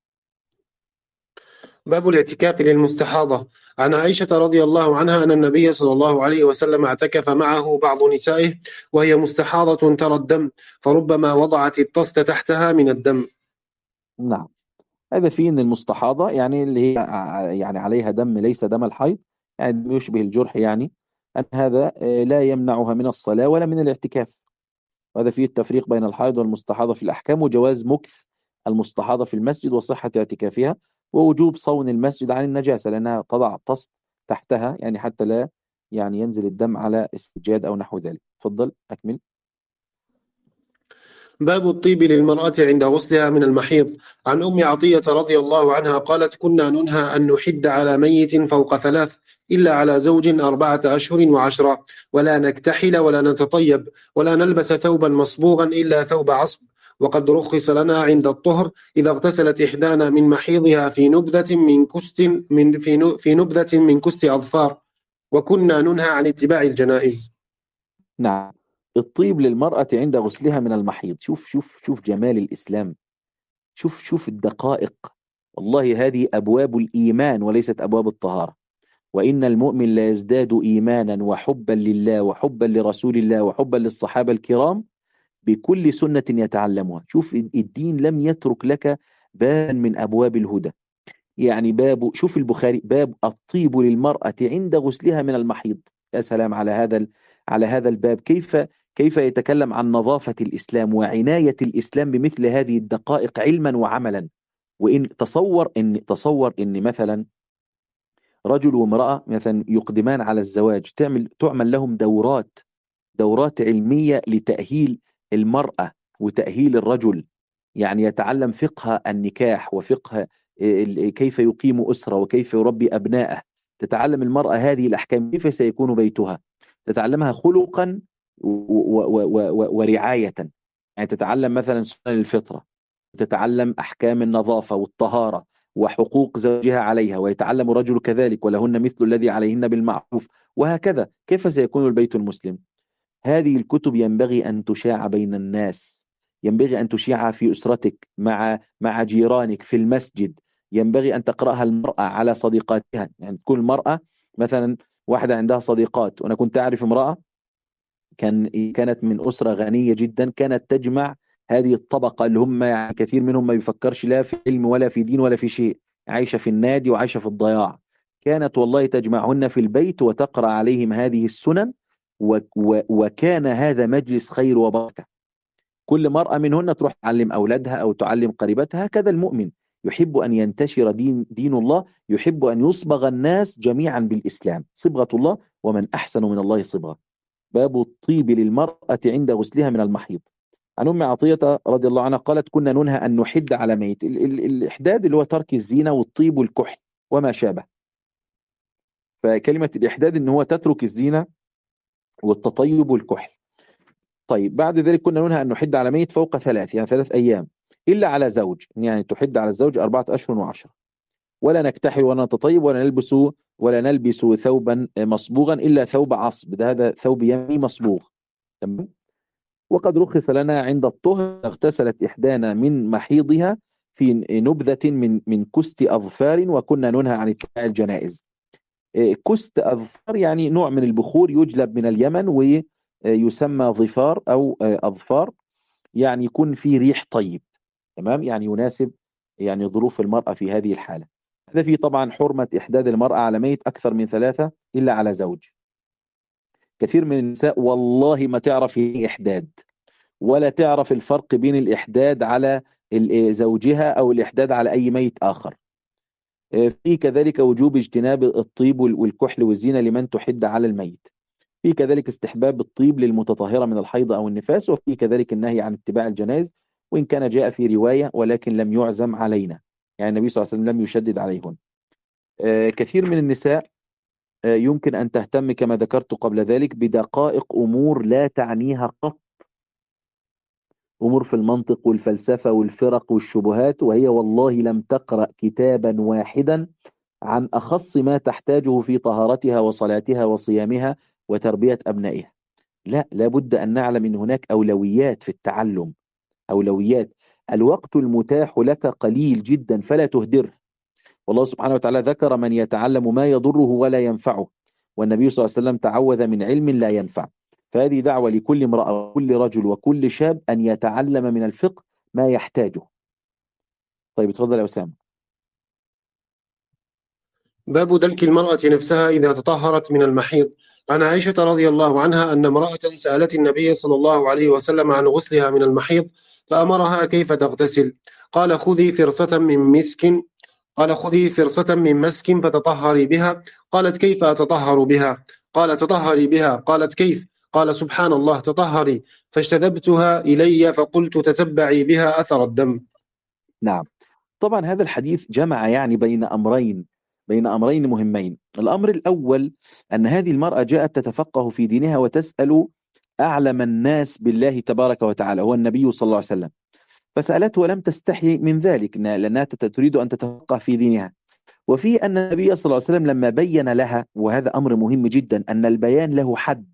باب الاعتكاف للمستحاضة. عن عائشة رضي الله عنها أن النبي صلى الله عليه وسلم اعتكف معه بعض نسائه وهي مستحاضة ترى الدم، فربما وضعت الطست تحتها من الدم. نعم، هذا فيه أن المستحاضة يعني اللي هي يعني عليها دم ليس دم الحيض، يعني يشبه الجرح، يعني أن هذا لا يمنعها من الصلاة ولا من الاعتكاف. وهذا فيه التفريق بين الحائض والمستحاضة في الأحكام، وجواز مكث المستحاضة في المسجد وصحة اعتكافها، ووجوب صون المسجد عن النجاسة لأنها تضع طست تحتها، يعني حتى لا يعني ينزل الدم على السجاد أو نحو ذلك. تفضل أكمل. باب الطيب للمرأة عند غسلها من المحيض. عن أم عطية رضي الله عنها قالت: كنا ننهى أن نحد على ميت فوق 3 إلا على زوج 4 أشهر و10، ولا نكتحل ولا نتطيب ولا نلبس ثوبا مصبوغا إلا ثوب عصب. وقد رخص لنا عند الطهر إذا اغتسلت إحدانا من محيضها في نبذة من كست في نبذة من كست أظفار، وكنا ننهى عن اتباع الجنائز. نعم، الطيب للمرأة عند غسلها من المحيض. شوف شوف شوف جمال الإسلام، شوف شوف الدقائق. والله هذه أبواب الإيمان وليست أبواب الطهارة. وإن المؤمن لا يزداد إيمانا وحبا لله وحبا لرسول الله وحبا للصحابة الكرام بكل سنة يتعلمها. شوف الدين لم يترك لك باب من أبواب الهدى. يعني باب، شوف البخاري، باب الطيب للمرأة عند غسلها من المحيض. يا سلام على على هذا الباب، كيف يتكلم عن نظافة الإسلام وعناية الإسلام بمثل هذه الدقائق علما وعملا. وإن تصور إن مثلا رجل وامرأة مثلا يقدمان على الزواج، تعمل لهم دورات علمية لتأهيل المرأة وتأهيل الرجل، يعني يتعلم فقه النكاح وفقه كيف يقيم أسرة وكيف يربي أبناءه. تتعلم المرأة هذه الأحكام، كيف سيكون بيتها، تتعلمها خلقا ورعاية. يعني تتعلم مثلا سنن الفطرة، تتعلم أحكام النظافة والطهارة وحقوق زوجها عليها، ويتعلم الرجل كذلك ولهن مثل الذي عليهن بالمعروف، وهكذا. كيف سيكون البيت المسلم؟ هذه الكتب ينبغي أن تشاع بين الناس، ينبغي أن تشيعها في أسرتك، مع جيرانك، في المسجد. ينبغي أن تقرأها المرأة على صديقاتها، يعني تكون المرأة مثلا واحدة عندها صديقات. وأنا كنت أعرف امرأة كانت من أسرة غنية جدا، كانت تجمع هذه الطبقة اللي هم يعني كثير منهم ما بيفكرش لا في علم ولا في دين ولا في شيء، عايشة في النادي وعايشة في الضياع. كانت والله تجمعهن في البيت وتقرأ عليهم هذه السنن، وكان هذا مجلس خير وبركة. كل مرأة منهن تروح تعلم أولادها أو تعلم قريبتها. هكذا المؤمن يحب أن ينتشر دين الله، يحب أن يصبغ الناس جميعا بالإسلام، صبغة الله، ومن أحسن من الله صبغة. باب الطيب للمرأة عند غسلها من المحيض. عن أم عطية رضي الله عنها قالت: كنا ننهى أن نحد على ميت. الإحداد اللي هو ترك الزينة والطيب والكحل وما شابه. فكلمة الإحداد إن هو تترك الزينة والتطيب والكحل. طيب، بعد ذلك كنا ننهى أن نحد على ميت فوق 3، يعني 3 أيام، إلا على زوج، يعني تحد على الزوج 4 أشهر و10، ولا نكتحل ولا نتطيب ولا نلبس ثوبا مصبوغا إلا ثوب عصب، هذا ثوب يمي مصبوغ. تمام. وقد رخص لنا عند الطهر اغتسلت إحدانا من محيضها في نبذة من كست أظفار، وكنا ننهى عن اتباع الجنائز. كست أظفار يعني نوع من البخور يجلب من اليمن ويسمى ظفار أو أظفار، يعني يكون فيه ريح طيب. تمام، يعني يناسب يعني ظروف المرأة في هذه الحالة. هذا فيه طبعا حرمة إحداد المرأة على ميت أكثر من 3 إلا على زوج. كثير من النساء والله ما تعرف ايه إحداد، ولا تعرف الفرق بين الإحداد على زوجها أو الإحداد على أي ميت آخر. في كذلك وجوب اجتناب الطيب والكحل والزينة لمن تحد على الميت. في كذلك استحباب الطيب للمتطهرة من الحيض أو النفاس. وفي كذلك النهي عن اتباع الجنائز، وإن كان جاء في رواية ولكن لم يعزم علينا، يعني النبي صلى الله عليه وسلم لم يشدد عليهن. كثير من النساء يمكن أن تهتم كما ذكرت قبل ذلك بدقائق أمور لا تعنيها قط، أمور في المنطق والفلسفة والفرق والشبهات، وهي والله لم تقرأ كتابا واحدا عن أخص ما تحتاجه في طهارتها وصلاتها وصيامها وتربية أبنائها. لا، لابد أن نعلم أن هناك أولويات في التعلم، أولويات. الوقت المتاح لك قليل جدا فلا تهدره. والله سبحانه وتعالى ذكر من يتعلم ما يضره ولا ينفعه، والنبي صلى الله عليه وسلم تعوذ من علم لا ينفع. فهذه دعوة لكل امرأة وكل رجل وكل شاب أن يتعلم من الفقه ما يحتاجه. طيب اتفضل يا أسامة. باب دلك المرأة نفسها إذا تطهرت من المحيض. عن عائشة رضي الله عنها أن امرأة سألت النبي صلى الله عليه وسلم عن غسلها من المحيض فأمرها كيف تغتسل. قال خذي فرصة من مسك قال خذي فرصة من مسك فتطهري بها. قالت كيف أتطهر بها؟ قال تطهري بها. قالت كيف؟ قال سبحان الله تطهري. فاجتذبتها إلي فقلت تتبعي بها أثر الدم. نعم، طبعا هذا الحديث جمع يعني بين أمرين مهمين. الأمر الأول أن هذه المرأة جاءت تتفقه في دينها وتسأل أعلم الناس بالله تبارك وتعالى هو النبي صلى الله عليه وسلم، فسألته ولم تستحي من ذلك لأنها تريد أن تتفقه في دينها. وفي أن النبي صلى الله عليه وسلم لما بين لها، وهذا أمر مهم جدا، أن البيان له حد.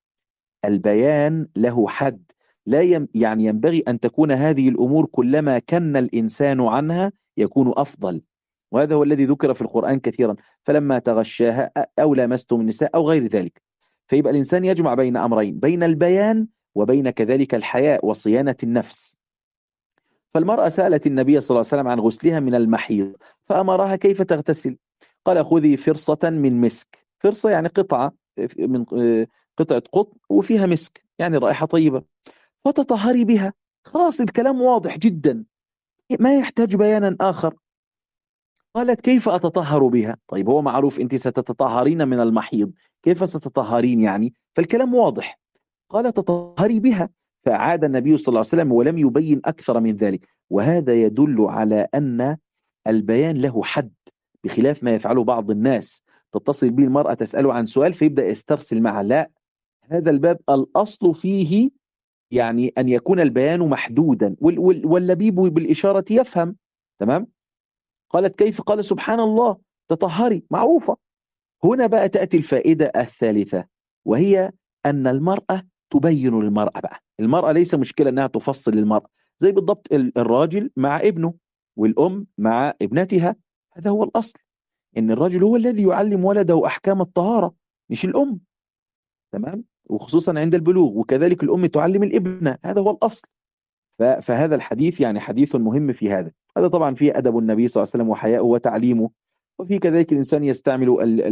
البيان له حد، لا يعني ينبغي أن تكون هذه الأمور كلما كن الإنسان عنها يكون أفضل، وهذا هو الذي ذكر في القرآن كثيرا، فلما تغشاها أو لامستم النساء أو غير ذلك. فيبقى الإنسان يجمع بين أمرين، بين البيان وبين كذلك الحياء وصيانة النفس. فالمرأة سألت النبي صلى الله عليه وسلم عن غسلها من المحيض فأمرها كيف تغتسل. قال خذي فرصة من مسك. فرصة يعني قطعة من قطعة قطن وفيها مسك، يعني رائحة طيبة، فتطهري بها. خلاص الكلام واضح جدا، ما يحتاج بيانا آخر. قالت كيف أتطهر بها؟ طيب هو معروف أنت ستتطهرين من المحيض، كيف ستتطهرين يعني؟ فالكلام واضح. قال تطهري بها. فعاد النبي صلى الله عليه وسلم ولم يبين أكثر من ذلك، وهذا يدل على أن البيان له حد، بخلاف ما يفعله بعض الناس. تتصل به المرأة تسأله عن سؤال فيبدأ يسترسل معها. لا، هذا الباب الأصل فيه يعني أن يكون البيان محدودا، واللبيب بالإشارة يفهم. تمام. قالت كيف؟ قال سبحان الله تطهري، معروفة. هنا بقى تأتي الفائدة الثالثة، وهي أن المرأة تبين للمرأة. بقى المرأة ليس مشكلة أنها تفصل للمرأة، زي بالضبط الراجل مع ابنه والأم مع ابنتها. هذا هو الأصل، إن الرجل هو الذي يعلم ولده أحكام الطهارة مش الأم. تمام. وخصوصا عند البلوغ، وكذلك الأم تعلم الابن، هذا هو الأصل. فهذا الحديث يعني حديث مهم في هذا. هذا طبعا فيه أدب النبي صلى الله عليه وسلم وحياءه وتعليمه، وفي كذلك الإنسان يستعمل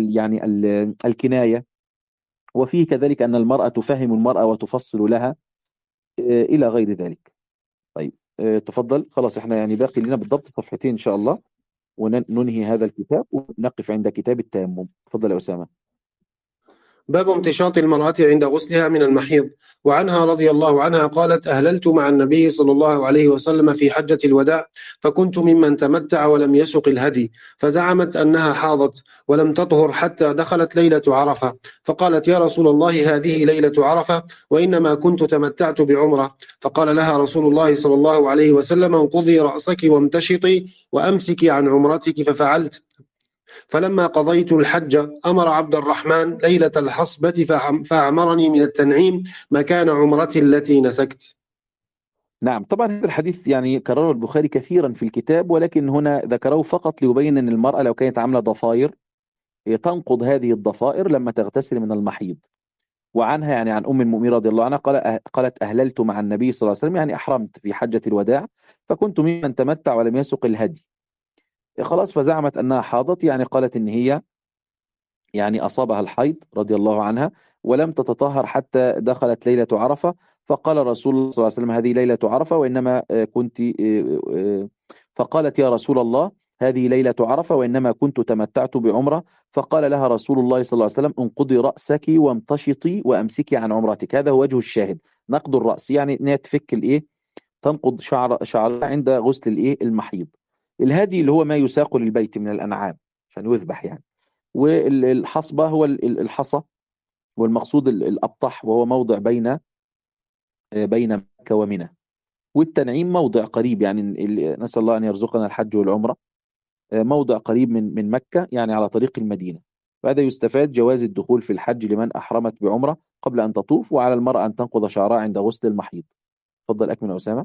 الكناية، وفيه كذلك أن المرأة تفهم المرأة وتفصل لها إلى غير ذلك. طيب تفضل. خلاص احنا يعني باقي لنا بالضبط صفحتين إن شاء الله وننهي هذا الكتاب ونقف عند كتاب التيمم. تفضل يا أسامة. باب امتشاط المرأة عند غسلها من المحيض. وعنها رضي الله عنها قالت أهللت مع النبي صلى الله عليه وسلم في حجة الوداع، فكنت ممن تمتع ولم يسق الهدي، فزعمت أنها حاضت ولم تطهر حتى دخلت ليلة عرفة، فقالت يا رسول الله هذه ليلة عرفة وإنما كنت تمتعت بعمرة. فقال لها رسول الله صلى الله عليه وسلم انقضي رأسك وامتشطي وأمسكي عن عمرتك، ففعلت. فلما قضيت الحج أمر عبد الرحمن ليلة الحصبة فأعمرني من التنعيم مكان عمرتي التي نسكت. نعم، طبعا هذا الحديث يعني كرره البخاري كثيرا في الكتاب، ولكن هنا ذكره فقط ليبين أن المرأة لو كانت عاملة ضفائر تنقض هذه الضفائر لما تغتسل من المحيض. وعنها يعني عن أم المؤمنين رضي الله عنها قالت أهللت مع النبي صلى الله عليه وسلم، يعني أحرمت في حجة الوداع، فكنت ممن تمتع ولم يسق الهدي. خلاص، فزعمت أنها حاضت، يعني قالت إن هي يعني أصابها الحيض رضي الله عنها، ولم تتطهر حتى دخلت ليلة عرفة. فقال رسول الله صلى الله عليه وسلم: هذه ليلة عرفة وإنما كنت فقالت: يا رسول الله، هذه ليلة عرفة وإنما كنت تمتعت بعمرة. فقال لها رسول الله صلى الله عليه وسلم: انقضي رأسك وامتشطي وأمسكي عن عمرتك. هذا هو وجه الشاهد. نقض الرأس يعني إنها تفك الإيه، تنقض شعر عند غسل الإيه المحيض. الهدي اللي هو ما يساق للبيت من الأنعام عشان يذبح يعني. والحصبة هو الحصى، والمقصود الأبطح، وهو موضع بين مكة ومنى. والتنعيم موضع قريب يعني نسأل الله أن يرزقنا الحج والعمرة. موضع قريب من مكة يعني على طريق المدينة. وهذا يستفاد جواز الدخول في الحج لمن أحرمت بعمرة قبل أن تطوف، وعلى المرأة أن تنقض شعرها عند غسل المحيض. تفضل أكمل أسامة.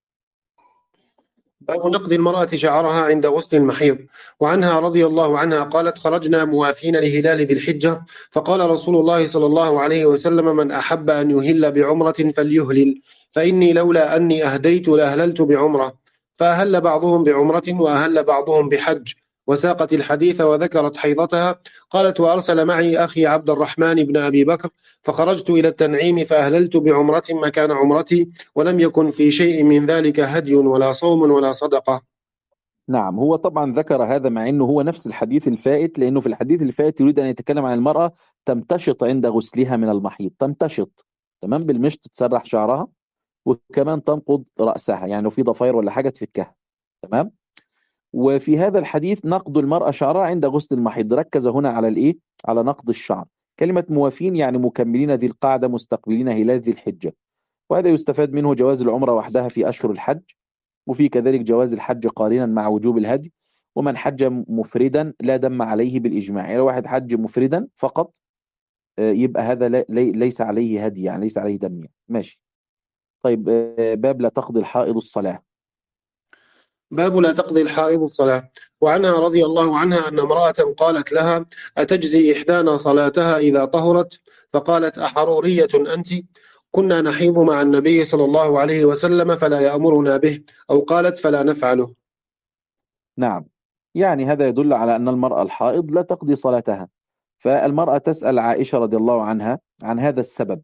باب نقض المرأة شعرها عند غسل المحيض. وعنها رضي الله عنها قالت: خرجنا موافين لهلال ذي الحجة، فقال رسول الله صلى الله عليه وسلم: من أحب أن يهل بعمرة فليهلل، فإني لولا أني أهديت لأهللت بعمرة. فأهل بعضهم بعمرة وأهل بعضهم بحج. وساقت الحديث وذكرت حيضتها. قالت: وأرسل معي أخي عبد الرحمن بن أبي بكر، فخرجت إلى التنعيم فأهللت بعمرة مكان عمرتي، ولم يكن في شيء من ذلك هدي ولا صوم ولا صدقة. نعم، هو طبعا ذكر هذا مع أنه هو نفس الحديث الفائت، لأنه في الحديث الفائت يريد أن يتكلم عن المرأة تمتشط عند غسلها من المحيض. تمتشط تمام بالمشط، تسرح شعرها، وكمان تنقض رأسها، يعني لو في ضفاير ولا حاجة تفكها. تمام. وفي هذا الحديث نقض المرأة شعرها عند غسل المحيض، ركز هنا على الإيه؟ على نقض الشعر. كلمة موافين يعني مكملين ذي القعدة مستقبلين هلال ذي الحجة. وهذا يستفاد منه جواز العمرة وحدها في أشهر الحج، وفي كذلك جواز الحج قارنا مع وجوب الهدي. ومن حج مفردا لا دم عليه بالإجماع، يعني لو واحد حج مفردا فقط يبقى هذا ليس عليه هدي، يعني ليس عليه دم يعني. ماشي. طيب باب لا تقضي الحائض الصلاة. باب لا تقضي الحائض الصلاة. وعنها رضي الله عنها أن امرأة قالت لها: أتجزي إحدانا صلاتها إذا طهرت؟ فقالت: أحرورية أنت؟ كنا نحيض مع النبي صلى الله عليه وسلم فلا يأمرنا به، أو قالت: فلا نفعله. نعم، يعني هذا يدل على أن المرأة الحائض لا تقضي صلاتها. فالمرأة تسأل عائشة رضي الله عنها عن هذا السبب،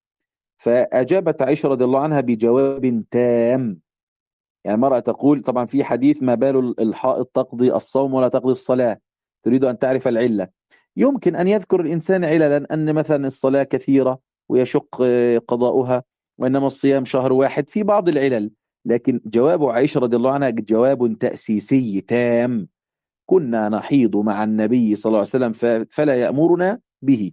فأجابت عائشة رضي الله عنها بجواب تام. يعني المرأة تقول طبعا في حديث: ما بال الحائض تقضي الصوم ولا تقضي الصلاة، تريد أن تعرف العلة. يمكن أن يذكر الإنسان عللا، أن مثلا الصلاة كثيرة ويشق قضاؤها، وإنما الصيام شهر واحد، في بعض العلل. لكن جواب عائشة رضي الله عنها جواب تأسيسي تام: كنا نحيض مع النبي صلى الله عليه وسلم فلا يأمرنا به،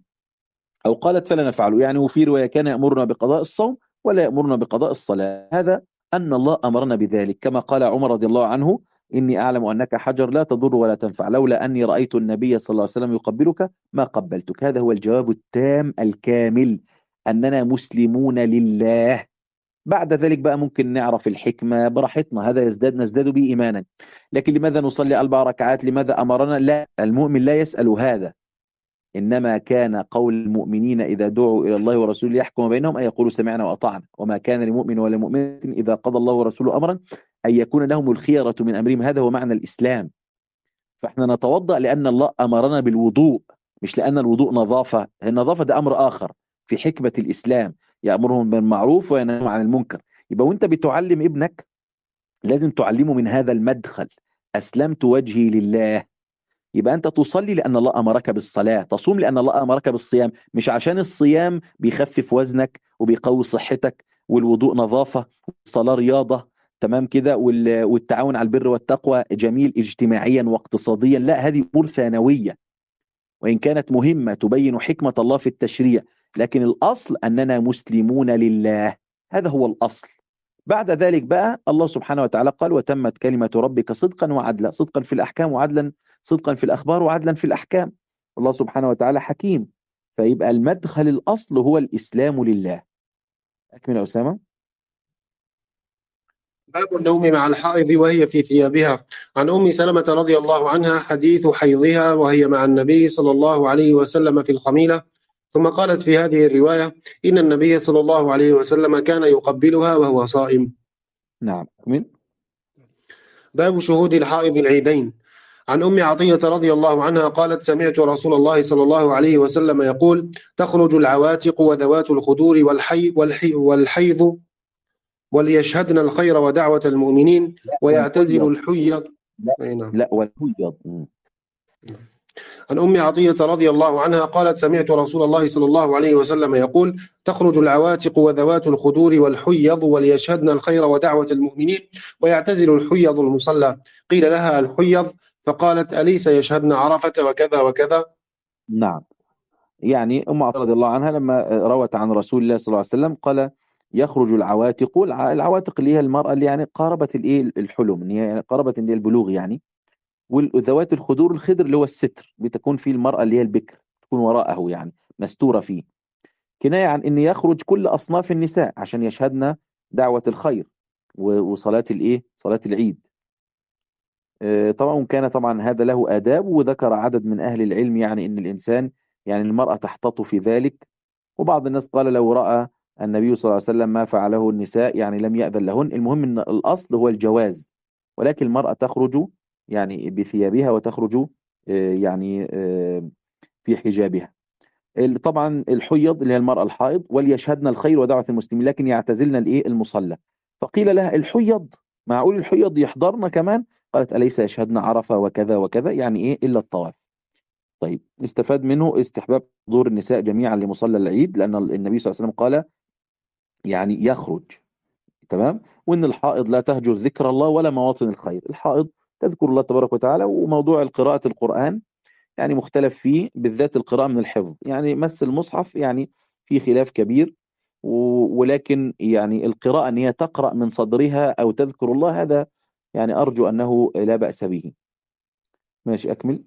أو قالت فلا نفعله. يعني وفي رواية: كان يأمرنا بقضاء الصوم ولا يأمرنا بقضاء الصلاة. هذا أن الله أمرنا بذلك، كما قال عمر رضي الله عنه: إني أعلم أنك حجر لا تضر ولا تنفع، لولا أني رأيت النبي صلى الله عليه وسلم يقبلك ما قبلتك. هذا هو الجواب التام الكامل، أننا مسلمون لله. بعد ذلك بقى ممكن نعرف الحكمة براحتنا، هذا نزداد به إيمانا. لكن لماذا نصلي 4 ركعات؟ لماذا أمرنا؟ لا، المؤمن لا يسأل هذا. إنما كان قول المؤمنين إذا دعوا إلى الله ورسوله ليحكم بينهم أن يقولوا سمعنا وأطعنا، وما كان لمؤمن ولا مؤمنة إذا قضى الله ورسوله أمرا أن يكون لهم الخيرة من أمرهم. هذا هو معنى الإسلام. فإحنا نتوضأ لأن الله أمرنا بالوضوء، مش لأن الوضوء نظافة. النظافة ده أمر آخر في حكمة الإسلام: يأمرهم بالمعروف وينهاهم عن المنكر. يبقى وأنت بتعلم ابنك لازم تعلمه من هذا المدخل: أسلمت وجهي لله. يبقى أنت تصلي لأن الله أمرك بالصلاة، تصوم لأن الله أمرك بالصيام، مش عشان الصيام بيخفف وزنك وبيقوي صحتك، والوضوء نظافة، والصلاة رياضة، تمام كده، والتعاون على البر والتقوى جميل اجتماعيا واقتصاديا. لا، هذه أمور ثانوية، وإن كانت مهمة تبين حكمة الله في التشريع، لكن الأصل أننا مسلمون لله. هذا هو الأصل. بعد ذلك بقى الله سبحانه وتعالى قال: وتمت كلمة ربك صدقا وعدلا، صدقا في الأحكام وعدلا، صدقا في الأخبار وعدلا في الأحكام. الله سبحانه وتعالى حكيم. فيبقى المدخل الأصل هو الإسلام لله. أكمل يا أسامة. باب النوم مع الحائض وهي في ثيابها. عن أم سلمة رضي الله عنها حديث حيضها وهي مع النبي صلى الله عليه وسلم في الخميلة. ثم قالت في هذه الرواية: إن النبي صلى الله عليه وسلم كان يقبلها وهو صائم. نعم، أكمل. باب شهود الحائض العيدين. عن أم عطية رضي الله عنها قالت سمعت رسول الله صلى الله عليه وسلم يقول تخرج العواتق وذوات الخدور والحيض وليشهدن الخير ودعوة المؤمنين ويعتزل والحيض. الحيض. لا أي نعم. لا والحيض. عن أم عطية رضي الله عنها قالت سمعت رسول الله صلى الله عليه وسلم يقول تخرج العواتق وذوات الخدور والحيض وليشهدن الخير ودعوة المؤمنين ويعتزل الحيض المصلى. قيل لها الحيض فقالت أليس يشهدن عرفة وكذا وكذا. نعم. يعني أم عطية رضي الله عنها لما روت عن رسول الله صلى الله عليه وسلم قال يخرج العواتق. العواتق اللي هي المرأة اللي يعني قاربت الايه الحلم، اللي هي يعني قاربت اللي هي البلوغ يعني. وذوات الخدور، الخدر اللي هو الستر، بتكون فيه المرأة اللي هي البكر، تكون وراءه يعني مستورة فيه، كناية عن ان يخرج كل اصناف النساء عشان يشهدن دعوة الخير وصلاة الايه، صلاة العيد. طبعا وكان طبعا هذا له آداب، وذكر عدد من أهل العلم يعني ان الإنسان يعني المرأة تحتاط في ذلك. وبعض الناس قال لو رأى النبي صلى الله عليه وسلم ما فعله النساء يعني لم يأذن لهن. المهم ان الأصل هو الجواز، ولكن المرأة تخرج يعني بثيابها وتخرج يعني في حجابها. طبعا الحيض اللي هي المرأة الحائض، وليشهدن الخير ودعوة المسلمين، لكن يعتزلن الايه المصلى. فقيل لها الحيض، معقول الحيض يحضرن كمان؟ قالت أليس يشهدن عرفة وكذا وكذا، يعني ايه إلا الطواف. طيب استفاد منه استحباب حضور النساء جميعا لمصلى العيد، لأن النبي صلى الله عليه وسلم قال يعني يخرج. تمام. وإن الحائض لا تهجر ذكر الله ولا مواطن الخير. الحائض تذكر الله تبارك وتعالى. وموضوع قراءة القرآن يعني مختلف فيه، بالذات القراءة من الحفظ، يعني مس المصحف يعني في خلاف كبير. ولكن يعني القراءة أن هي تقرأ من صدرها أو تذكر الله، هذا يعني أرجو أنه لا بأس به. ماشي أكمل.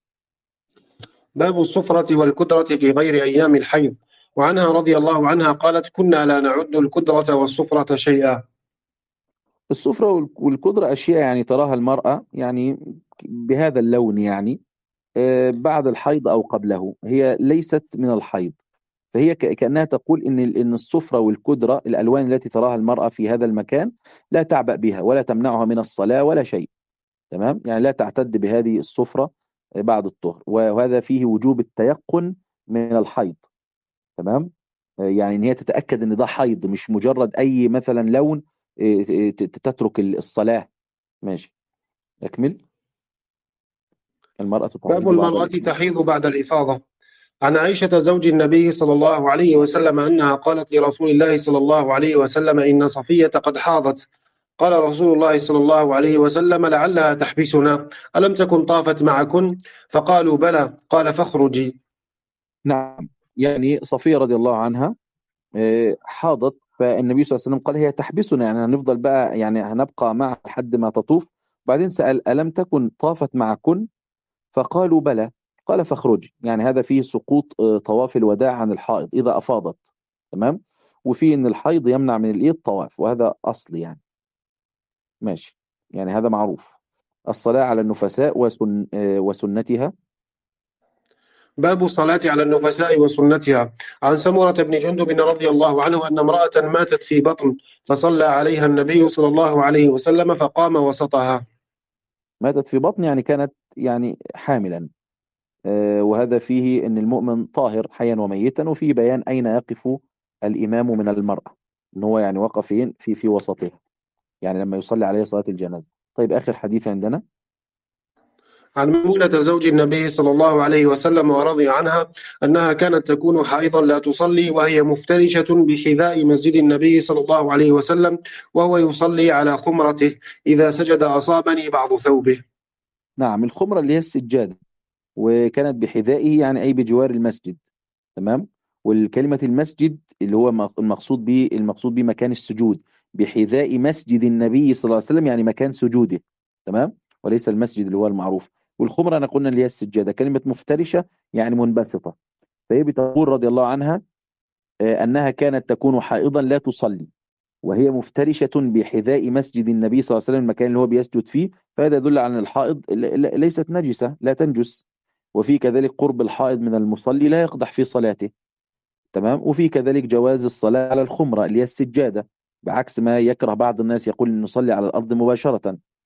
باب الصفرة والكدرة في غير أيام الحيض. وعنها رضي الله عنها قالت كنا لا نعد الكدرة والصفرة شيئا. الصفرة والكدرة أشياء يعني تراها المرأة يعني بهذا اللون يعني بعد الحيض أو قبله، هي ليست من الحيض. فهي كأنها تقول إن الصفرة والكدرة، الألوان التي تراها المرأة في هذا المكان، لا تعبأ بها ولا تمنعها من الصلاة ولا شيء. تمام. يعني لا تعتد بهذه الصفرة بعد الطهر، وهذا فيه وجوب التيقن من الحيض. تمام. يعني إن هي تتأكد إن ده حيض، مش مجرد أي مثلا لون تترك الصلاة. ماشي أكمل. المرأة باب تحيض بعد المرأة تحيض بعد الإفاضة. عن عائشة زوج النبي صلى الله عليه وسلم أنها قالت لرسول الله صلى الله عليه وسلم إن صفية قد حاضت. قال رسول الله صلى الله عليه وسلم لعلها تحبسنا، ألم تكن طافت معكن؟ فقالوا بلى. قال فاخرجي. نعم. يعني صفية رضي الله عنها حاضت، فالنبي صلى الله عليه وسلم قال هي تحبسنا، يعني هنفضل بقى يعني هنبقى معها لحد ما تطوف. بعدين سأل ألم تكن طافت معكن؟ فقالوا بلى. قال فاخرجي. يعني هذا فيه سقوط طواف الوداع عن الحائض إذا أفاضت. تمام. وفيه إن الحيض يمنع من الإيه الطواف، وهذا أصل يعني. ماشي. يعني هذا معروف. الصلاة على النفساء وسنتها. باب الصلاة على النفساء وسنتها. عن سمرة بن جندب رضي الله عنه أن امرأة ماتت في بطن، فصلى عليها النبي صلى الله عليه وسلم فقام وسطها. ماتت في بطن يعني كانت يعني حاملا. وهذا فيه أن المؤمن طاهر حيا وميتا، وفيه بيان أين يقف الإمام من المرأة، أن هو يعني وقف فين في وسطها، يعني لما يصلي عليه صلاة الجنازة. طيب آخر حديث عندنا. عن ميمونة زوج النبي صلى الله عليه وسلم ورضي عنها أنها كانت تكون حائضا لا تصلي، وهي مفترشة بحذاء مسجد النبي صلى الله عليه وسلم وهو يصلي على خمرته، إذا سجد أصابني بعض ثوبه. نعم. الخمرة اللي هي السجادة، وكانت بحذائه يعني أي بجوار المسجد. تمام. والكلمة المسجد اللي هو المقصود به مكان السجود، بحذاء مسجد النبي صلى الله عليه وسلم يعني مكان سجوده. تمام. وليس المسجد اللي هو المعروف. والخمرة أنا قلنا اللي هي السجادة. كلمة مفترشة يعني منبسطة. فهي بتقول رضي الله عنها أنها كانت تكون حائضا لا تصلي، وهي مفترشة بحذاء مسجد النبي صلى الله عليه وسلم، المكان اللي هو بيسجد فيه. فهذا يدل على أن الحائض ليست نجسة، لا تنجس. وفي كذلك قرب الحائض من المصلي لا يقدح في صلاته. تمام. وفي كذلك جواز الصلاة على الخمرة اللي هي السجادة، بعكس ما يكره بعض الناس يقول أن نصلي على الأرض مباشرة.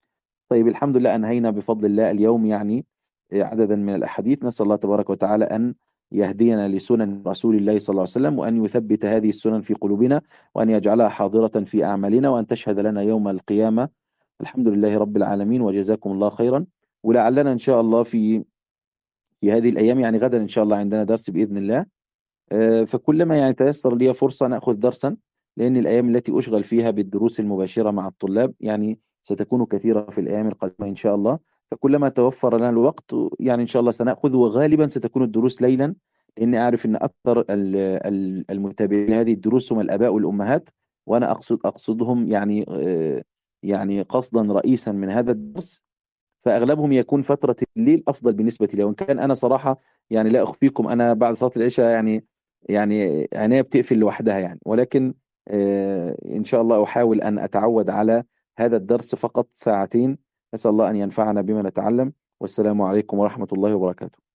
طيب الحمد لله أنهينا بفضل الله اليوم يعني عددا من الأحاديث. نسأل الله تبارك وتعالى أن يهدينا لسنن رسول الله صلى الله عليه وسلم، وأن يثبت هذه السنن في قلوبنا، وأن يجعلها حاضرة في أعمالنا، وأن تشهد لنا يوم القيامة. الحمد لله رب العالمين، وجزاكم الله خيرا. ولعلنا إن شاء الله في هذه الأيام، يعني غدا إن شاء الله عندنا درس بإذن الله. فكلما يعني تيسر لي فرصة نأخذ درسا، لأن الأيام التي أشغل فيها بالدروس المباشرة مع الطلاب يعني ستكون كثيرة في الأيام القادمة إن شاء الله. فكلما توفر لنا الوقت يعني إن شاء الله سنأخذ، وغالبا ستكون الدروس ليلا، لأني أعرف أن أكثر المتابعين هذه الدروس هم الآباء والأمهات، وأنا أقصدهم يعني يعني قصدا رئيسا من هذا الدرس. فأغلبهم يكون فترة الليل أفضل بالنسبة لي، وإن كان أنا صراحة يعني لا أخفيكم أنا بعد صلاة العشاء يعني عينيا بتقفل لوحدها يعني. ولكن إن شاء الله أحاول أن أتعود على هذا الدرس فقط ساعتين. أسأل الله أن ينفعنا بما نتعلم. والسلام عليكم ورحمة الله وبركاته.